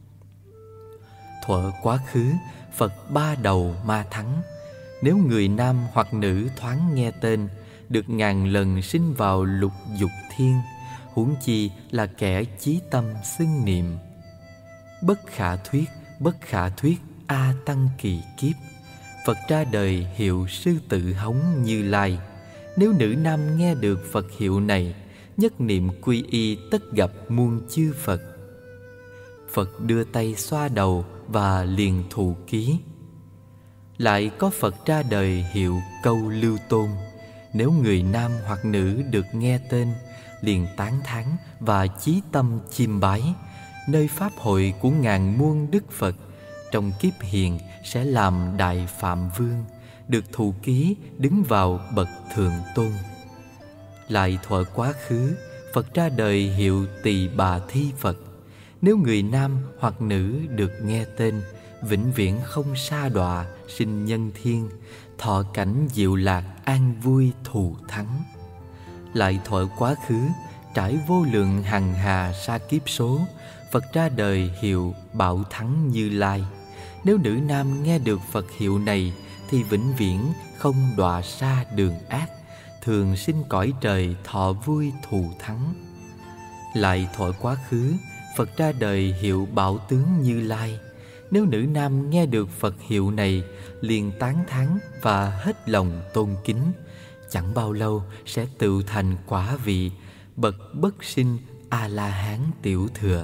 Thuở quá khứ, Phật ba đầu ma thắng. Nếu người nam hoặc nữ thoáng nghe tên, được ngàn lần sinh vào lục dục thiên, huống chi là kẻ chí tâm xưng niệm. Bất khả thuyết A Tăng kỳ kiếp, Phật ra đời hiệu sư tử hống Như Lai. Nếu nữ nam nghe được Phật hiệu này, nhất niệm quy y tất gặp muôn chư Phật. Phật đưa tay xoa đầu và liền thụ ký. Lại có Phật ra đời hiệu Câu Lưu Tôn. Nếu người nam hoặc nữ được nghe tên, liền tán thán và chí tâm chiêm bái. Nơi pháp hội của ngàn muôn Đức Phật, trong kiếp hiền sẽ làm Đại Phạm Vương, được thụ ký đứng vào bậc thượng tôn. Lại thuở quá khứ, Phật ra đời hiệu Tỳ Bà Thi Phật. Nếu người nam hoặc nữ được nghe tên, vĩnh viễn không sa đọa, sinh nhân thiên, thọ cảnh diệu lạc an vui thù thắng. Lại thuở quá khứ, trải vô lượng hằng hà sa kiếp số, Phật ra đời hiệu Bảo Thắng Như Lai. Nếu nữ nam nghe được Phật hiệu này, thì vĩnh viễn không đọa xa đường ác, thường sinh cõi trời thọ vui thù thắng. Lại thuở quá khứ, Phật ra đời hiệu Bảo Tướng Như Lai. Nếu nữ nam nghe được Phật hiệu này, liền tán thán và hết lòng tôn kính, chẳng bao lâu sẽ tự thành quả vị bậc bất sinh A-la-hán tiểu thừa.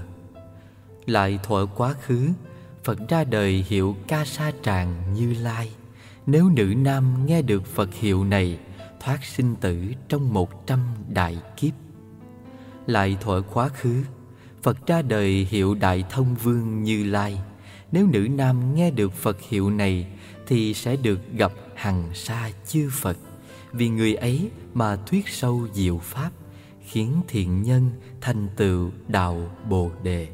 Lại thuở quá khứ, Phật ra đời hiệu Ca Sa Tràng Như Lai. Nếu nữ nam nghe được Phật hiệu này, thoát sinh tử trong 100 đại kiếp. Lại thuở quá khứ, Phật ra đời hiệu Đại Thông Vương Như Lai. Nếu nữ nam nghe được Phật hiệu này, thì sẽ được gặp hằng sa chư Phật. Vì người ấy mà thuyết sâu diệu pháp, khiến thiện nhân thành tựu đạo Bồ Đề.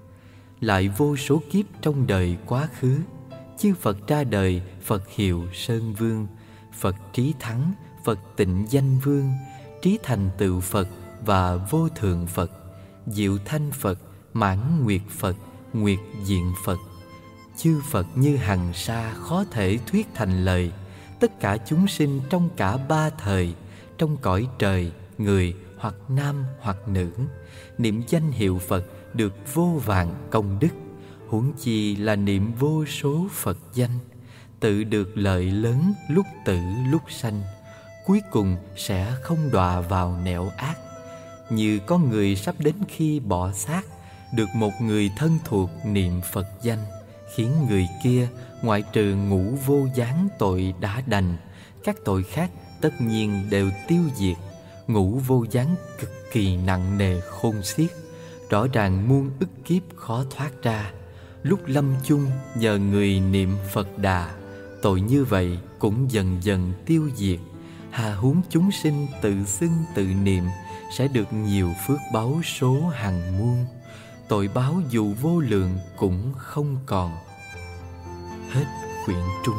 Lại vô số kiếp trong đời quá khứ, chư Phật ra đời Phật hiệu Sơn Vương, Phật Trí Thắng, Phật Tịnh Danh Vương, Trí Thành Tựu Phật và Vô Thượng Phật, Diệu Thanh Phật, Mãn Nguyệt Phật, Nguyệt Diện Phật. Chư Phật như hằng sa khó thể thuyết thành lời. Tất cả chúng sinh trong cả ba thời, trong cõi trời, người hoặc nam hoặc nữ, niệm danh hiệu Phật được vô vàn công đức. Huống chi là niệm vô số Phật danh, tự được lợi lớn lúc tử lúc sanh, cuối cùng sẽ không đọa vào nẻo ác. Như có người sắp đến khi bỏ xác, được một người thân thuộc niệm Phật danh, khiến người kia ngoại trừ ngũ vô gián tội đã đành, các tội khác tất nhiên đều tiêu diệt. Ngũ vô gián cực kỳ nặng nề khôn xiết, rõ ràng muôn ức kiếp khó thoát ra. Lúc lâm chung nhờ người niệm Phật Đà, tội như vậy cũng dần dần tiêu diệt. Hà huống chúng sinh tự xưng tự niệm, sẽ được nhiều phước báu số hằng muôn. Tội báo dù vô lượng cũng không còn. Hết quyển trung.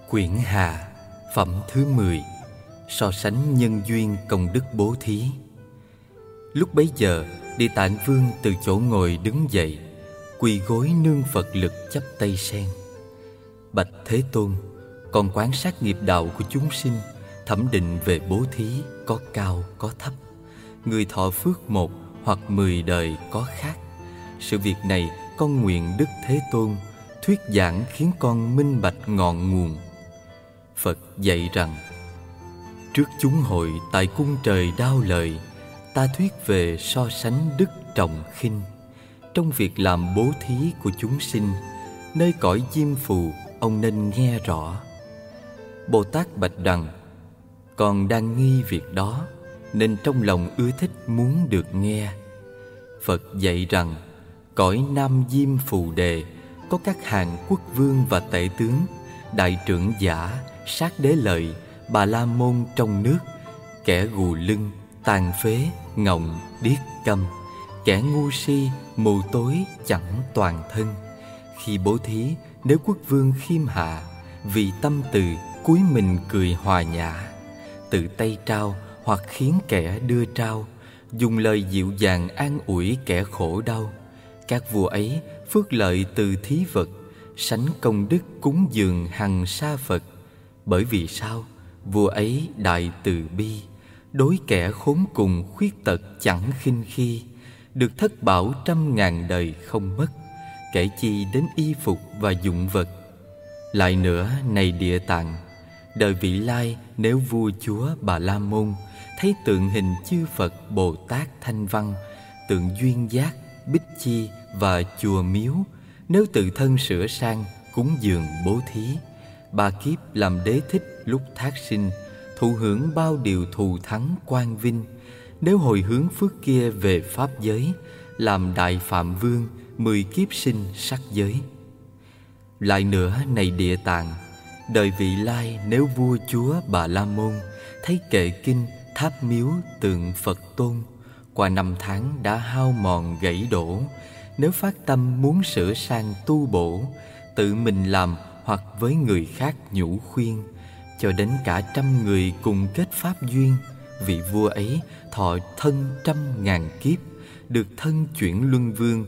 Quyển Hà, phẩm thứ 10, so sánh nhân duyên công đức bố thí. Lúc bấy giờ, Địa Tạng Vương từ chỗ ngồi đứng dậy, quỳ gối nương Phật lực chắp tay sen. Bạch Thế Tôn, con quan sát nghiệp đạo của chúng sinh, thẩm định về bố thí có cao có thấp, người thọ phước 1 hoặc 10 đời có khác. Sự việc này con nguyện Đức Thế Tôn thuyết giảng khiến con minh bạch ngọn nguồn. Phật dạy rằng: trước chúng hội tại cung trời Đao Lợi, ta thuyết về so sánh đức trọng khinh trong việc làm bố thí của chúng sinh. Nơi cõi Diêm Phù, ông nên nghe rõ. Bồ Tát bạch rằng: con đang nghi việc đó, nên trong lòng ưa thích muốn được nghe. Phật dạy rằng: cõi Nam Diêm Phù Đề có các hàng quốc vương và tể tướng, đại trưởng giả, sát đế lợi, Bà La Môn trong nước, kẻ gù lưng, tàn phế, ngọng, điếc câm, kẻ ngu si, mù tối, chẳng toàn thân. Khi bố thí, nếu quốc vương khiêm hạ, vì tâm từ cúi mình cười hòa nhã, tự tay trao hoặc khiến kẻ đưa trao, dùng lời dịu dàng an ủi kẻ khổ đau, các vua ấy phước lợi từ thí vật, sánh công đức cúng dường hằng sa Phật. Bởi vì sao? Vua ấy đại từ bi, đối kẻ khốn cùng khuyết tật chẳng khinh khi, được thất bảo 100.000 đời không mất, kể chi đến y phục và dụng vật. Lại nữa, này Địa Tạng, đời vị lai nếu vua chúa Bà La Môn thấy tượng hình chư Phật Bồ Tát Thanh Văn, tượng Duyên Giác, Bích Chi và chùa miếu, nếu tự thân sửa sang cúng dường bố thí, 3 kiếp làm đế thích lúc thác sinh, thụ hưởng bao điều thù thắng quang vinh. Nếu hồi hướng phước kia về pháp giới, làm đại phạm vương, 10 kiếp sinh sắc giới. Lại nữa, này Địa Tạng, đời vị lai nếu vua chúa Bà La Môn thấy kệ kinh, tháp miếu, tượng Phật tôn qua 5 tháng đã hao mòn gãy đổ, nếu phát tâm muốn sửa sang tu bổ, tự mình làm hoặc với người khác nhủ khuyên, cho đến cả 100 người cùng kết pháp duyên, vị vua ấy thọ thân 100.000 kiếp, được thân chuyển luân vương,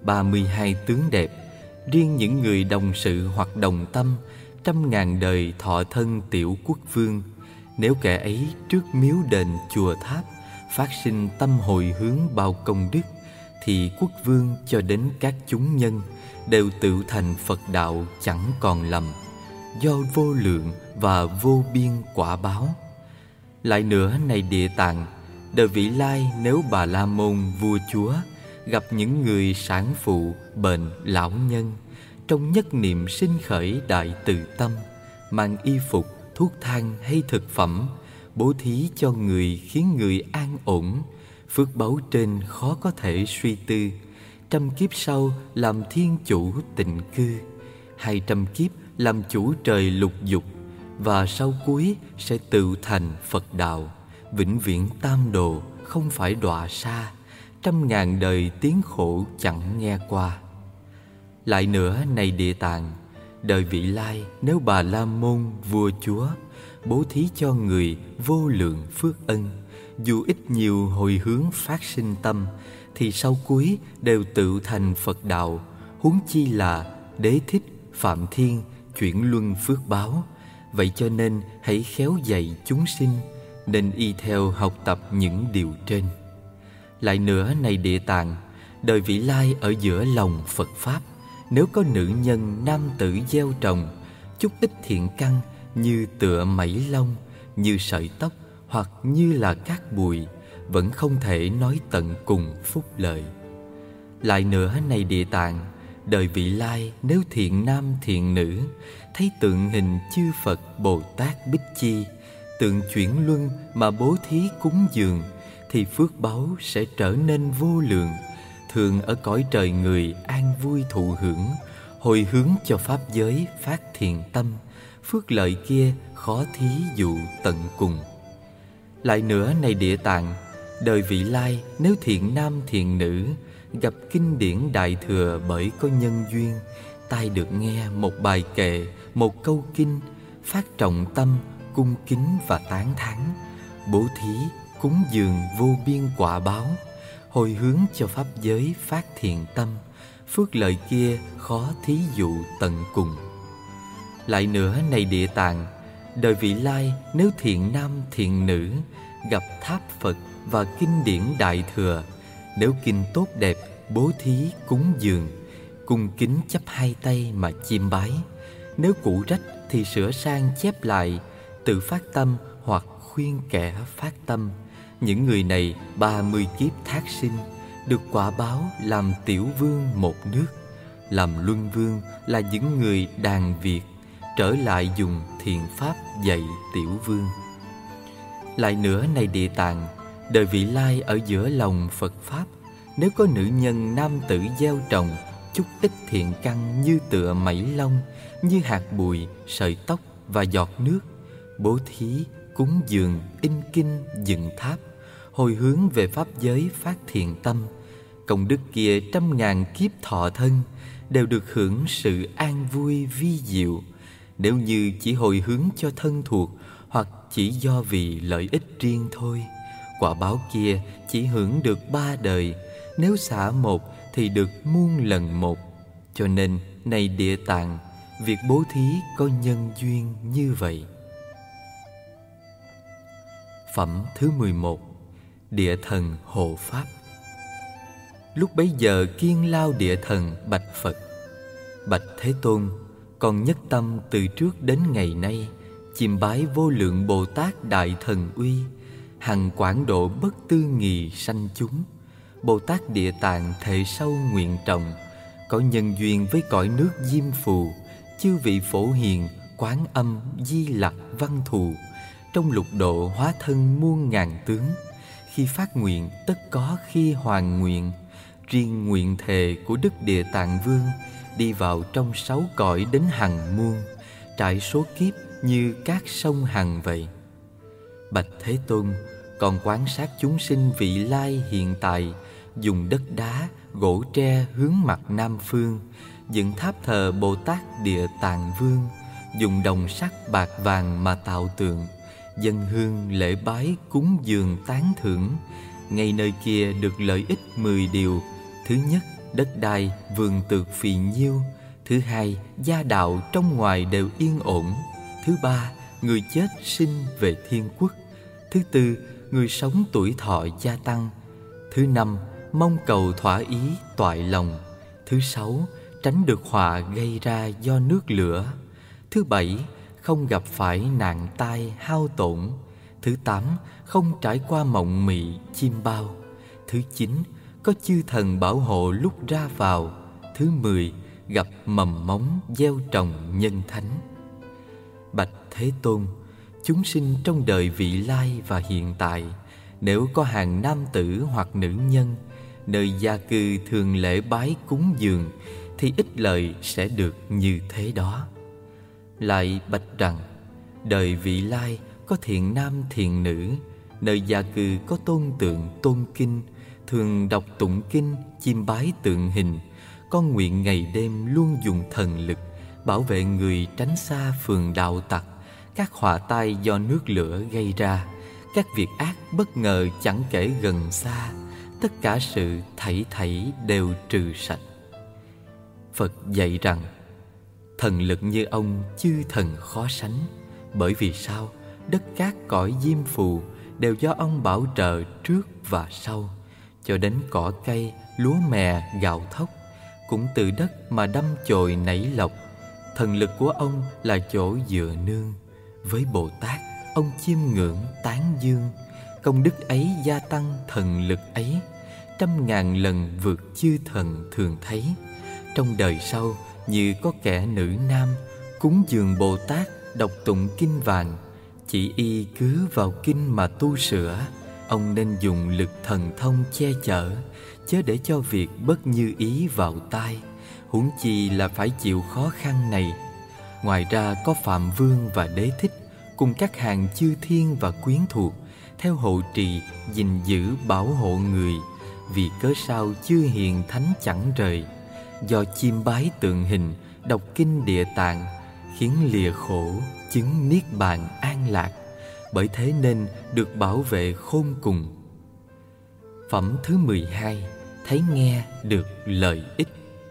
32 tướng đẹp. Riêng những người đồng sự hoặc đồng tâm, 100.000 đời thọ thân tiểu quốc vương. Nếu kẻ ấy trước miếu đền chùa tháp phát sinh tâm hồi hướng bao công đức, thì quốc vương cho đến các chúng nhân đều tự thành Phật đạo chẳng còn lầm, do vô lượng và vô biên quả báo. Lại nữa, này Địa Tạng, đời vị lai nếu Bà La Môn vua chúa gặp những người sản phụ, bệnh, lão nhân, trong nhất niệm sinh khởi đại từ tâm, mang y phục, thuốc thang hay thực phẩm, bố thí cho người khiến người an ổn, phước báu trên khó có thể suy tư. 100 kiếp sau làm thiên chủ tịnh cư, 200 kiếp làm chủ trời lục dục, và sau cuối sẽ tự thành Phật đạo, vĩnh viễn tam đồ, không phải đọa xa, 100.000 đời tiếng khổ chẳng nghe qua. Lại nữa, này Địa Tạng, đời vị lai nếu Bà La Môn vua chúa bố thí cho người vô lượng phước ân, dù ít nhiều hồi hướng phát sinh tâm, thì sau cuối đều tự thành Phật đạo, huống chi là đế thích, phạm thiên, chuyển luân phước báo. Vậy cho nên hãy khéo dạy chúng sinh, nên y theo học tập những điều trên. Lại nữa, này Địa Tạng, đời vị lai ở giữa lòng Phật Pháp, nếu có nữ nhân nam tử gieo trồng chút ít thiện căn, như tựa mảy lông, như sợi tóc, hoặc như là cát bụi, vẫn không thể nói tận cùng phúc lợi. Lại nữa, này Địa Tạng, đời vị lai nếu thiện nam thiện nữ thấy tượng hình chư Phật Bồ Tát Bích Chi, tượng chuyển luân mà bố thí cúng dường, thì phước báu sẽ trở nên vô lượng, thường ở cõi trời người an vui thụ hưởng, hồi hướng cho pháp giới phát thiện tâm, phước lợi kia khó thí dụ tận cùng. Lại nữa, này Địa Tạng, đời vị lai nếu thiện nam thiện nữ gặp kinh điển đại thừa bởi có nhân duyên, tai được nghe một bài kệ, một câu kinh, phát trọng tâm cung kính và tán thán, bố thí cúng dường vô biên quả báo, hồi hướng cho pháp giới phát thiện tâm, phước lợi kia khó thí dụ tận cùng. Lại nữa này Địa Tạng, đời vị lai nếu thiện nam thiện nữ gặp tháp Phật và kinh điển Đại Thừa, nếu kinh tốt đẹp bố thí cúng dường, cung kính chắp hai tay mà chiêm bái, nếu cũ rách thì sửa sang chép lại, tự phát tâm hoặc khuyên kẻ phát tâm. Những người này 30 kiếp thác sinh, được quả báo làm tiểu vương một nước, làm luân vương là những người đàn Việt, trở lại dùng thiện pháp dạy tiểu vương. Lại nữa này Địa Tạng, đời vị lai ở giữa lòng Phật Pháp, nếu có nữ nhân nam tử gieo trồng chút ít thiện căn như tựa mảy lông, như hạt bụi, sợi tóc và giọt nước, bố thí, cúng dường, in kinh, dựng tháp, hồi hướng về pháp giới phát thiện tâm, công đức kia 100.000 kiếp thọ thân đều được hưởng sự an vui vi diệu. Nếu như chỉ hồi hướng cho thân thuộc hoặc chỉ do vì lợi ích riêng thôi, quả báo kia chỉ hưởng được 3 đời, nếu xả một thì được muôn lần một. Cho nên này Địa Tạng, việc bố thí có nhân duyên như vậy. Phẩm thứ 11. Địa Thần Hộ Pháp. Lúc bấy giờ Kiên Lao Địa Thần bạch Phật: Bạch Thế Tôn, con nhất tâm từ trước đến ngày nay chiêm bái vô lượng Bồ Tát Đại Thần Uy, hằng quảng độ bất tư nghì sanh chúng. Bồ Tát Địa Tạng thệ sâu nguyện trọng, có nhân duyên với cõi nước Diêm Phù, chư vị Phổ Hiền, Quán Âm, Di Lặc, Văn Thù, trong lục độ hóa thân muôn ngàn tướng. Khi phát nguyện tất có khi hoàn nguyện. Riêng nguyện thề của Đức Địa Tạng Vương đi vào trong 6 cõi đến hằng muôn, trải số kiếp như các sông hằng vậy. Bạch Thế Tôn, còn quán sát chúng sinh vị lai hiện tại, dùng đất đá, gỗ tre hướng mặt Nam Phương, dựng tháp thờ Bồ Tát Địa Tạng Vương, dùng đồng sắt bạc vàng mà tạo tượng, dâng hương lễ bái cúng dường tán thưởng. Ngay nơi kia được lợi ích 10 điều. Thứ nhất, đất đai vườn tược phì nhiêu. Thứ hai, gia đạo trong ngoài đều yên ổn. Thứ ba, người chết sinh về thiên quốc. Thứ tư, người sống tuổi thọ gia tăng. Thứ năm, mong cầu thỏa ý toại lòng. Thứ sáu, tránh được họa gây ra do nước lửa. Thứ bảy, không gặp phải nạn tai hao tổn. Thứ tám, không trải qua mộng mị chim bao. Thứ chín, có chư thần bảo hộ lúc ra vào. Thứ 10, gặp mầm móng gieo trồng nhân thánh. Bạch Thế Tôn, chúng sinh trong đời vị lai và hiện tại, nếu có hàng nam tử hoặc nữ nhân, nơi gia cư thường lễ bái cúng dường, thì ích lợi sẽ được như thế đó. Lại bạch rằng, đời vị lai có thiện nam thiện nữ, nơi gia cư có tôn tượng tôn kinh, thường đọc tụng kinh, chiêm bái tượng hình. Con nguyện ngày đêm luôn dùng thần lực bảo vệ người tránh xa phường đạo tặc, các họa tai do nước lửa gây ra, các việc ác bất ngờ chẳng kể gần xa, tất cả sự thảy thảy đều trừ sạch. Phật dạy rằng, thần lực như ông chư thần khó sánh. Bởi vì sao? Đất cát cõi Diêm Phù đều do ông bảo trợ trước và sau, cho đến cỏ cây, lúa mè, gạo thóc cũng từ đất mà đâm chồi nảy lộc. Thần lực của ông là chỗ dựa nương. Với Bồ Tát, ông chiêm ngưỡng tán dương. Công đức ấy gia tăng thần lực ấy 100.000 lần vượt chư thần thường thấy. Trong đời sau, như có kẻ nữ nam cúng dường Bồ Tát, đọc tụng kinh vàng, chỉ y cứ vào kinh mà tu sửa. Ông nên dùng lực thần thông che chở, chớ để cho việc bất như ý vào tai, huống chi là phải chịu khó khăn này. Ngoài ra có Phạm Vương và Đế Thích cùng các hàng chư thiên và quyến thuộc theo hộ trì, gìn giữ bảo hộ người. Vì cớ sao chư hiền thánh chẳng rời, do chiêm bái tượng hình, đọc kinh Địa Tạng, khiến lìa khổ, chứng niết bàn an lạc, bởi thế nên được bảo vệ khôn cùng. Phẩm thứ 12, thấy nghe được lợi ích.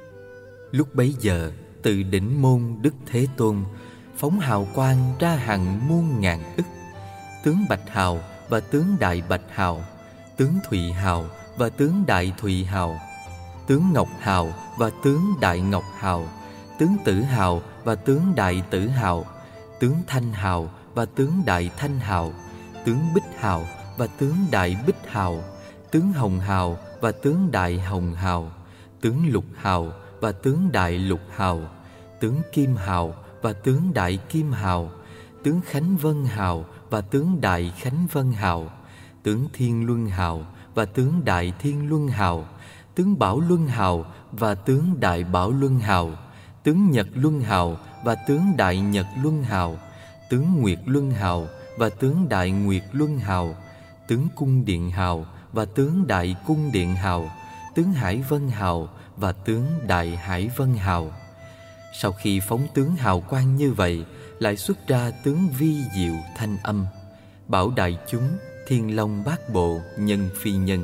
Lúc bấy giờ, từ đỉnh môn Đức Thế Tôn phóng hào quang ra hàng muôn ngàn ức, tướng Bạch Hào và tướng Đại Bạch Hào, tướng Thụy Hào và tướng Đại Thụy Hào, tướng Ngọc Hào và tướng Đại Ngọc Hào, tướng Tử Hào và tướng Đại Tử Hào, tướng Thanh Hào và tướng Đại Thanh Hào, tướng Bích Hào và tướng Đại Bích Hào, tướng Hồng Hào và tướng Đại Hồng Hào, tướng Lục Hào và tướng Đại Lục Hào, tướng Kim Hào và tướng Đại Kim Hào, tướng Khánh Vân Hào và tướng Đại Khánh Vân Hào, tướng Thiên Luân Hào và tướng Đại Thiên Luân Hào, tướng Bảo Luân Hào và tướng Đại Bảo Luân Hào, tướng Nhật Luân Hào và tướng Đại Nhật Luân Hào, tướng Nguyệt Luân Hào và tướng Đại Nguyệt Luân Hào, tướng Cung Điện Hào và tướng Đại Cung Điện Hào, tướng Hải Vân Hào và tướng Đại Hải Vân Hào. Sau khi phóng tướng hào quang như vậy, lại xuất ra tướng vi diệu thanh âm, bảo đại chúng Thiên Long Bát Bộ nhân phi nhân.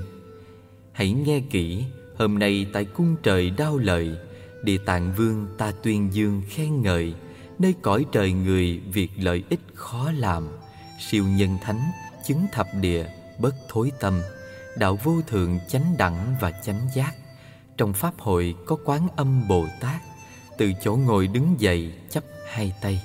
Hãy nghe kỹ, hôm nay tại cung trời Đao Lợi, Địa Tạng Vương ta tuyên dương khen ngợi, nơi cõi trời người việc lợi ích khó làm, siêu nhân thánh chứng thập địa bất thối tâm, đạo vô thượng chánh đẳng và chánh giác. Trong pháp hội có Quán Âm Bồ Tát, từ chỗ ngồi đứng dậy chắp hai tay.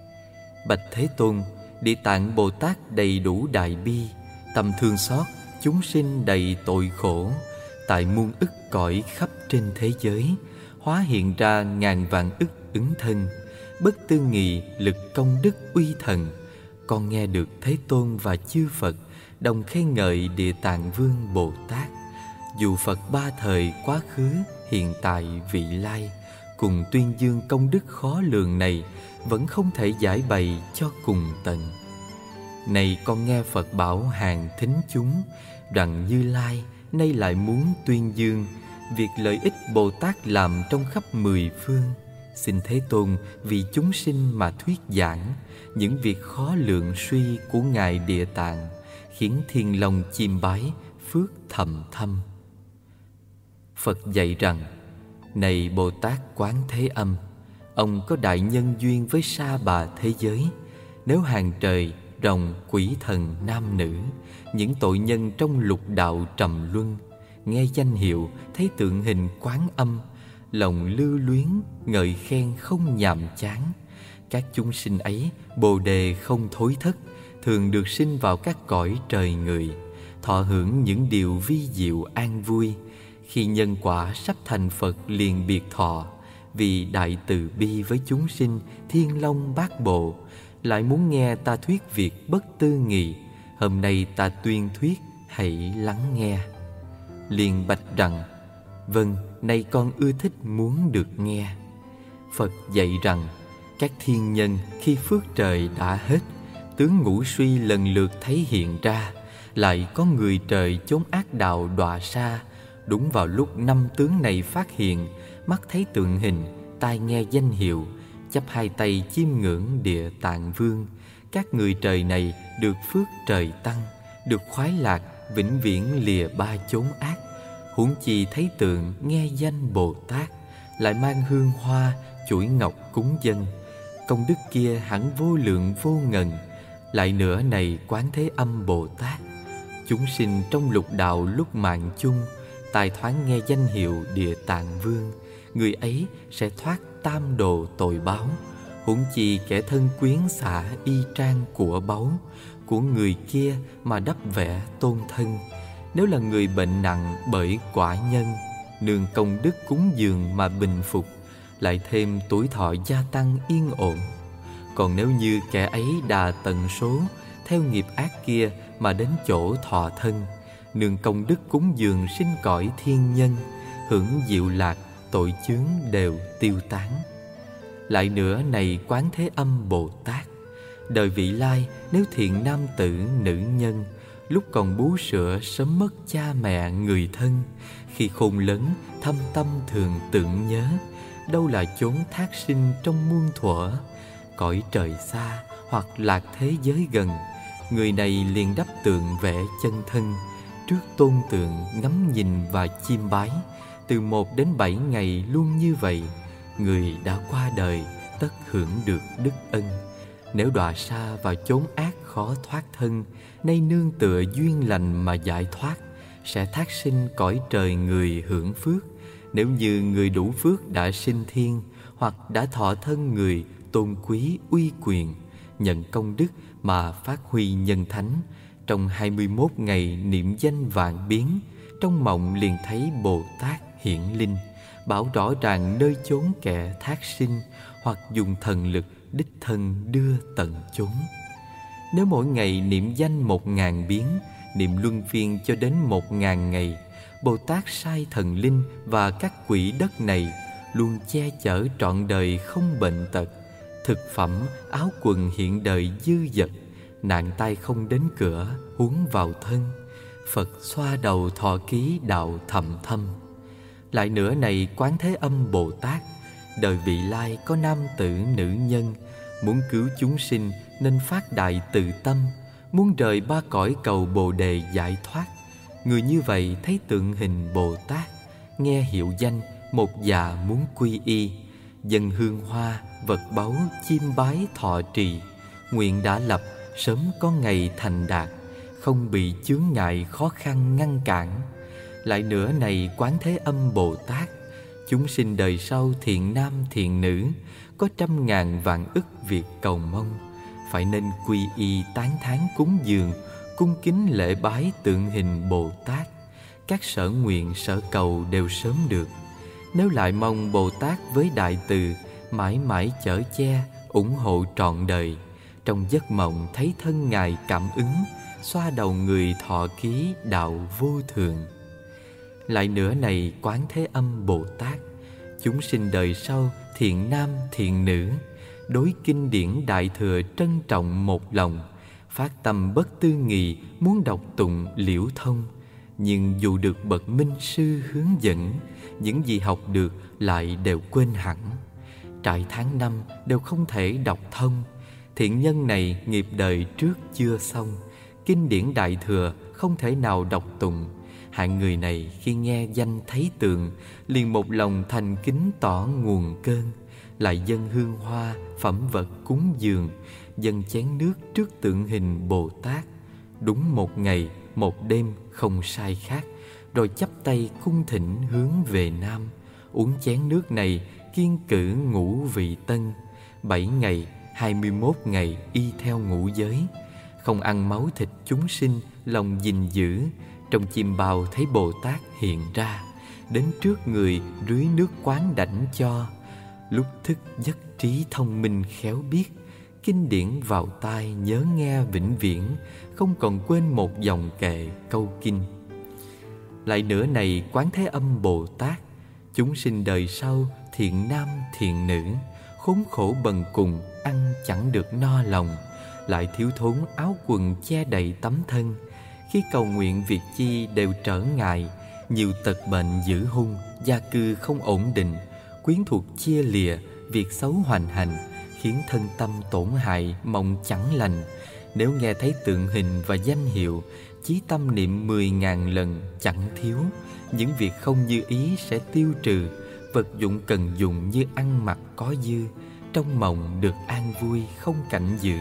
Bạch Thế Tôn, Địa Tạng Bồ Tát đầy đủ đại bi, tâm thương xót chúng sinh đầy tội khổ, tại muôn ức cõi khắp trên thế giới, hóa hiện ra ngàn vạn ức ứng thân, bất tư nghị lực công đức uy thần. Con nghe được Thế Tôn và chư Phật đồng khen ngợi Địa Tạng Vương Bồ Tát. Dù Phật ba thời quá khứ, hiện tại, vị lai, cùng tuyên dương công đức khó lường này, vẫn không thể giải bày cho cùng tận. Này con nghe Phật bảo hàng thính chúng, rằng Như Lai nay lại muốn tuyên dương việc lợi ích Bồ Tát làm trong khắp mười phương. Xin Thế Tôn vì chúng sinh mà thuyết giảng những việc khó lượng suy của Ngài Địa Tạng, khiến thiên long chiêm bái, phước thầm thâm. Phật dạy rằng: này Bồ Tát Quán Thế Âm, ông có đại nhân duyên với sa bà thế giới. Nếu hàng trời, rồng, quỷ thần, nam nữ, những tội nhân trong lục đạo trầm luân, nghe danh hiệu, thấy tượng hình Quán Âm, lòng lưu luyến, ngợi khen không nhàm chán, các chúng sinh ấy bồ đề không thối thất, thường được sinh vào các cõi trời người, thọ hưởng những điều vi diệu an vui. Khi nhân quả sắp thành Phật liền biệt thọ, vì đại từ bi với chúng sinh Thiên Long Bát Bộ, lại muốn nghe ta thuyết việc bất tư nghị. Hôm nay ta tuyên thuyết, hãy lắng nghe. Liền bạch rằng: vâng, nay con ưa thích muốn được nghe. Phật dạy rằng: các thiên nhân khi phước trời đã hết, tướng ngũ suy lần lượt thấy hiện ra, lại có người trời chốn ác đạo đọa xa. Đúng vào lúc năm tướng này phát hiện, mắt thấy tượng hình, tai nghe danh hiệu, chắp hai tay chiêm ngưỡng Địa Tạng Vương, các người trời này được phước trời tăng, được khoái lạc, vĩnh viễn lìa ba chốn ác. Huống chi thấy tượng, nghe danh Bồ Tát, lại mang hương hoa, chuỗi ngọc cúng dâng, công đức kia hẳn vô lượng vô ngần. Lại nữa này Quán Thế Âm Bồ Tát, chúng sinh trong lục đạo lúc mạng chung, tài thoáng nghe danh hiệu Địa Tạng Vương, người ấy sẽ thoát tam đồ tội báo. Huống chi kẻ thân quyến xả y trang của báu của người kia mà đắp vẽ tôn thân. Nếu là người bệnh nặng bởi quả nhân, nương công đức cúng dường mà bình phục, lại thêm tuổi thọ gia tăng yên ổn. Còn nếu như kẻ ấy đà tận số, theo nghiệp ác kia mà đến chỗ thọ thân, nương công đức cúng dường sinh cõi thiên nhân, hưởng diệu lạc, tội chướng đều tiêu tán. Lại nữa này Quán Thế Âm Bồ Tát, đời vị lai nếu thiện nam tử nữ nhân, lúc còn bú sữa sớm mất cha mẹ người thân, khi khôn lớn thâm tâm thường tưởng nhớ, đâu là chốn thác sinh trong muôn thuở. cõi trời xa hoặc lạc thế giới gần, người này liền đắp tượng vẽ chân thân, trước tôn tượng ngắm nhìn và chiêm bái. Từ 1 đến 7 ngày luôn như vậy, người đã qua đời tất hưởng được đức ân. Nếu đọa xa vào chốn ác khó thoát thân, nay nương tựa duyên lành mà giải thoát, sẽ thác sinh cõi trời người hưởng phước. Nếu như người đủ phước đã sinh thiên, hoặc đã thọ thân người tôn quý uy quyền, nhận công đức mà phát huy nhân thánh, trong 21 ngày niệm danh vạn biến, trong mộng liền thấy Bồ Tát hiển linh, bảo rõ ràng nơi chốn kẻ thác sinh, hoặc dùng thần lực đích thân đưa tận chốn. Nếu mỗi ngày niệm danh 1000 biến, niệm luân phiên cho đến 1000 ngày, Bồ Tát sai thần linh và các quỷ đất này luôn che chở trọn đời không bệnh tật, thực phẩm, áo quần hiện đời dư dật, nạn tai không đến cửa, huống vào thân. Phật xoa đầu thọ ký đạo thầm thâm. Lại nữa này Quán Thế Âm Bồ Tát, đời vị lai có nam tử nữ nhân, muốn cứu chúng sinh nên phát đại từ tâm, muốn rời 3 cõi cầu Bồ Đề giải thoát. Người như vậy thấy tượng hình Bồ Tát, nghe hiệu danh, một dạ muốn quy y, dâng hương hoa, vật báu, chiêm bái thọ trì, nguyện đã lập, sớm có ngày thành đạt, không bị chướng ngại khó khăn ngăn cản. Lại nữa này Quán Thế Âm Bồ Tát, chúng sinh đời sau thiện nam thiện nữ, có 100.000 vạn ức việc cầu mong, phải nên quy y tán thán cúng dường, cung kính lễ bái tượng hình Bồ Tát. Các sở nguyện sở cầu đều sớm được. Nếu lại mong Bồ Tát với đại từ, mãi mãi chở che, ủng hộ trọn đời, trong giấc mộng thấy thân Ngài cảm ứng, xoa đầu người thọ ký đạo vô thường. Lại nữa này Quán Thế Âm Bồ Tát, chúng sinh đời sau thiện nam thiện nữ, đối kinh điển đại thừa trân trọng một lòng, phát tâm bất tư nghì muốn đọc tụng liễu thông. Nhưng dù được bậc minh sư hướng dẫn, những gì học được lại đều quên hẳn. Trải tháng năm đều không thể đọc thông. Thiện nhân này nghiệp đời trước chưa xong, kinh điển đại thừa không thể nào đọc tụng. Hạng người này khi nghe danh thấy tượng, liền một lòng thành kính tỏ nguồn cơn, lại dâng hương hoa, phẩm vật cúng dường, dâng chén nước trước tượng hình Bồ Tát. Đúng 1 ngày, 1 đêm không sai khác, rồi chắp tay cung thỉnh hướng về Nam. Uống chén nước này kiêng cữ ngũ vị tân, 7 ngày, 21 ngày y theo ngũ giới, không ăn máu thịt chúng sinh, lòng gìn giữ. Trong chim bao thấy Bồ Tát hiện ra, đến trước người rưới nước quán đảnh cho. Lúc thức giấc trí thông minh khéo biết, kinh điển vào tai nhớ nghe vĩnh viễn, không còn quên một dòng kệ câu kinh. Lại nữa này Quán Thế Âm Bồ Tát, chúng sinh đời sau thiện nam thiện nữ, khốn khổ bần cùng, ăn chẳng được no lòng, lại thiếu thốn áo quần che đầy tấm thân. Khi cầu nguyện việc chi đều trở ngại, nhiều tật bệnh dữ hung, gia cư không ổn định, quyến thuộc chia lìa, việc xấu hoành hành, khiến thân tâm tổn hại, mộng chẳng lành. Nếu nghe thấy tượng hình và danh hiệu, chí tâm niệm 10.000 lần chẳng thiếu. Những việc không như ý sẽ tiêu trừ, vật dụng cần dùng như ăn mặc có dư, trong mộng được an vui không cảnh dữ.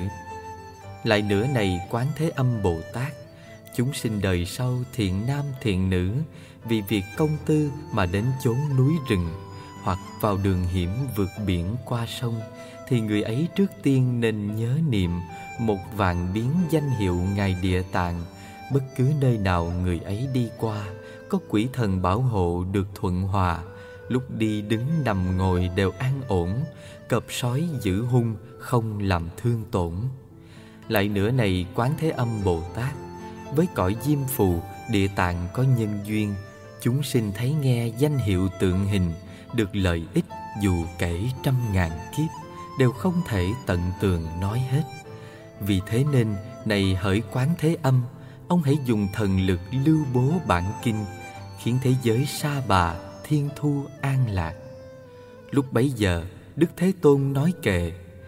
Lại nữa này Quán Thế Âm Bồ Tát, chúng sinh đời sau thiện nam thiện nữ, vì việc công tư mà đến chốn núi rừng, hoặc vào đường hiểm vượt biển qua sông, thì người ấy trước tiên nên nhớ niệm 1.000 biến danh hiệu Ngài Địa Tạng. Bất cứ nơi nào người ấy đi qua, có quỷ thần bảo hộ được thuận hòa, lúc đi đứng nằm ngồi đều an ổn, cọp sói dữ hung không làm thương tổn. Lại nữa này Quán Thế Âm Bồ Tát, với cõi Diêm Phù, Địa Tạng có nhân duyên, chúng sinh thấy nghe danh hiệu tượng hình, được lợi ích dù kể 100.000 kiếp, đều không thể tận tường nói hết. Vì thế nên, này hỡi Quán Thế Âm, ông hãy dùng thần lực lưu bố bản kinh, khiến thế giới sa bà, thiên thu an lạc. Lúc bấy giờ, Đức Thế Tôn nói kệ: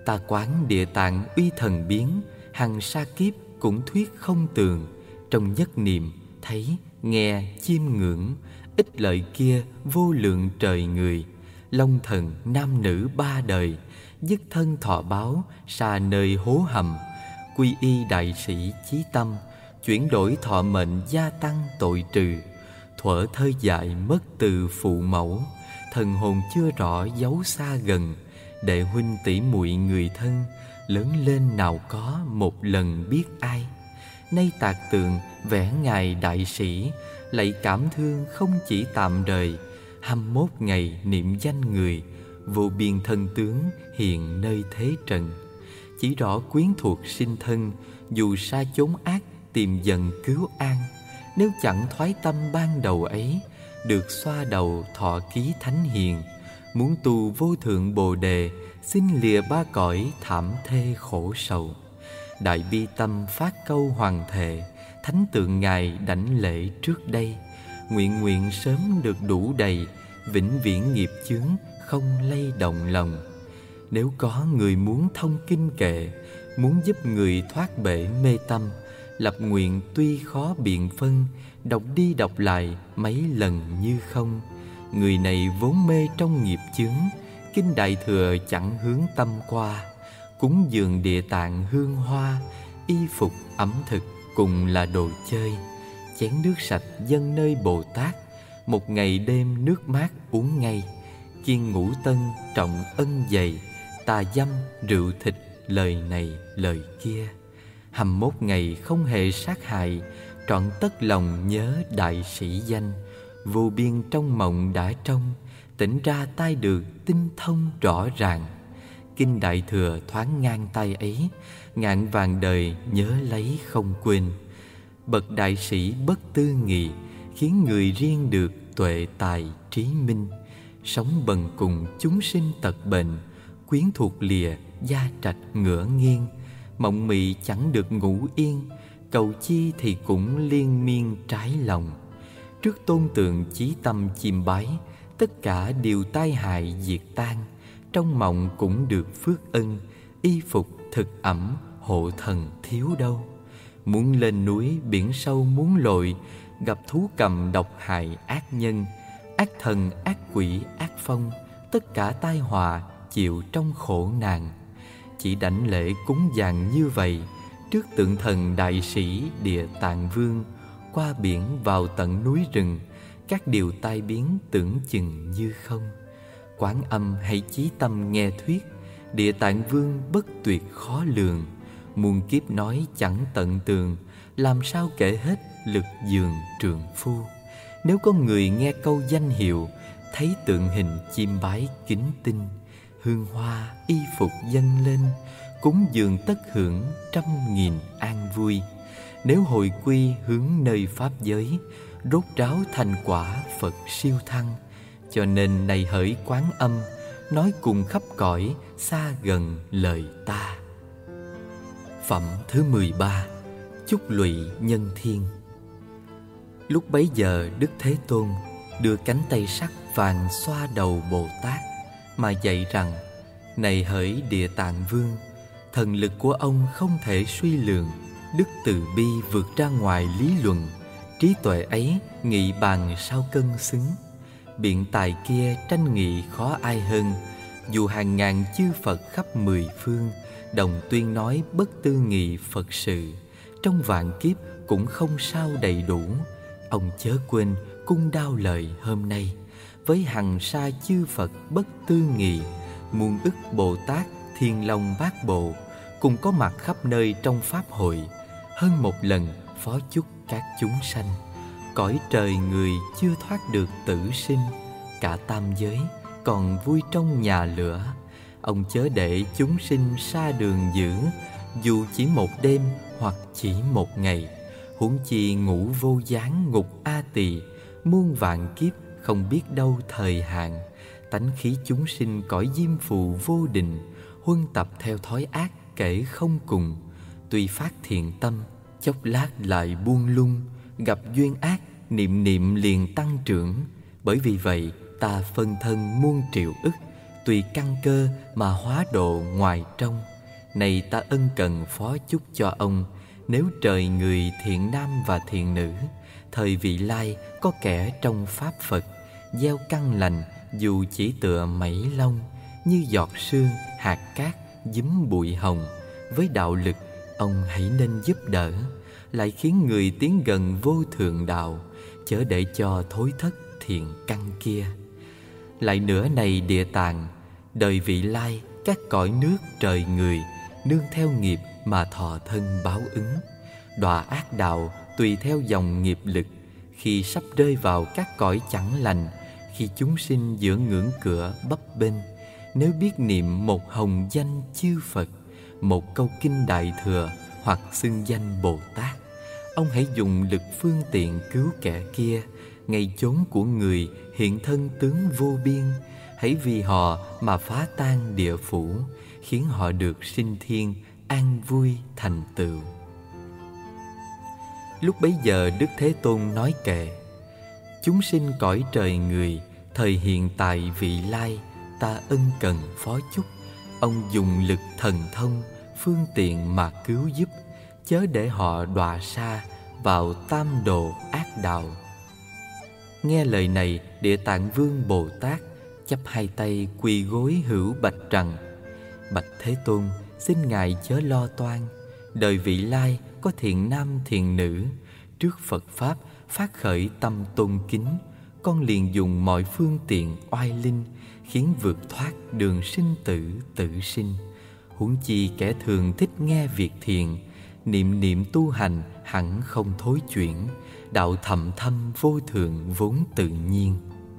Ta quán Địa Tạng uy thần biến, hằng sa kiếp cũng thuyết không tường. Trong nhất niệm thấy, nghe, chiêm ngưỡng, ích lợi kia vô lượng trời người. Long thần nam nữ ba đời, dứt thân thọ báo, xa nơi hố hầm. Quy y đại sĩ chí tâm, chuyển đổi thọ mệnh gia tăng tội trừ. Thuở thơ dại mất từ phụ mẫu, thần hồn chưa rõ dấu xa gần. Đệ huynh tỷ muội người thân, lớn lên nào có một lần biết ai. Nay tạc tượng vẽ ngài đại sĩ, lạy cảm thương không chỉ tạm đời. 21 ngày niệm danh người, vô biên thân tướng hiện nơi thế trần. Chỉ rõ quyến thuộc sinh thân, dù xa chốn ác tìm dần cứu an. Nếu chẳng thoái tâm ban đầu ấy, được xoa đầu thọ ký thánh hiền. Muốn tu vô thượng bồ đề, xin lìa ba cõi thảm thê khổ sầu. Đại bi tâm phát câu hoàng thệ, thánh tượng ngài đảnh lễ trước đây. Nguyện sớm được đủ đầy, vĩnh viễn nghiệp chướng không lay động lòng. Nếu có người muốn thông kinh kệ, muốn giúp người thoát bể mê tâm, lập nguyện tuy khó biện phân, đọc đi đọc lại mấy lần như không. Người này vốn mê trong nghiệp chướng, kinh đại thừa chẳng hướng tâm qua. Cúng dường Địa Tạng hương hoa, y phục ẩm thực cùng là đồ chơi. Chén nước sạch dâng nơi Bồ Tát, một ngày đêm nước mát uống ngay. Kiêng ngũ tân trọng ân dày, tà dâm rượu thịt lời này lời kia. 21 ngày không hề sát hại, trọn tất lòng nhớ đại sĩ danh. Vô biên trong mộng đã trong, tỉnh ra tai được tinh thông rõ ràng. Kinh đại thừa thoáng ngang tay ấy, ngàn vàng đời nhớ lấy không quên. Bậc đại sĩ bất tư nghị, khiến người riêng được tuệ tài trí minh. Sống bần cùng chúng sinh tật bệnh, quyến thuộc lìa gia trạch ngửa nghiêng. Mộng mị chẳng được ngủ yên, cầu chi thì cũng liên miên trái lòng. Trước tôn tượng chí tâm chiêm bái, tất cả đều tai hại diệt tan. Trong mộng cũng được phước ân, y phục thực ẩm hộ thần thiếu đâu. Muốn lên núi biển sâu muốn lội, gặp thú cầm độc hại ác nhân. Ác thần ác quỷ ác phong, tất cả tai họa chịu trong khổ nạn. Chỉ đảnh lễ cúng dường như vậy, trước tượng thần đại sĩ Địa Tạng Vương. Qua biển vào tận núi rừng, các điều tai biến tưởng chừng như không. Quán Âm hãy chí tâm nghe thuyết, Địa Tạng Vương bất tuyệt khó lường. Muôn kiếp nói chẳng tận tường, làm sao kể hết lực dường trượng phu. Nếu có người nghe câu danh hiệu, thấy tượng hình chiêm bái kính tinh. Hương hoa y phục dâng lên, cúng dường tất hưởng 100.000 an vui. Nếu hồi quy hướng nơi pháp giới, rốt ráo thành quả Phật siêu thăng. Cho nên này hỡi Quán Âm, nói cùng khắp cõi xa gần lời ta. Phẩm thứ 13. Chúc lụy nhân thiên. Lúc bấy giờ Đức Thế Tôn đưa cánh tay sắc vàng xoa đầu Bồ Tát, mà dạy rằng: này hỡi Địa Tạng Vương, thần lực của ông không thể suy lường. Đức từ bi vượt ra ngoài lý luận, trí tuệ ấy nghị bàn sao cân xứng. Biện tài kia tranh nghị khó ai hơn, dù hàng ngàn chư Phật khắp 10 phương đồng tuyên nói bất tư nghị Phật sự. Trong vạn kiếp cũng không sao đầy đủ. Ông chớ quên cung đao lời hôm nay, với hằng sa chư Phật bất tư nghị. Muôn ức Bồ Tát Thiên Long Bát Bộ cùng có mặt khắp nơi trong pháp hội. Hơn một lần phó chúc các chúng sanh, cõi trời người chưa thoát được tử sinh. Cả tam giới còn vui trong nhà lửa. Ông chớ để chúng sinh xa đường giữ, dù chỉ một đêm hoặc chỉ một ngày. Huống chi ngủ vô gián ngục A Tỳ, muôn vạn kiếp không biết đâu thời hạn. Tánh khí chúng sinh cõi diêm phù vô định, huân tập theo thói ác kể không cùng. Tuy phát thiện tâm, chốc lát lại buông lung, gặp duyên ác niệm niệm liền tăng trưởng. Bởi vì vậy ta phân thân muôn triệu ức, tùy căn cơ mà hóa độ ngoài trong. Này ta ân cần phó chúc cho ông, nếu trời người thiện nam và thiện nữ, thời vị lai có kẻ trong pháp Phật, gieo căn lành dù chỉ tựa mảy lông, như giọt sương hạt cát dúm bụi hồng. Với đạo lực ông hãy nên giúp đỡ, lại khiến người tiến gần vô thượng đạo, chớ để cho thối thất thiện căn kia. Lại nữa này Địa Tạng, đời vị lai các cõi nước trời người, nương theo nghiệp mà thọ thân báo ứng. Đọa ác đạo tùy theo dòng nghiệp lực, khi sắp rơi vào các cõi chẳng lành, khi chúng sinh giữa ngưỡng cửa bấp bênh, nếu biết niệm một hồng danh chư Phật, một câu kinh Đại Thừa hoặc xưng danh Bồ Tát, ông hãy dùng lực phương tiện cứu kẻ kia, ngay chốn của người hiện thân tướng vô biên. Hãy vì họ mà phá tan địa phủ, khiến họ được sinh thiên, an vui thành tựu. Lúc bấy giờ Đức Thế Tôn nói kệ: chúng sinh cõi trời người, thời hiện tại vị lai, ta ân cần phó chúc, ông dùng lực thần thông, phương tiện mà cứu giúp, chớ để họ đọa xa vào tam đồ ác đạo. Nghe lời này, Địa Tạng Vương Bồ Tát chắp hai tay quỳ gối hữu bạch rằng: bạch Thế Tôn, xin Ngài chớ lo toan. Đời vị lai có thiện nam thiện nữ, trước Phật Pháp phát khởi tâm tôn kính, con liền dùng mọi phương tiện oai linh, khiến vượt thoát đường sinh tử tự sinh. Huống chi kẻ thường thích nghe việc thiền, niệm niệm tu hành hẳn không thối chuyển, đạo thầm thâm vô thượng vốn tự nhiên.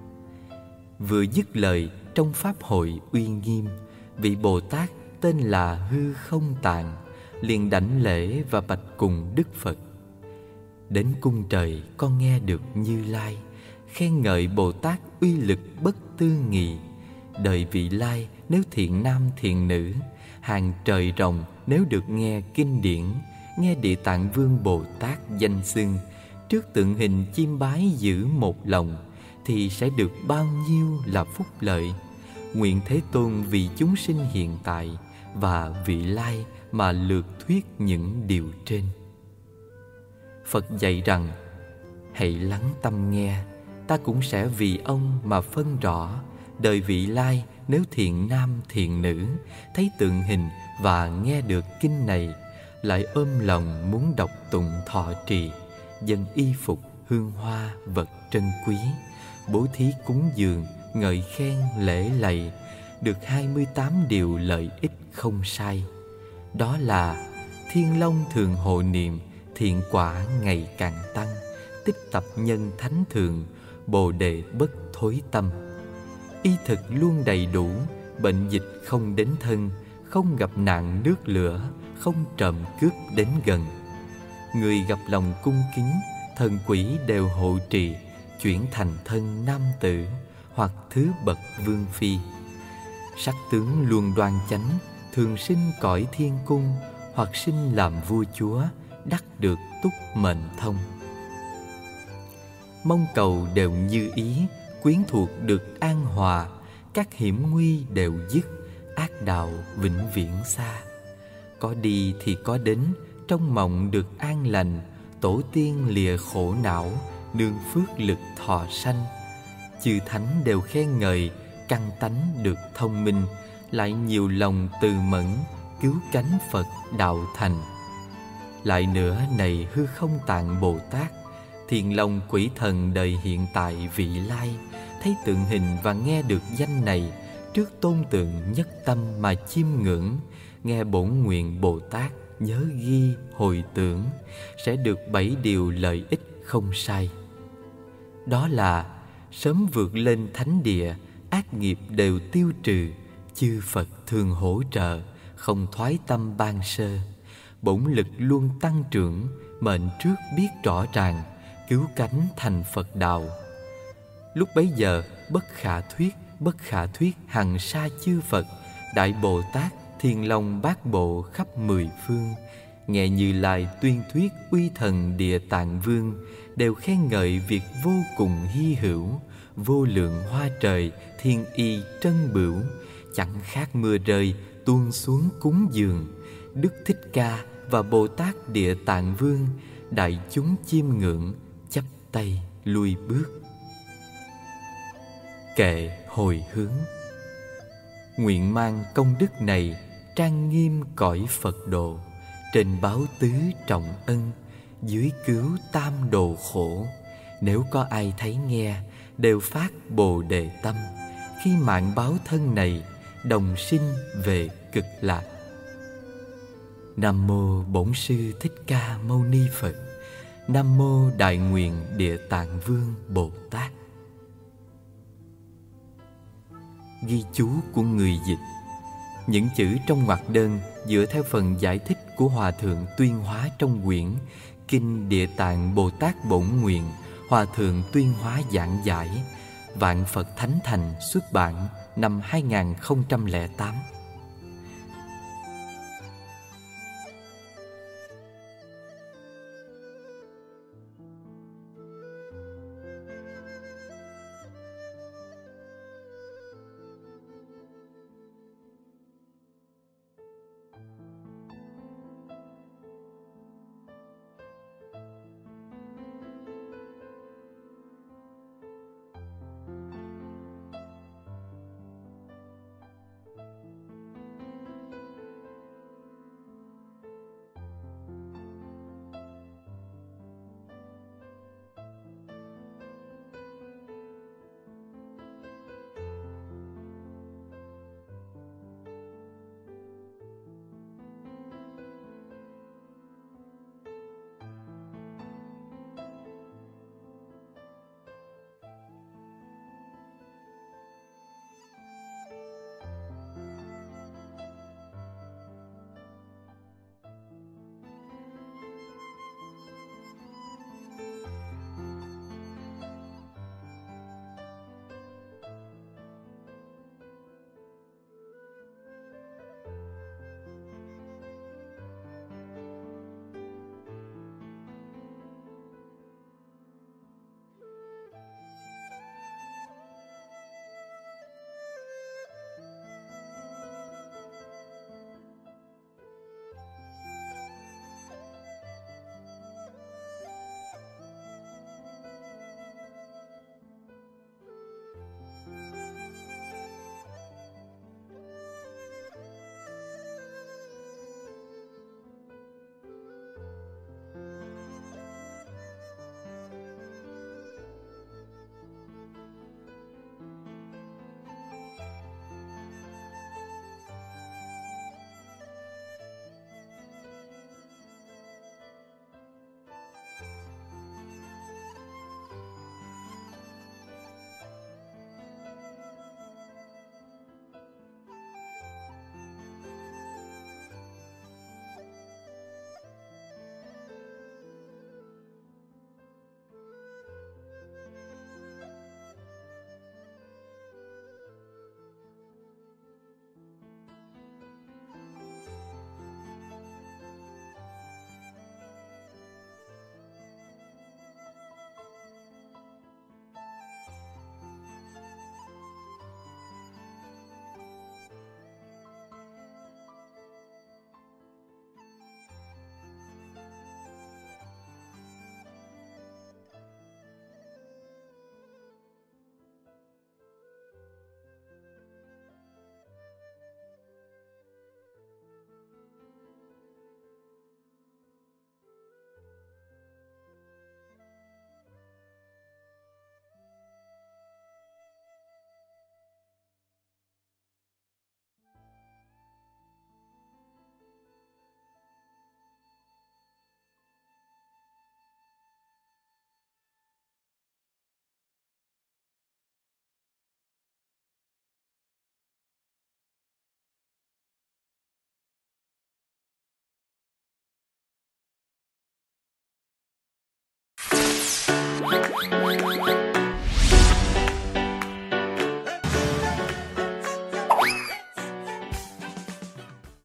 Vừa dứt lời, trong pháp hội uy nghiêm, vị Bồ Tát tên là Hư Không Tạng liền đảnh lễ và bạch cùng Đức Phật: đến cung trời con nghe được Như Lai khen ngợi Bồ Tát uy lực bất tư nghị. Đời vị lai nếu thiện nam thiện nữ, hàng trời rồng nếu được nghe kinh điển, nghe Địa Tạng Vương Bồ Tát danh xưng, trước tượng hình chiêm bái giữ một lòng, thì sẽ được bao nhiêu là phúc lợi. Nguyện Thế Tôn vì chúng sinh hiện tại và vị lai mà lược thuyết những điều trên. Phật dạy rằng: hãy lắng tâm nghe, ta cũng sẽ vì ông mà phân rõ. Đời vị lai nếu thiện nam thiện nữ, thấy tượng hình và nghe được kinh này, lại ôm lòng muốn đọc tụng thọ trì, dâng y phục hương hoa vật trân quý, bố thí cúng dường, ngợi khen lễ lạy, được 28 điều lợi ích không sai. Đó là Thiên Long thường hộ niệm, thiện quả ngày càng tăng, tích tập nhân thánh thường, Bồ đề bất thối tâm. Y thực luôn đầy đủ, bệnh dịch không đến thân, không gặp nạn nước lửa, không trộm cướp đến gần. Người gặp lòng cung kính, thần quỷ đều hộ trì, chuyển thành thân nam tử hoặc thứ bậc vương phi. Sắc tướng luôn đoan chánh, thường sinh cõi thiên cung, hoặc sinh làm vua chúa, đắc được túc mệnh thông. Mong cầu đều như ý, quyến thuộc được an hòa, các hiểm nguy đều dứt, ác đạo vĩnh viễn xa. Có đi thì có đến, trong mộng được an lành, tổ tiên lìa khổ não, nương phước lực thọ sanh. Chư thánh đều khen ngợi, căn tánh được thông minh, lại nhiều lòng từ mẫn, cứu cánh Phật đạo thành. Lại nữa này Hư Không Tạng Bồ Tát, thiện lòng quỷ thần đời hiện tại vị lai, thấy tượng hình và nghe được danh này, trước tôn tượng nhất tâm mà chiêm ngưỡng, nghe bổn nguyện Bồ Tát nhớ ghi hồi tưởng, sẽ được 7 điều lợi ích không sai. Đó là sớm vượt lên thánh địa, ác nghiệp đều tiêu trừ, chư Phật thường hỗ trợ, không thoái tâm ban sơ. Bổn lực luôn tăng trưởng, mệnh trước biết rõ ràng, cứu cánh thành Phật đạo. Lúc bấy giờ bất khả thuyết hằng sa chư Phật, Đại Bồ Tát, Thiên Long Bát Bộ khắp 10 phương, nghe Như Lai tuyên thuyết uy thần Địa Tạng Vương, đều khen ngợi việc vô cùng hy hữu, vô lượng hoa trời, thiên y trân bửu, chẳng khác mưa rơi tuôn xuống cúng dường. Đức Thích Ca và Bồ Tát Địa Tạng Vương, đại chúng chiêm ngưỡng, chắp tay lui bước. Kệ hồi hướng. Nguyện mang công đức này trang nghiêm cõi Phật độ, trên báo tứ trọng ân, dưới cứu tam đồ khổ. Nếu có ai thấy nghe, đều phát Bồ Đề tâm, khi mạng báo thân này đồng sinh về cực lạc. Nam mô Bổn Sư Thích Ca Mâu Ni Phật. Nam mô Đại Nguyện Địa Tạng Vương Bồ Tát. Ghi chú của người dịch. Những chữ trong ngoặc đơn dựa theo phần giải thích của Hòa Thượng Tuyên Hóa trong quyển Kinh Địa Tạng Bồ Tát Bổn Nguyện, Hòa Thượng Tuyên Hóa giảng giải, Vạn Phật Thánh Thành xuất bản năm 2008.